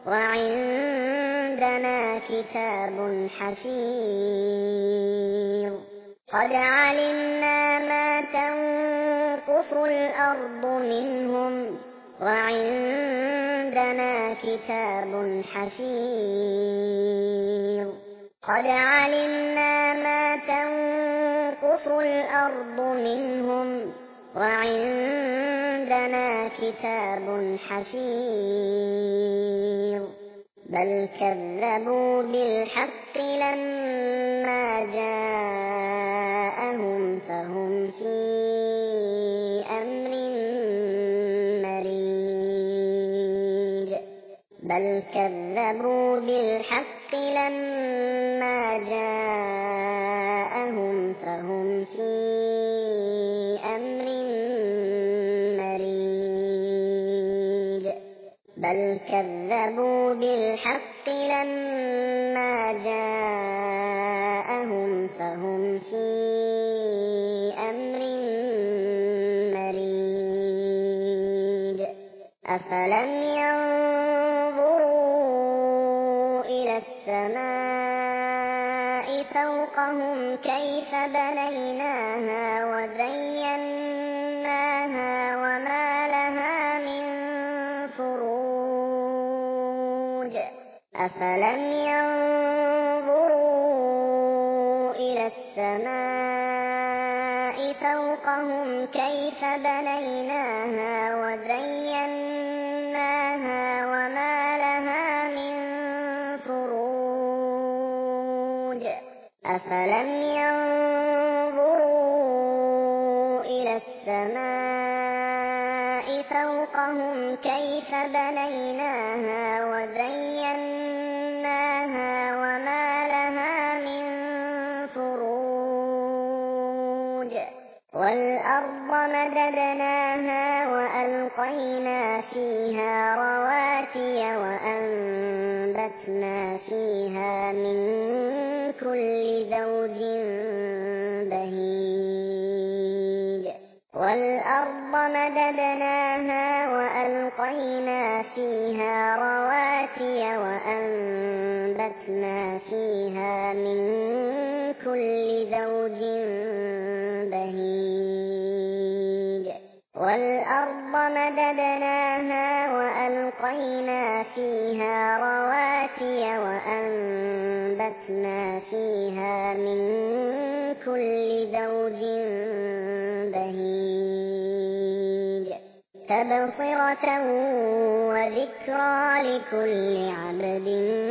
وعندنا كتاب حفيظ قد علمنا ما تنقص الأرض منهم وعندنا كتاب حفيظ قد علمنا ما تنقص الأرض منهم وعندنا كتاب حفيظ بل كذبوا بالحق لما جاءهم فهم في أمر مريج بل كذبوا بالحق لما جاءهم فهم في أمر مريج بل كذبوا بالحق لما جاءهم فهم في أمر مريج أفلم ينظروا إلى السماء فوقهم كيف بنيناها وزيناها وما لها من فروج أفلم ينظروا إلى السماء فوقهم كيف بنيناها وزيناها وما لها من فروج أفلم ينظروا إلى السماء فوقهم كيف بنيناها وزيناها وما لها من فروج والأرض مددناها وألقينا فيها رواسي وأنبتنا فيها من كل زوج بهيج والأرض مددناها وألقينا فيها رواسي وأنبتنا وأنبتنا فيها من كل زوج بهيج والأرض مددناها وألقينا فيها رواسي وأنبتنا فيها من كل زوج بهيج تبصرة وذكرى لكل عبد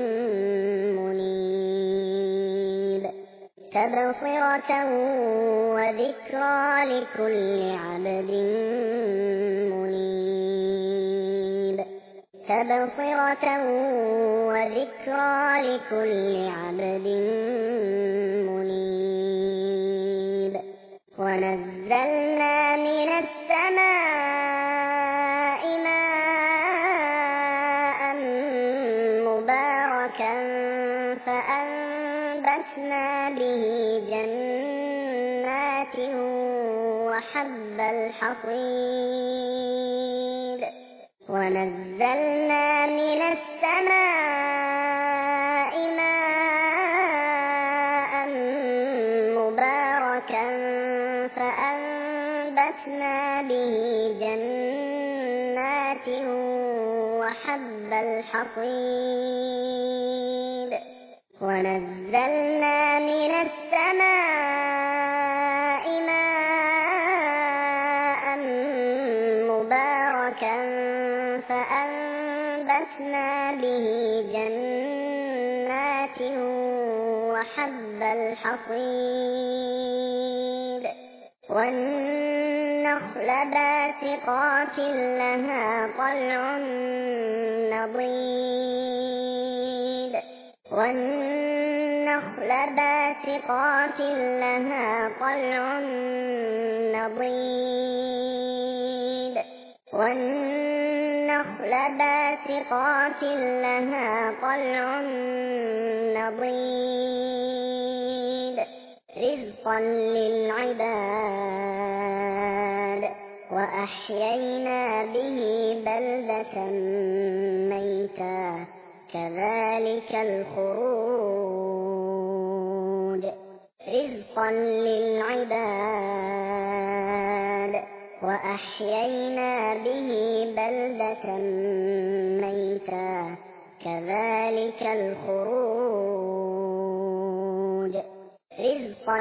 منيب تبصرة وذكرى لكل عبد منيب تبصرة وذكرى لكل عبد منيب ونزلنا من السماء ماء مباركا فأنبتنا به جنات وحب الحصيد ونزلنا من السماء ماء مباركا فأنبتنا به جنات وحب الحصيد ونزلنا من السماء ماء مباركا فأنبتنا به جنات وحب الحصيد والنخل باسقات لها طلع نضيد والنخل باسقات لها طلع نضيد والنخل باسقات لها طلع نضيد رزقا للعباد وأحيينا به بلدة ميتا كذلك الخروج رزقا للعباد وأحيينا به بلدة ميتا كذلك الخروج رزقا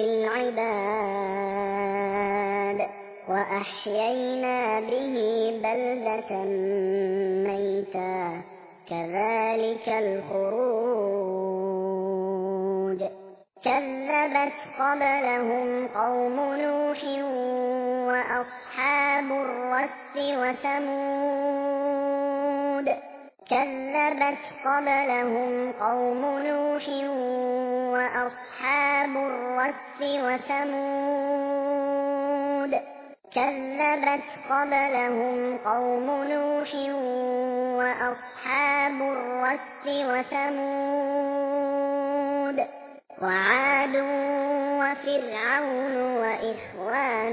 للعباد وأحيينا به بلدة ميتا كذلك الخروج كذبت قبلهم قوم نوح وأصحاب الرس وثمود كذبت قبلهم قوم نوح وأصحاب الرس وثمود كذبت قبلهم قوم نوح وأصحاب الرس وثمود وعاد وفرعون وإخوان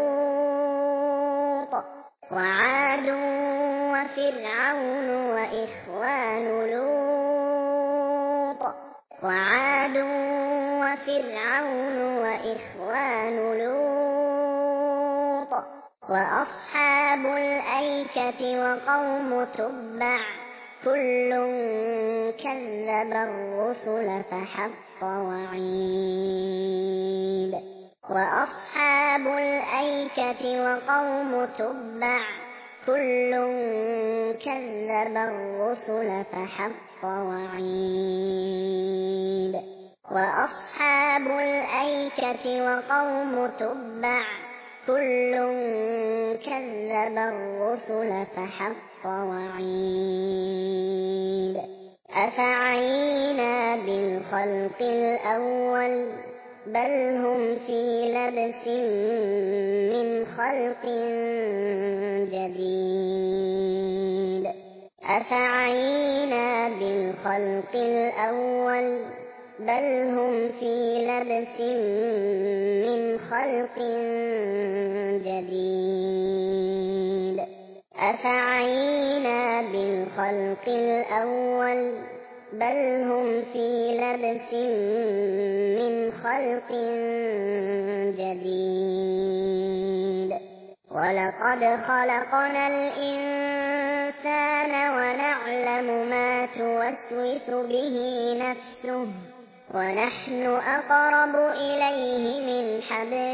لوط وعاد وفرعون وإخوان لوط وعاد وفرعون وإخوان لوط وأصحاب الأيكة وقوم تبع كل كذب الرسل فحق وعيد وأصحاب الأيكة وقوم تبع كل كذب الرسل فحق وعيد وأصحاب الأيكة وقوم تبع كل كذب الرسل فحق وعيد أفعينا بالخلق الأول بل هم في لبس من خلق جديد أفعينا بالخلق الأول بل هم في لبس من خلق جديد أفعينا بالخلق الأول بل هم في لبس من خلق جديد ولقد خلقنا الإنسان ونعلم ما توسوس به نفسه ونحن أقرب إليه من حبل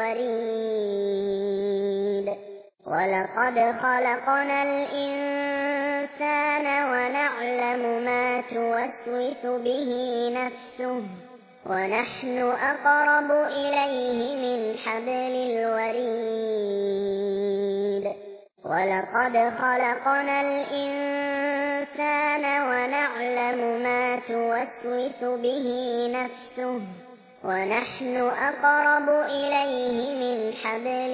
الوريد ولقد خلقنا الإنسان ونعلم ما توسوس به نفسه ونحن أقرب إليه من حبل الوريد ولقد خلقنا الإنسان ونعلم ما توسوس به نفسه ونحن أقرب إليه من حبل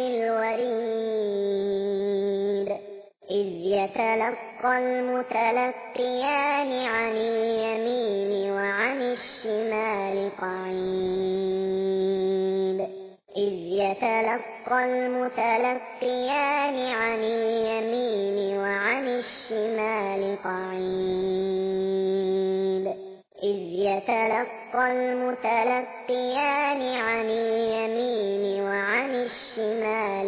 الوريد إذ يتلقى المتلقيان عن اليمين وعن الشمال قعيد إذ يتلقى المتلقيان عن اليمين وعن الشمال قعيد إذ يتلقى المتلقيان عن اليمين وعن الشمال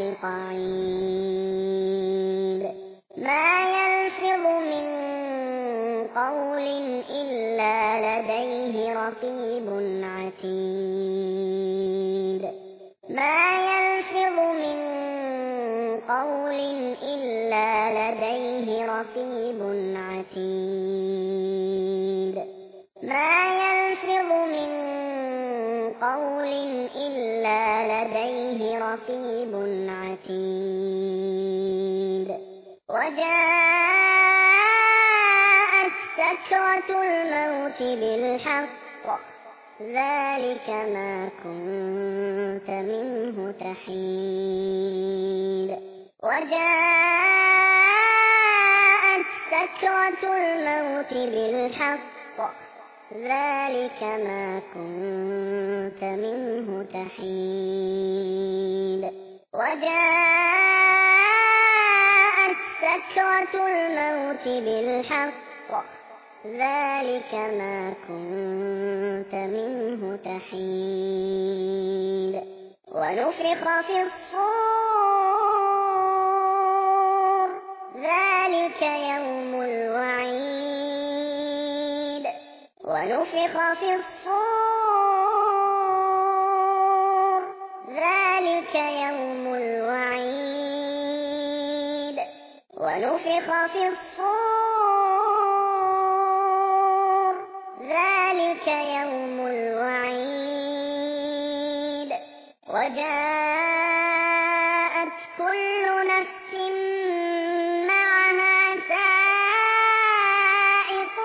قعيد ما يلفظ من قول إلا لديه رقيب عتيد ما يلفظ من قول إلا لديه رقيب عتيد ما يلفظ من قول إلا لديه رقيب عتيد وجاءت سكرة الموت بالحق ذلك ما كنت منه تحيد وجاءت سكرة الموت بالحق ذلك ما كنت منه تحيد وجاءت سكرة الموت بالحق ذلك ما كنت منه تحيد ونفخ في الصور ذلك يوم الوعيد ونفخ في الصور ذلك يوم الوعيد ونفخ في الصور ذلك يوم الوعيد وجاءت كل نفس معها سائق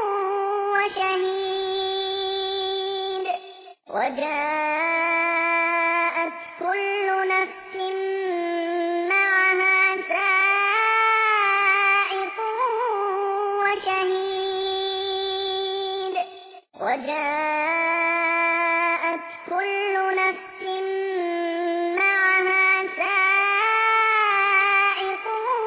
وشهيد وجاءت كل نفس معها سائق وشهيد وجاءت كل نفس معها سائق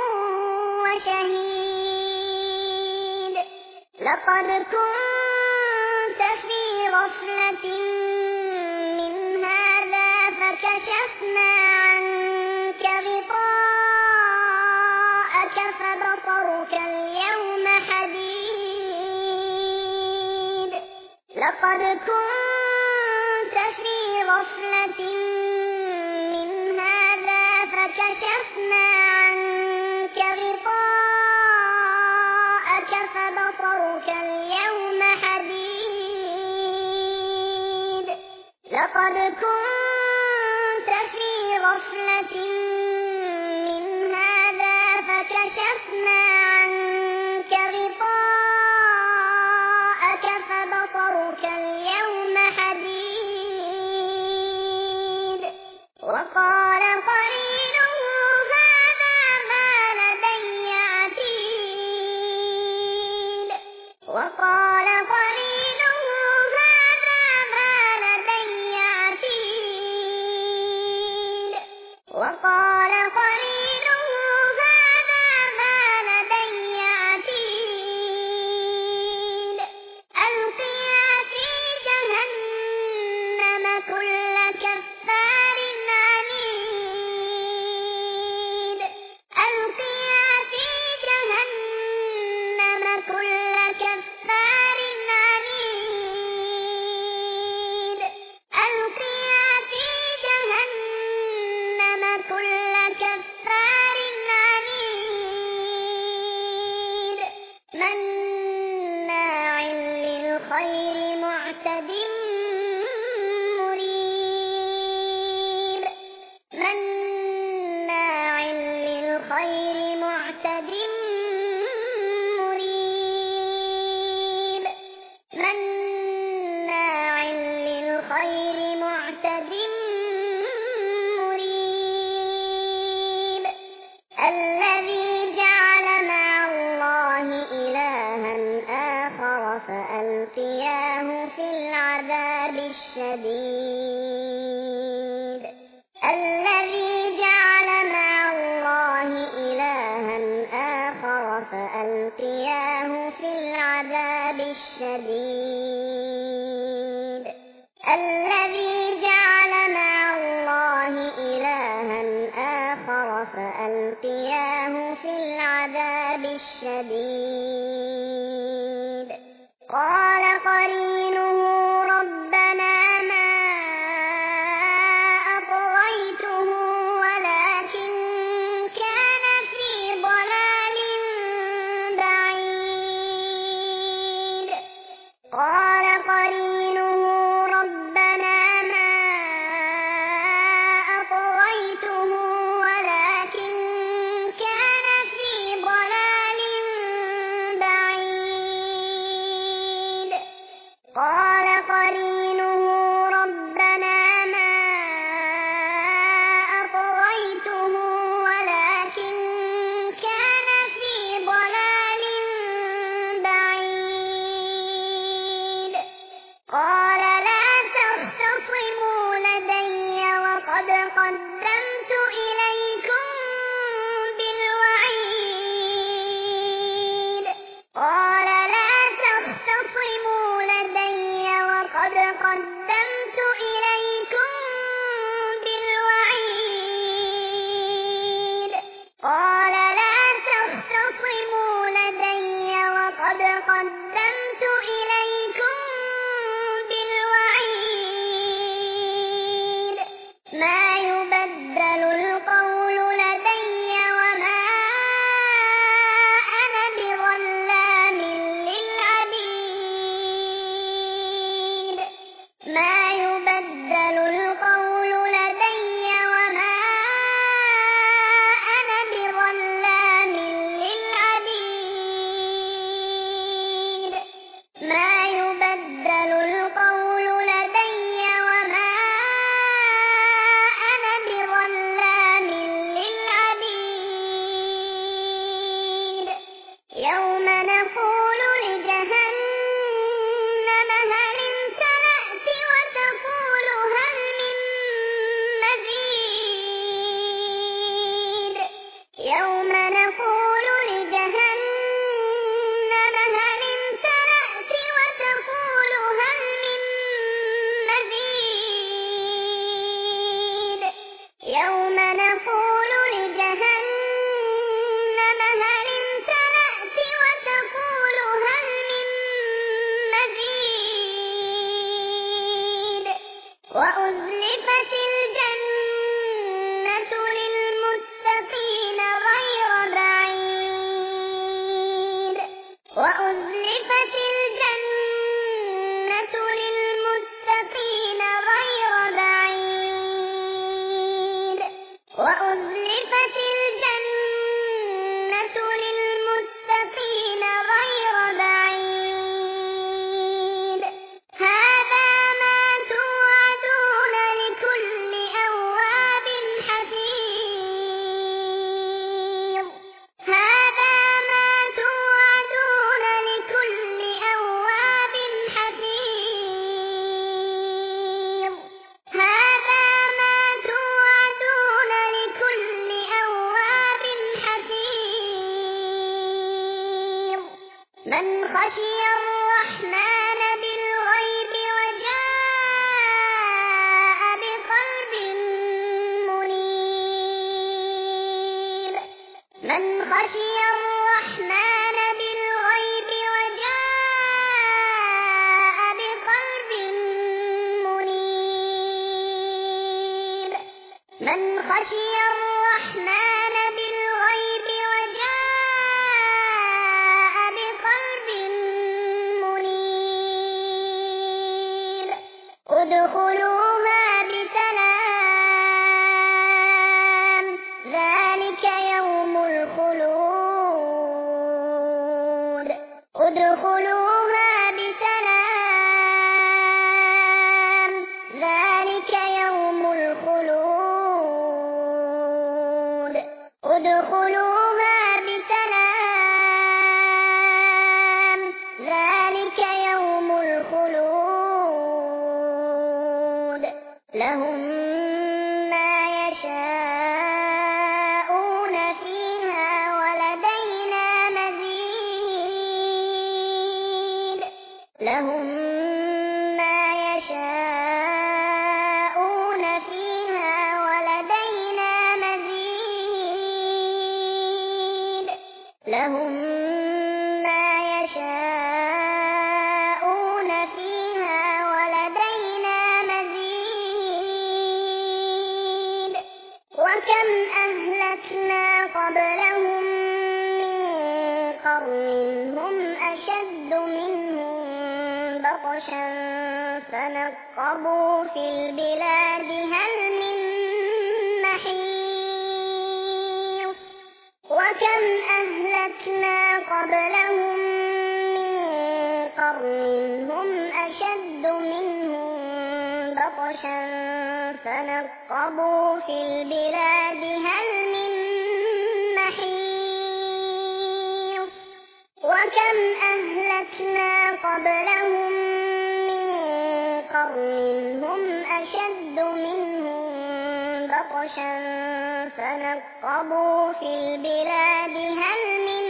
وشهيد لقد كنت في غفلة من هذا فكشفنا عنك غطاءك فبصرك اليوم حديد لقد كنت في غفلة من هذا فكشفنا عنك غطاءك فبصرك اليوم حديد لقد كنت في غفلة من هذا فكشفنا عنك غطاءك فبصرك اليوم حديد وقال قرينه هذا ما لدي عتيد وقال قرينه هذا ما لدي عتيد وقال للخير معتد مريب مناع للخير معتد مريب مناع للخير معتد مريب الذي جعل مع الله إلها آخر فألقياه في العذاب الشديد الذي جعل مع الله إلها آخر فألقياه في العذاب الشديد الذي جعل مع الله إلها آخر فألقياه في العذاب الشديد قال قرينه ربنا ما أطغيته ولكن كان في ضلال بعيد قال قرينه ربنا ما أطغيته ولكن كان في ضلال بعيد قال قرينه ربنا ما أطغيته ولكن كان في ضلال بعيد قال لا تختصموا لدي وقد قدمت إليكم بالوعيد قال لا تختصموا لدي وقد قدمت إليكم بالوعيد قال لا تختصموا لدي وقد قدمت إليكم بالوعيد ما يبدل القول لدي وما أنا بظلام للعبيد ما يبدل القول لدي وما أنا بظلام للعبيد ما يبدل القول لدي وما أنا بظلام للعبيد يوم نقول لجهنم هل امتلأت وتقول هل من مزيد يوم نقول لجهنم هل امتلأت وتقول هل من مزيد يوم نقول لجهنم هل امتلأت وتقول هل من مزيد وأزلفت الجنة للمتقين غير بعيد وأزلفت الجنة للمتقين غير بعيد وأزلفت الجنة للمتقين غير بعيد هذا ما توعدون لكل أواب حفيظ هذا ما توعدون لكل أواب حفيظ هذا ما توعدون لكل أواب حفيظ من خشي الرحمن بالغيب وجاء بقلب منيب من خشي الرحمن بالغيب وجاء بقلب منيب من خشي الرحمن بالغيب وجاء بقلب منيب ادخلوها بسلام ذلك يوم الخلود ادخلوها بسلام ذلك يوم الخلود ادخلوها بسلام ذلك يوم الخلود لهم ما يشاءون فيها ولدينا مزيد لهم ما يشاءون فيها ولدينا مزيد لهم ما يشاءون فيها ولدينا مزيد وكم أهلكنا قبلهم من قرن هم أشد منهم بطشا فنقبوا في البلاد هل من محيص وكم أهلكنا قبلهم من قرن هم أشد منهم بطشا فنقبوا في البلاد هل من محيص وكم أهلكنا قبلهم من قرن هم أشد منهم بطشا فنقبوا في البلاد هل من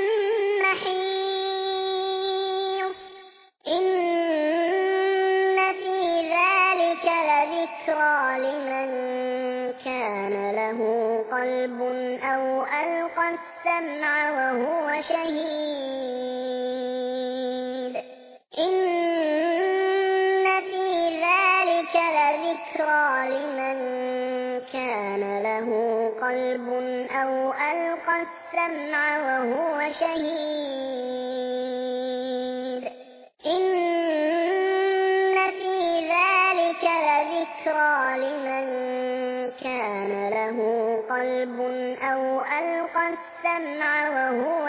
محيص إن في ذلك لذكرى لمن كان له قلب أو ألقى السمع وهو شهيد إن في ذلك لذكرى لمن كان له قلب أو ألقى السمع وهو شهيد إن في ذلك لذكرى لمن كان له قلب أو ألقى السمع وهو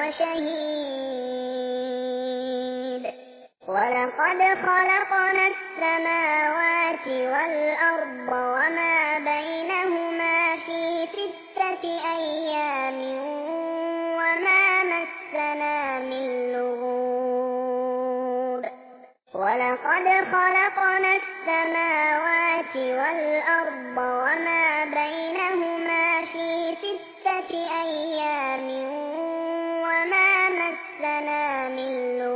شهيد ولقد خلقنا السماوات والأرض وما بينهما في ستة أيام وما مسنا من لغوب ولقد خلقنا السماوات والأرض وما بينهما في ستة أيام وما مسنا من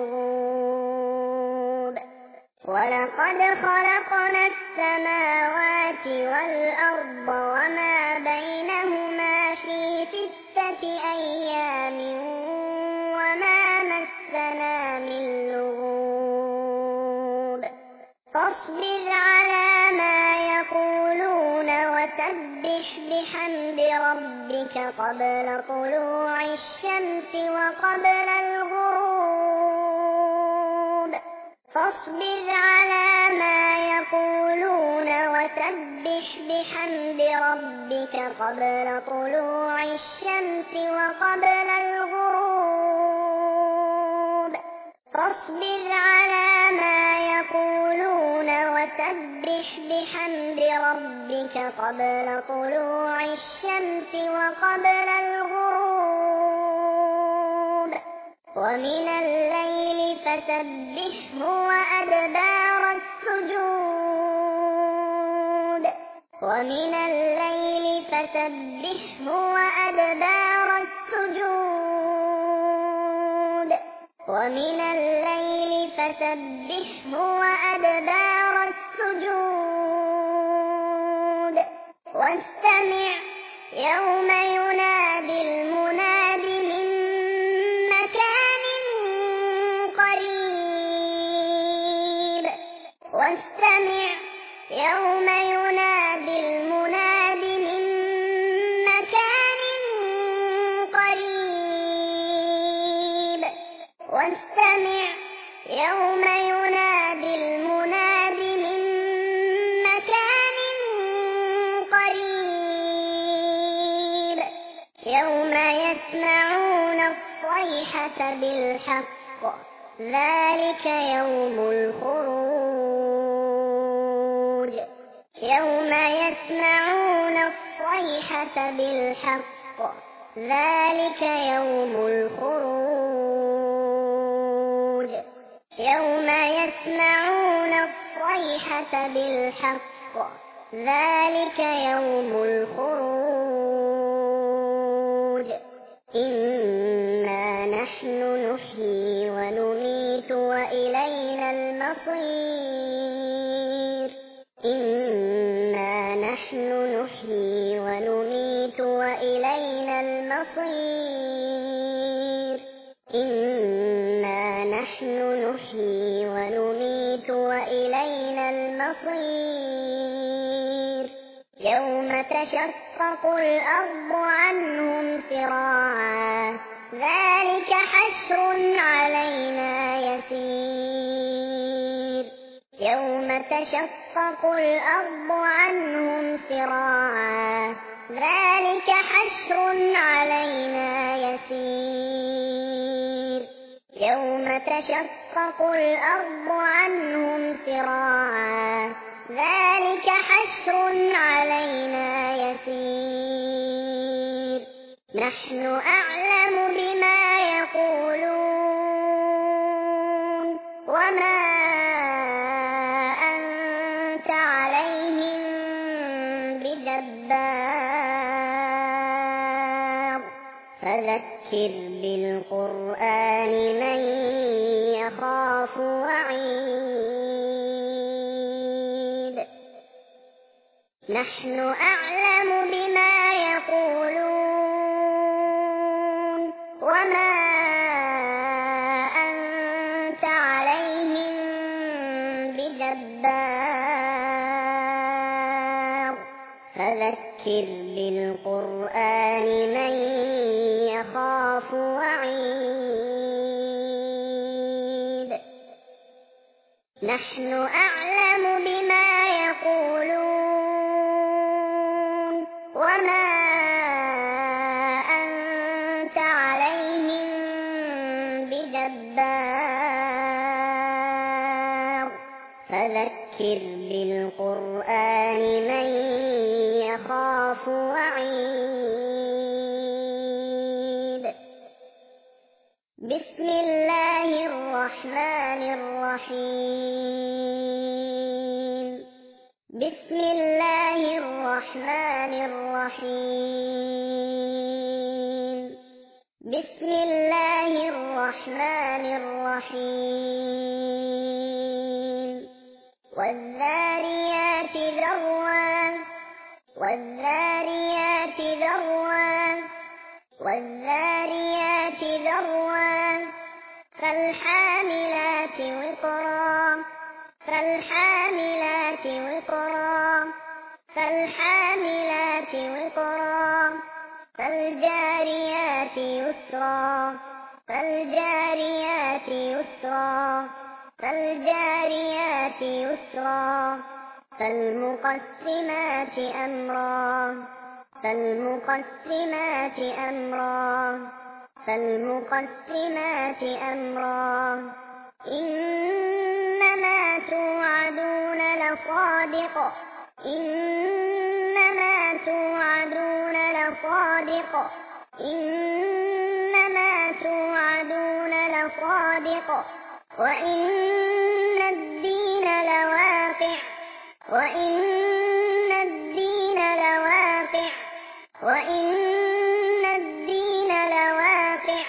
لغوب ولقد خلقنا السماوات والأرض وما بينهما في ستة أيام وما مسنا من لغوب فاصبر على ما يقولون وسبح بحمد ربك قبل طلوع الشمس وقبل الغروب فاصبر على ما يقولون وسبح بحمد ربك قبل طلوع الشمس وقبل الغروب فاصبر على ما يقولون وسبح بحمد ربك قبل طلوع الشمس وقبل الغروب ومن الليل فسبحه وأدبار السجود ومن الليل فسبحه وأدبار السجود ومن الليل فسبحه وأدبار السجود واستمع يوم ينادي المناد من مكان قريب واستمع يوم ينادي المناد من مكان قريب واستمع يوم ينادي المناد من الصيحة بالحق ذلك يوم الخروج يوم يسمعون الصيحة بالحق ذلك يوم الخروج يوم يسمعون الصيحة بالحق ذلك يوم الخروج إنا نحن نحيي ونميت وإلينا المصير إنا نحن نحيي ونميت وإلينا المصير إنا نحن نحيي ونميت وإلينا المصير يوم تشقق الأرض عنهم سراعا ذلك حشر علينا يسير يوم تشقق الأرض عنهم سراعا ذلك حشر علينا يسير يوم تشقق الأرض عنهم سراعا ذلك حشر علينا يسير نحن أعلم بما يقولون وما أنت عليهم بجبار فذكر بالقرآن من يخاف وعيد نحن أعلم بما يقولون وما أنت عليهم بجبار فذكر بالقرآن من يخاف وعيد نحن أعلم بما يقولون وما أنت عليهم بجبار فذكر بالقرآن من يخاف وعيد بسم الله الرحمن الرحيم بسم الله الرحمن الرحيم بسم الله الرحمن الرحيم والذاريات ذروا والذاريات ذروا والذاريات ذروا فالحاملات وقرا فالحاملات وقرا فالحاملات وقرا فالجاريات يسرا فالجاريات يسرا فالجاريات يسرا فالمقسمات أمرا فالمقسمات أمرا فالمقسمات أمرا إنما توعدون لصادق إنما توعدون لصادق إنما توعدون لصادق وإن الدين لواقع وإن الدين لواقع وإن الدين لواقع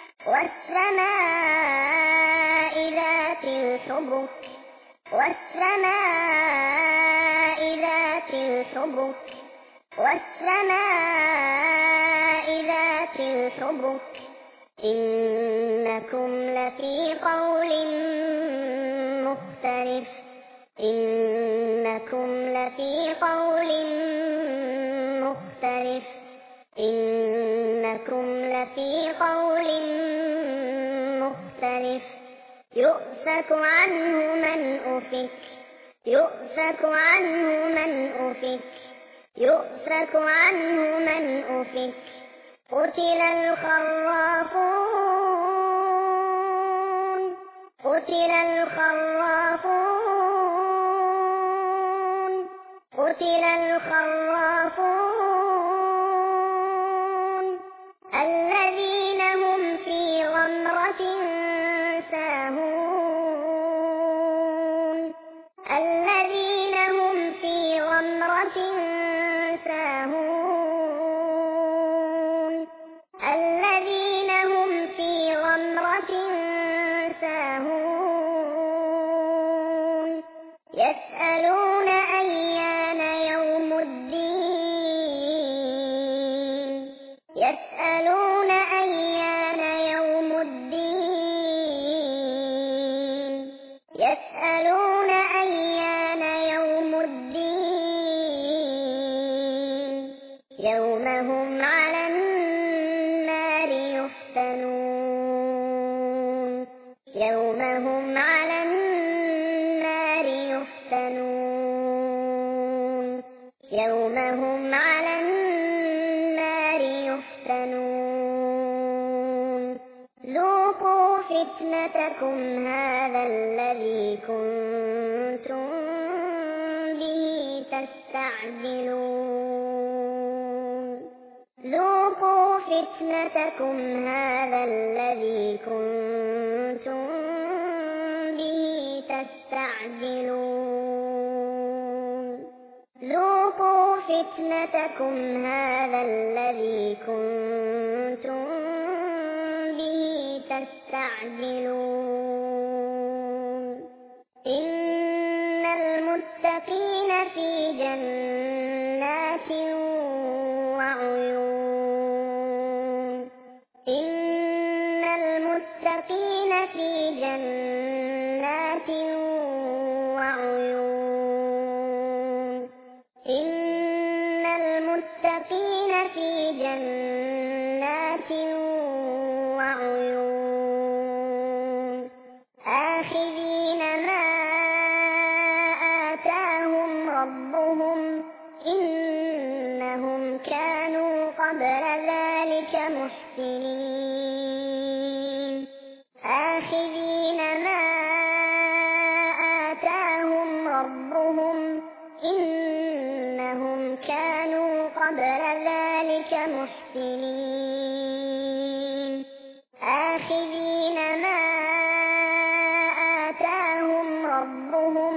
والسماء ذات الحبك والسماء ذات الحبك والسماء ذات الحبك إنكم لفي قول مختلف إنكم لفي قول مختلف إنكم لفي قول مختلف يؤفك عنه من أفك يؤفك عنه من أفك يؤفك عنه من أفك قتل الخرافون قتل الخراصون قتل الخراصون الذين هم في غمرة ساهون الذين هم في غمرة ساهون الذين هم في غمرة ساهون يسألون أيان يوم الدين يسألون أيان يوم الدين يسألون أيان يوم الدين يوم هم على النار يفتنون يوم هم على النار يفتنون يوم هم على النار يفتنون ذوقوا فتنتكم هذا الذي كنتم به تستعجلون ذوقوا فتنتكم هذا الذي كنتم به تستعجلون ذوقوا فتنتكم هذا الذي كنتم به تستعجلون إن المتقين في جنات وعيون إن المتقين في جنات وعيون إن المتقين في جنات وعيون آخذين ما آتاهم ربهم إنهم كانوا قبل ذلك محسنين آخذين ما آتاهم ربهم إنهم كانوا قبل ذلك محسنين آخذين ما آتاهم ربهم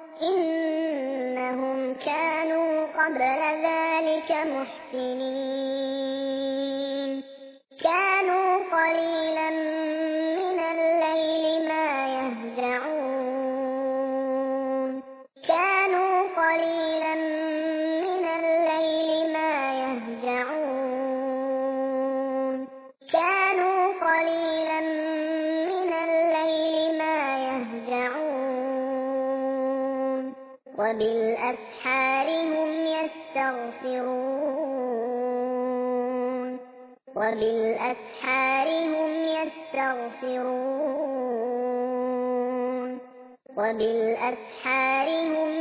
إنهم كانوا قبل ذلك محسنين كانوا قليلا من الليل ما يهجعون كانوا قليلا من الليل ما يهجعون كانوا قليلا من الليل ما يهجعون وبالأسحار هم يستغفرون وبالأسحار هم يستغفرون وبالأسحار هم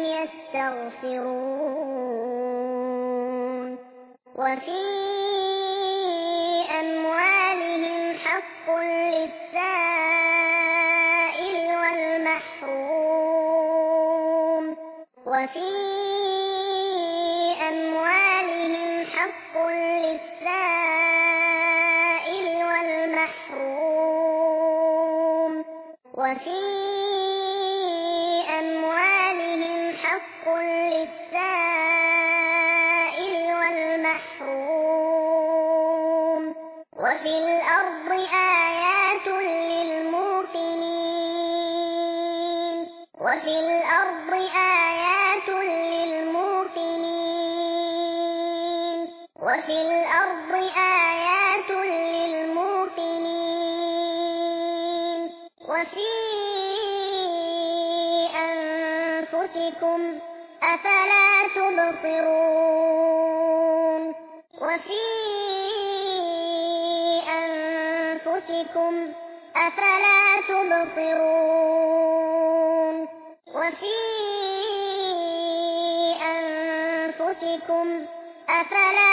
يستغفرون وفي أموالهم حق للسائل والمحروم وفي أموالهم حق للسائل والمحروم وفي أموالهم حق للسائل والمحروم وفي الأرض آيات للموقنين وفي الأرض آيات للموقنين وفي الأرض آيات للموقنين وفي أنفسكم أفلا تبصرون وفي أنفسكم أفلا تبصرون وفي أنفسكم أفلا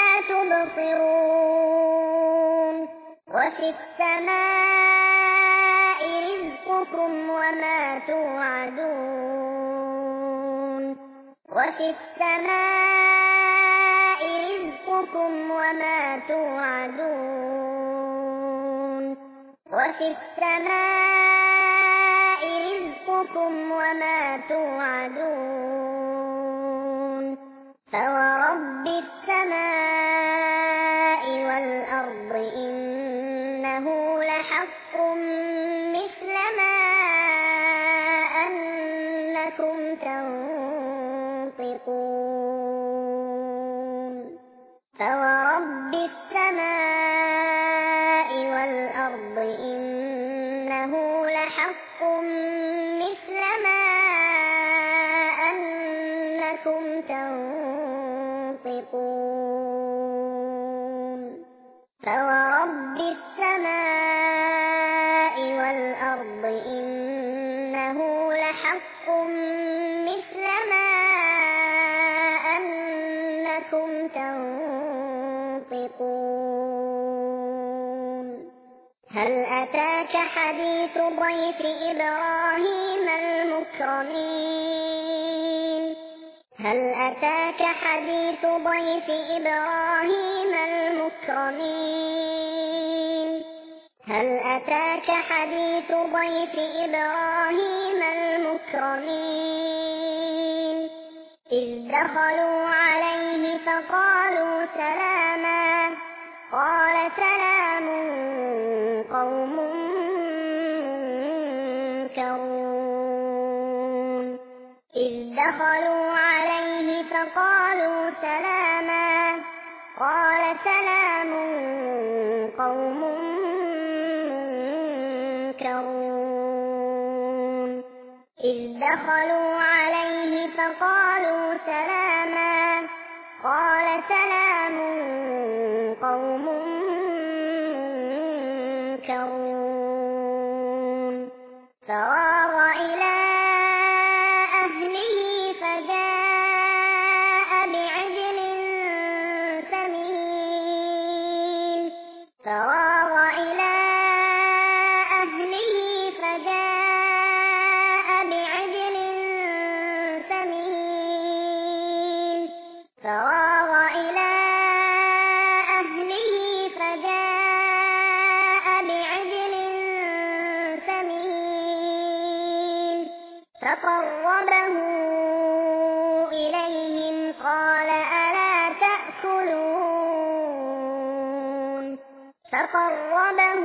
تبصرون وفي السماء رزقكم رزقكم وما توعدون وفي السماء رزقكم وما توعدون وفي السماء رزقكم وما توعدون فورب السماء والأرض إنه لحق مثل ما أنكم تنطقون فورب السماء والأرض إنه لحق مثل ما أنكم تنطقون فورب السماء والأرض إنه لحق مثل ما أنكم تنطقون هل أتاك حديث ضيف إبراهيم المكرمين هل أتاك حديث ضيف إبراهيم المكرمين هل أتاك حديث ضيف إبراهيم المكرمين إذ دخلوا عليه فقالوا سلاما قال سلام قوم منكرون إذ دخلوا عليه فقالوا سلاما قال سلام قوم منكرون إذ دخلوا عليه فقالوا سلاما قال سلام قوم منكرون فراغ إلى أهله فجاء بعجل سمين فراغ إلى أهله فجاء بعجل سمين فراغ إلى أهله فجاء بعجل سمين فقربه إليهم قال ألا تأكلون فقربه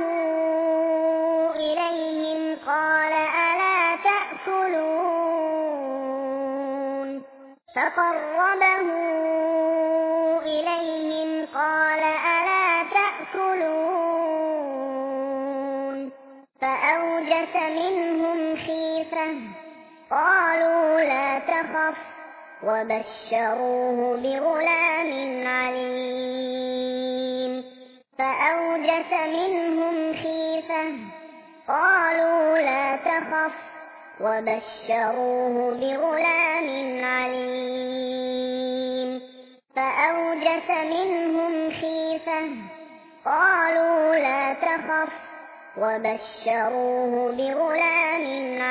إليهم قال ألا تأكلون فقربه إليهم قال ألا تأكلون فأوجس منهم خيفة قالوا لا تخف وبشروه بغلام عليم فأوجس منهم خيفة قالوا لا تخف وبشروه بغلام عليم فأوجس منهم خيفة قالوا لا تخف وبشروه بغلام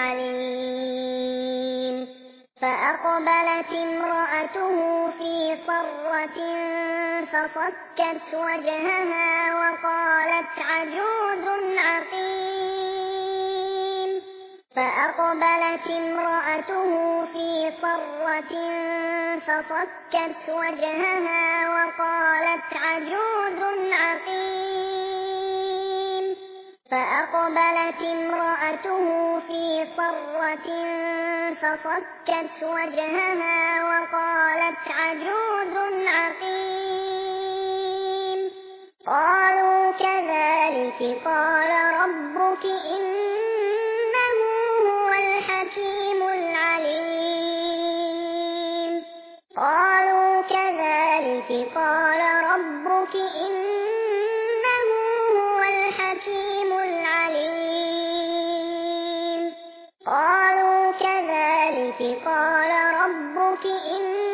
عليم فأقبلت امرأته في صرة فصكت وجهها وقالت عجوز عقيم فأقبلت امرأته في صرة فصكت وجهها وقالت عجوز عقيم فأقبلت امرأته في صرة فصكت وجهها وقالت عجوز عقيم قالوا كذلك قال ربك إنه هو الحكيم العليم قالوا كذلك قال ربك إنه هو الحكيم العليم قالوا كذلك قال ربك إنه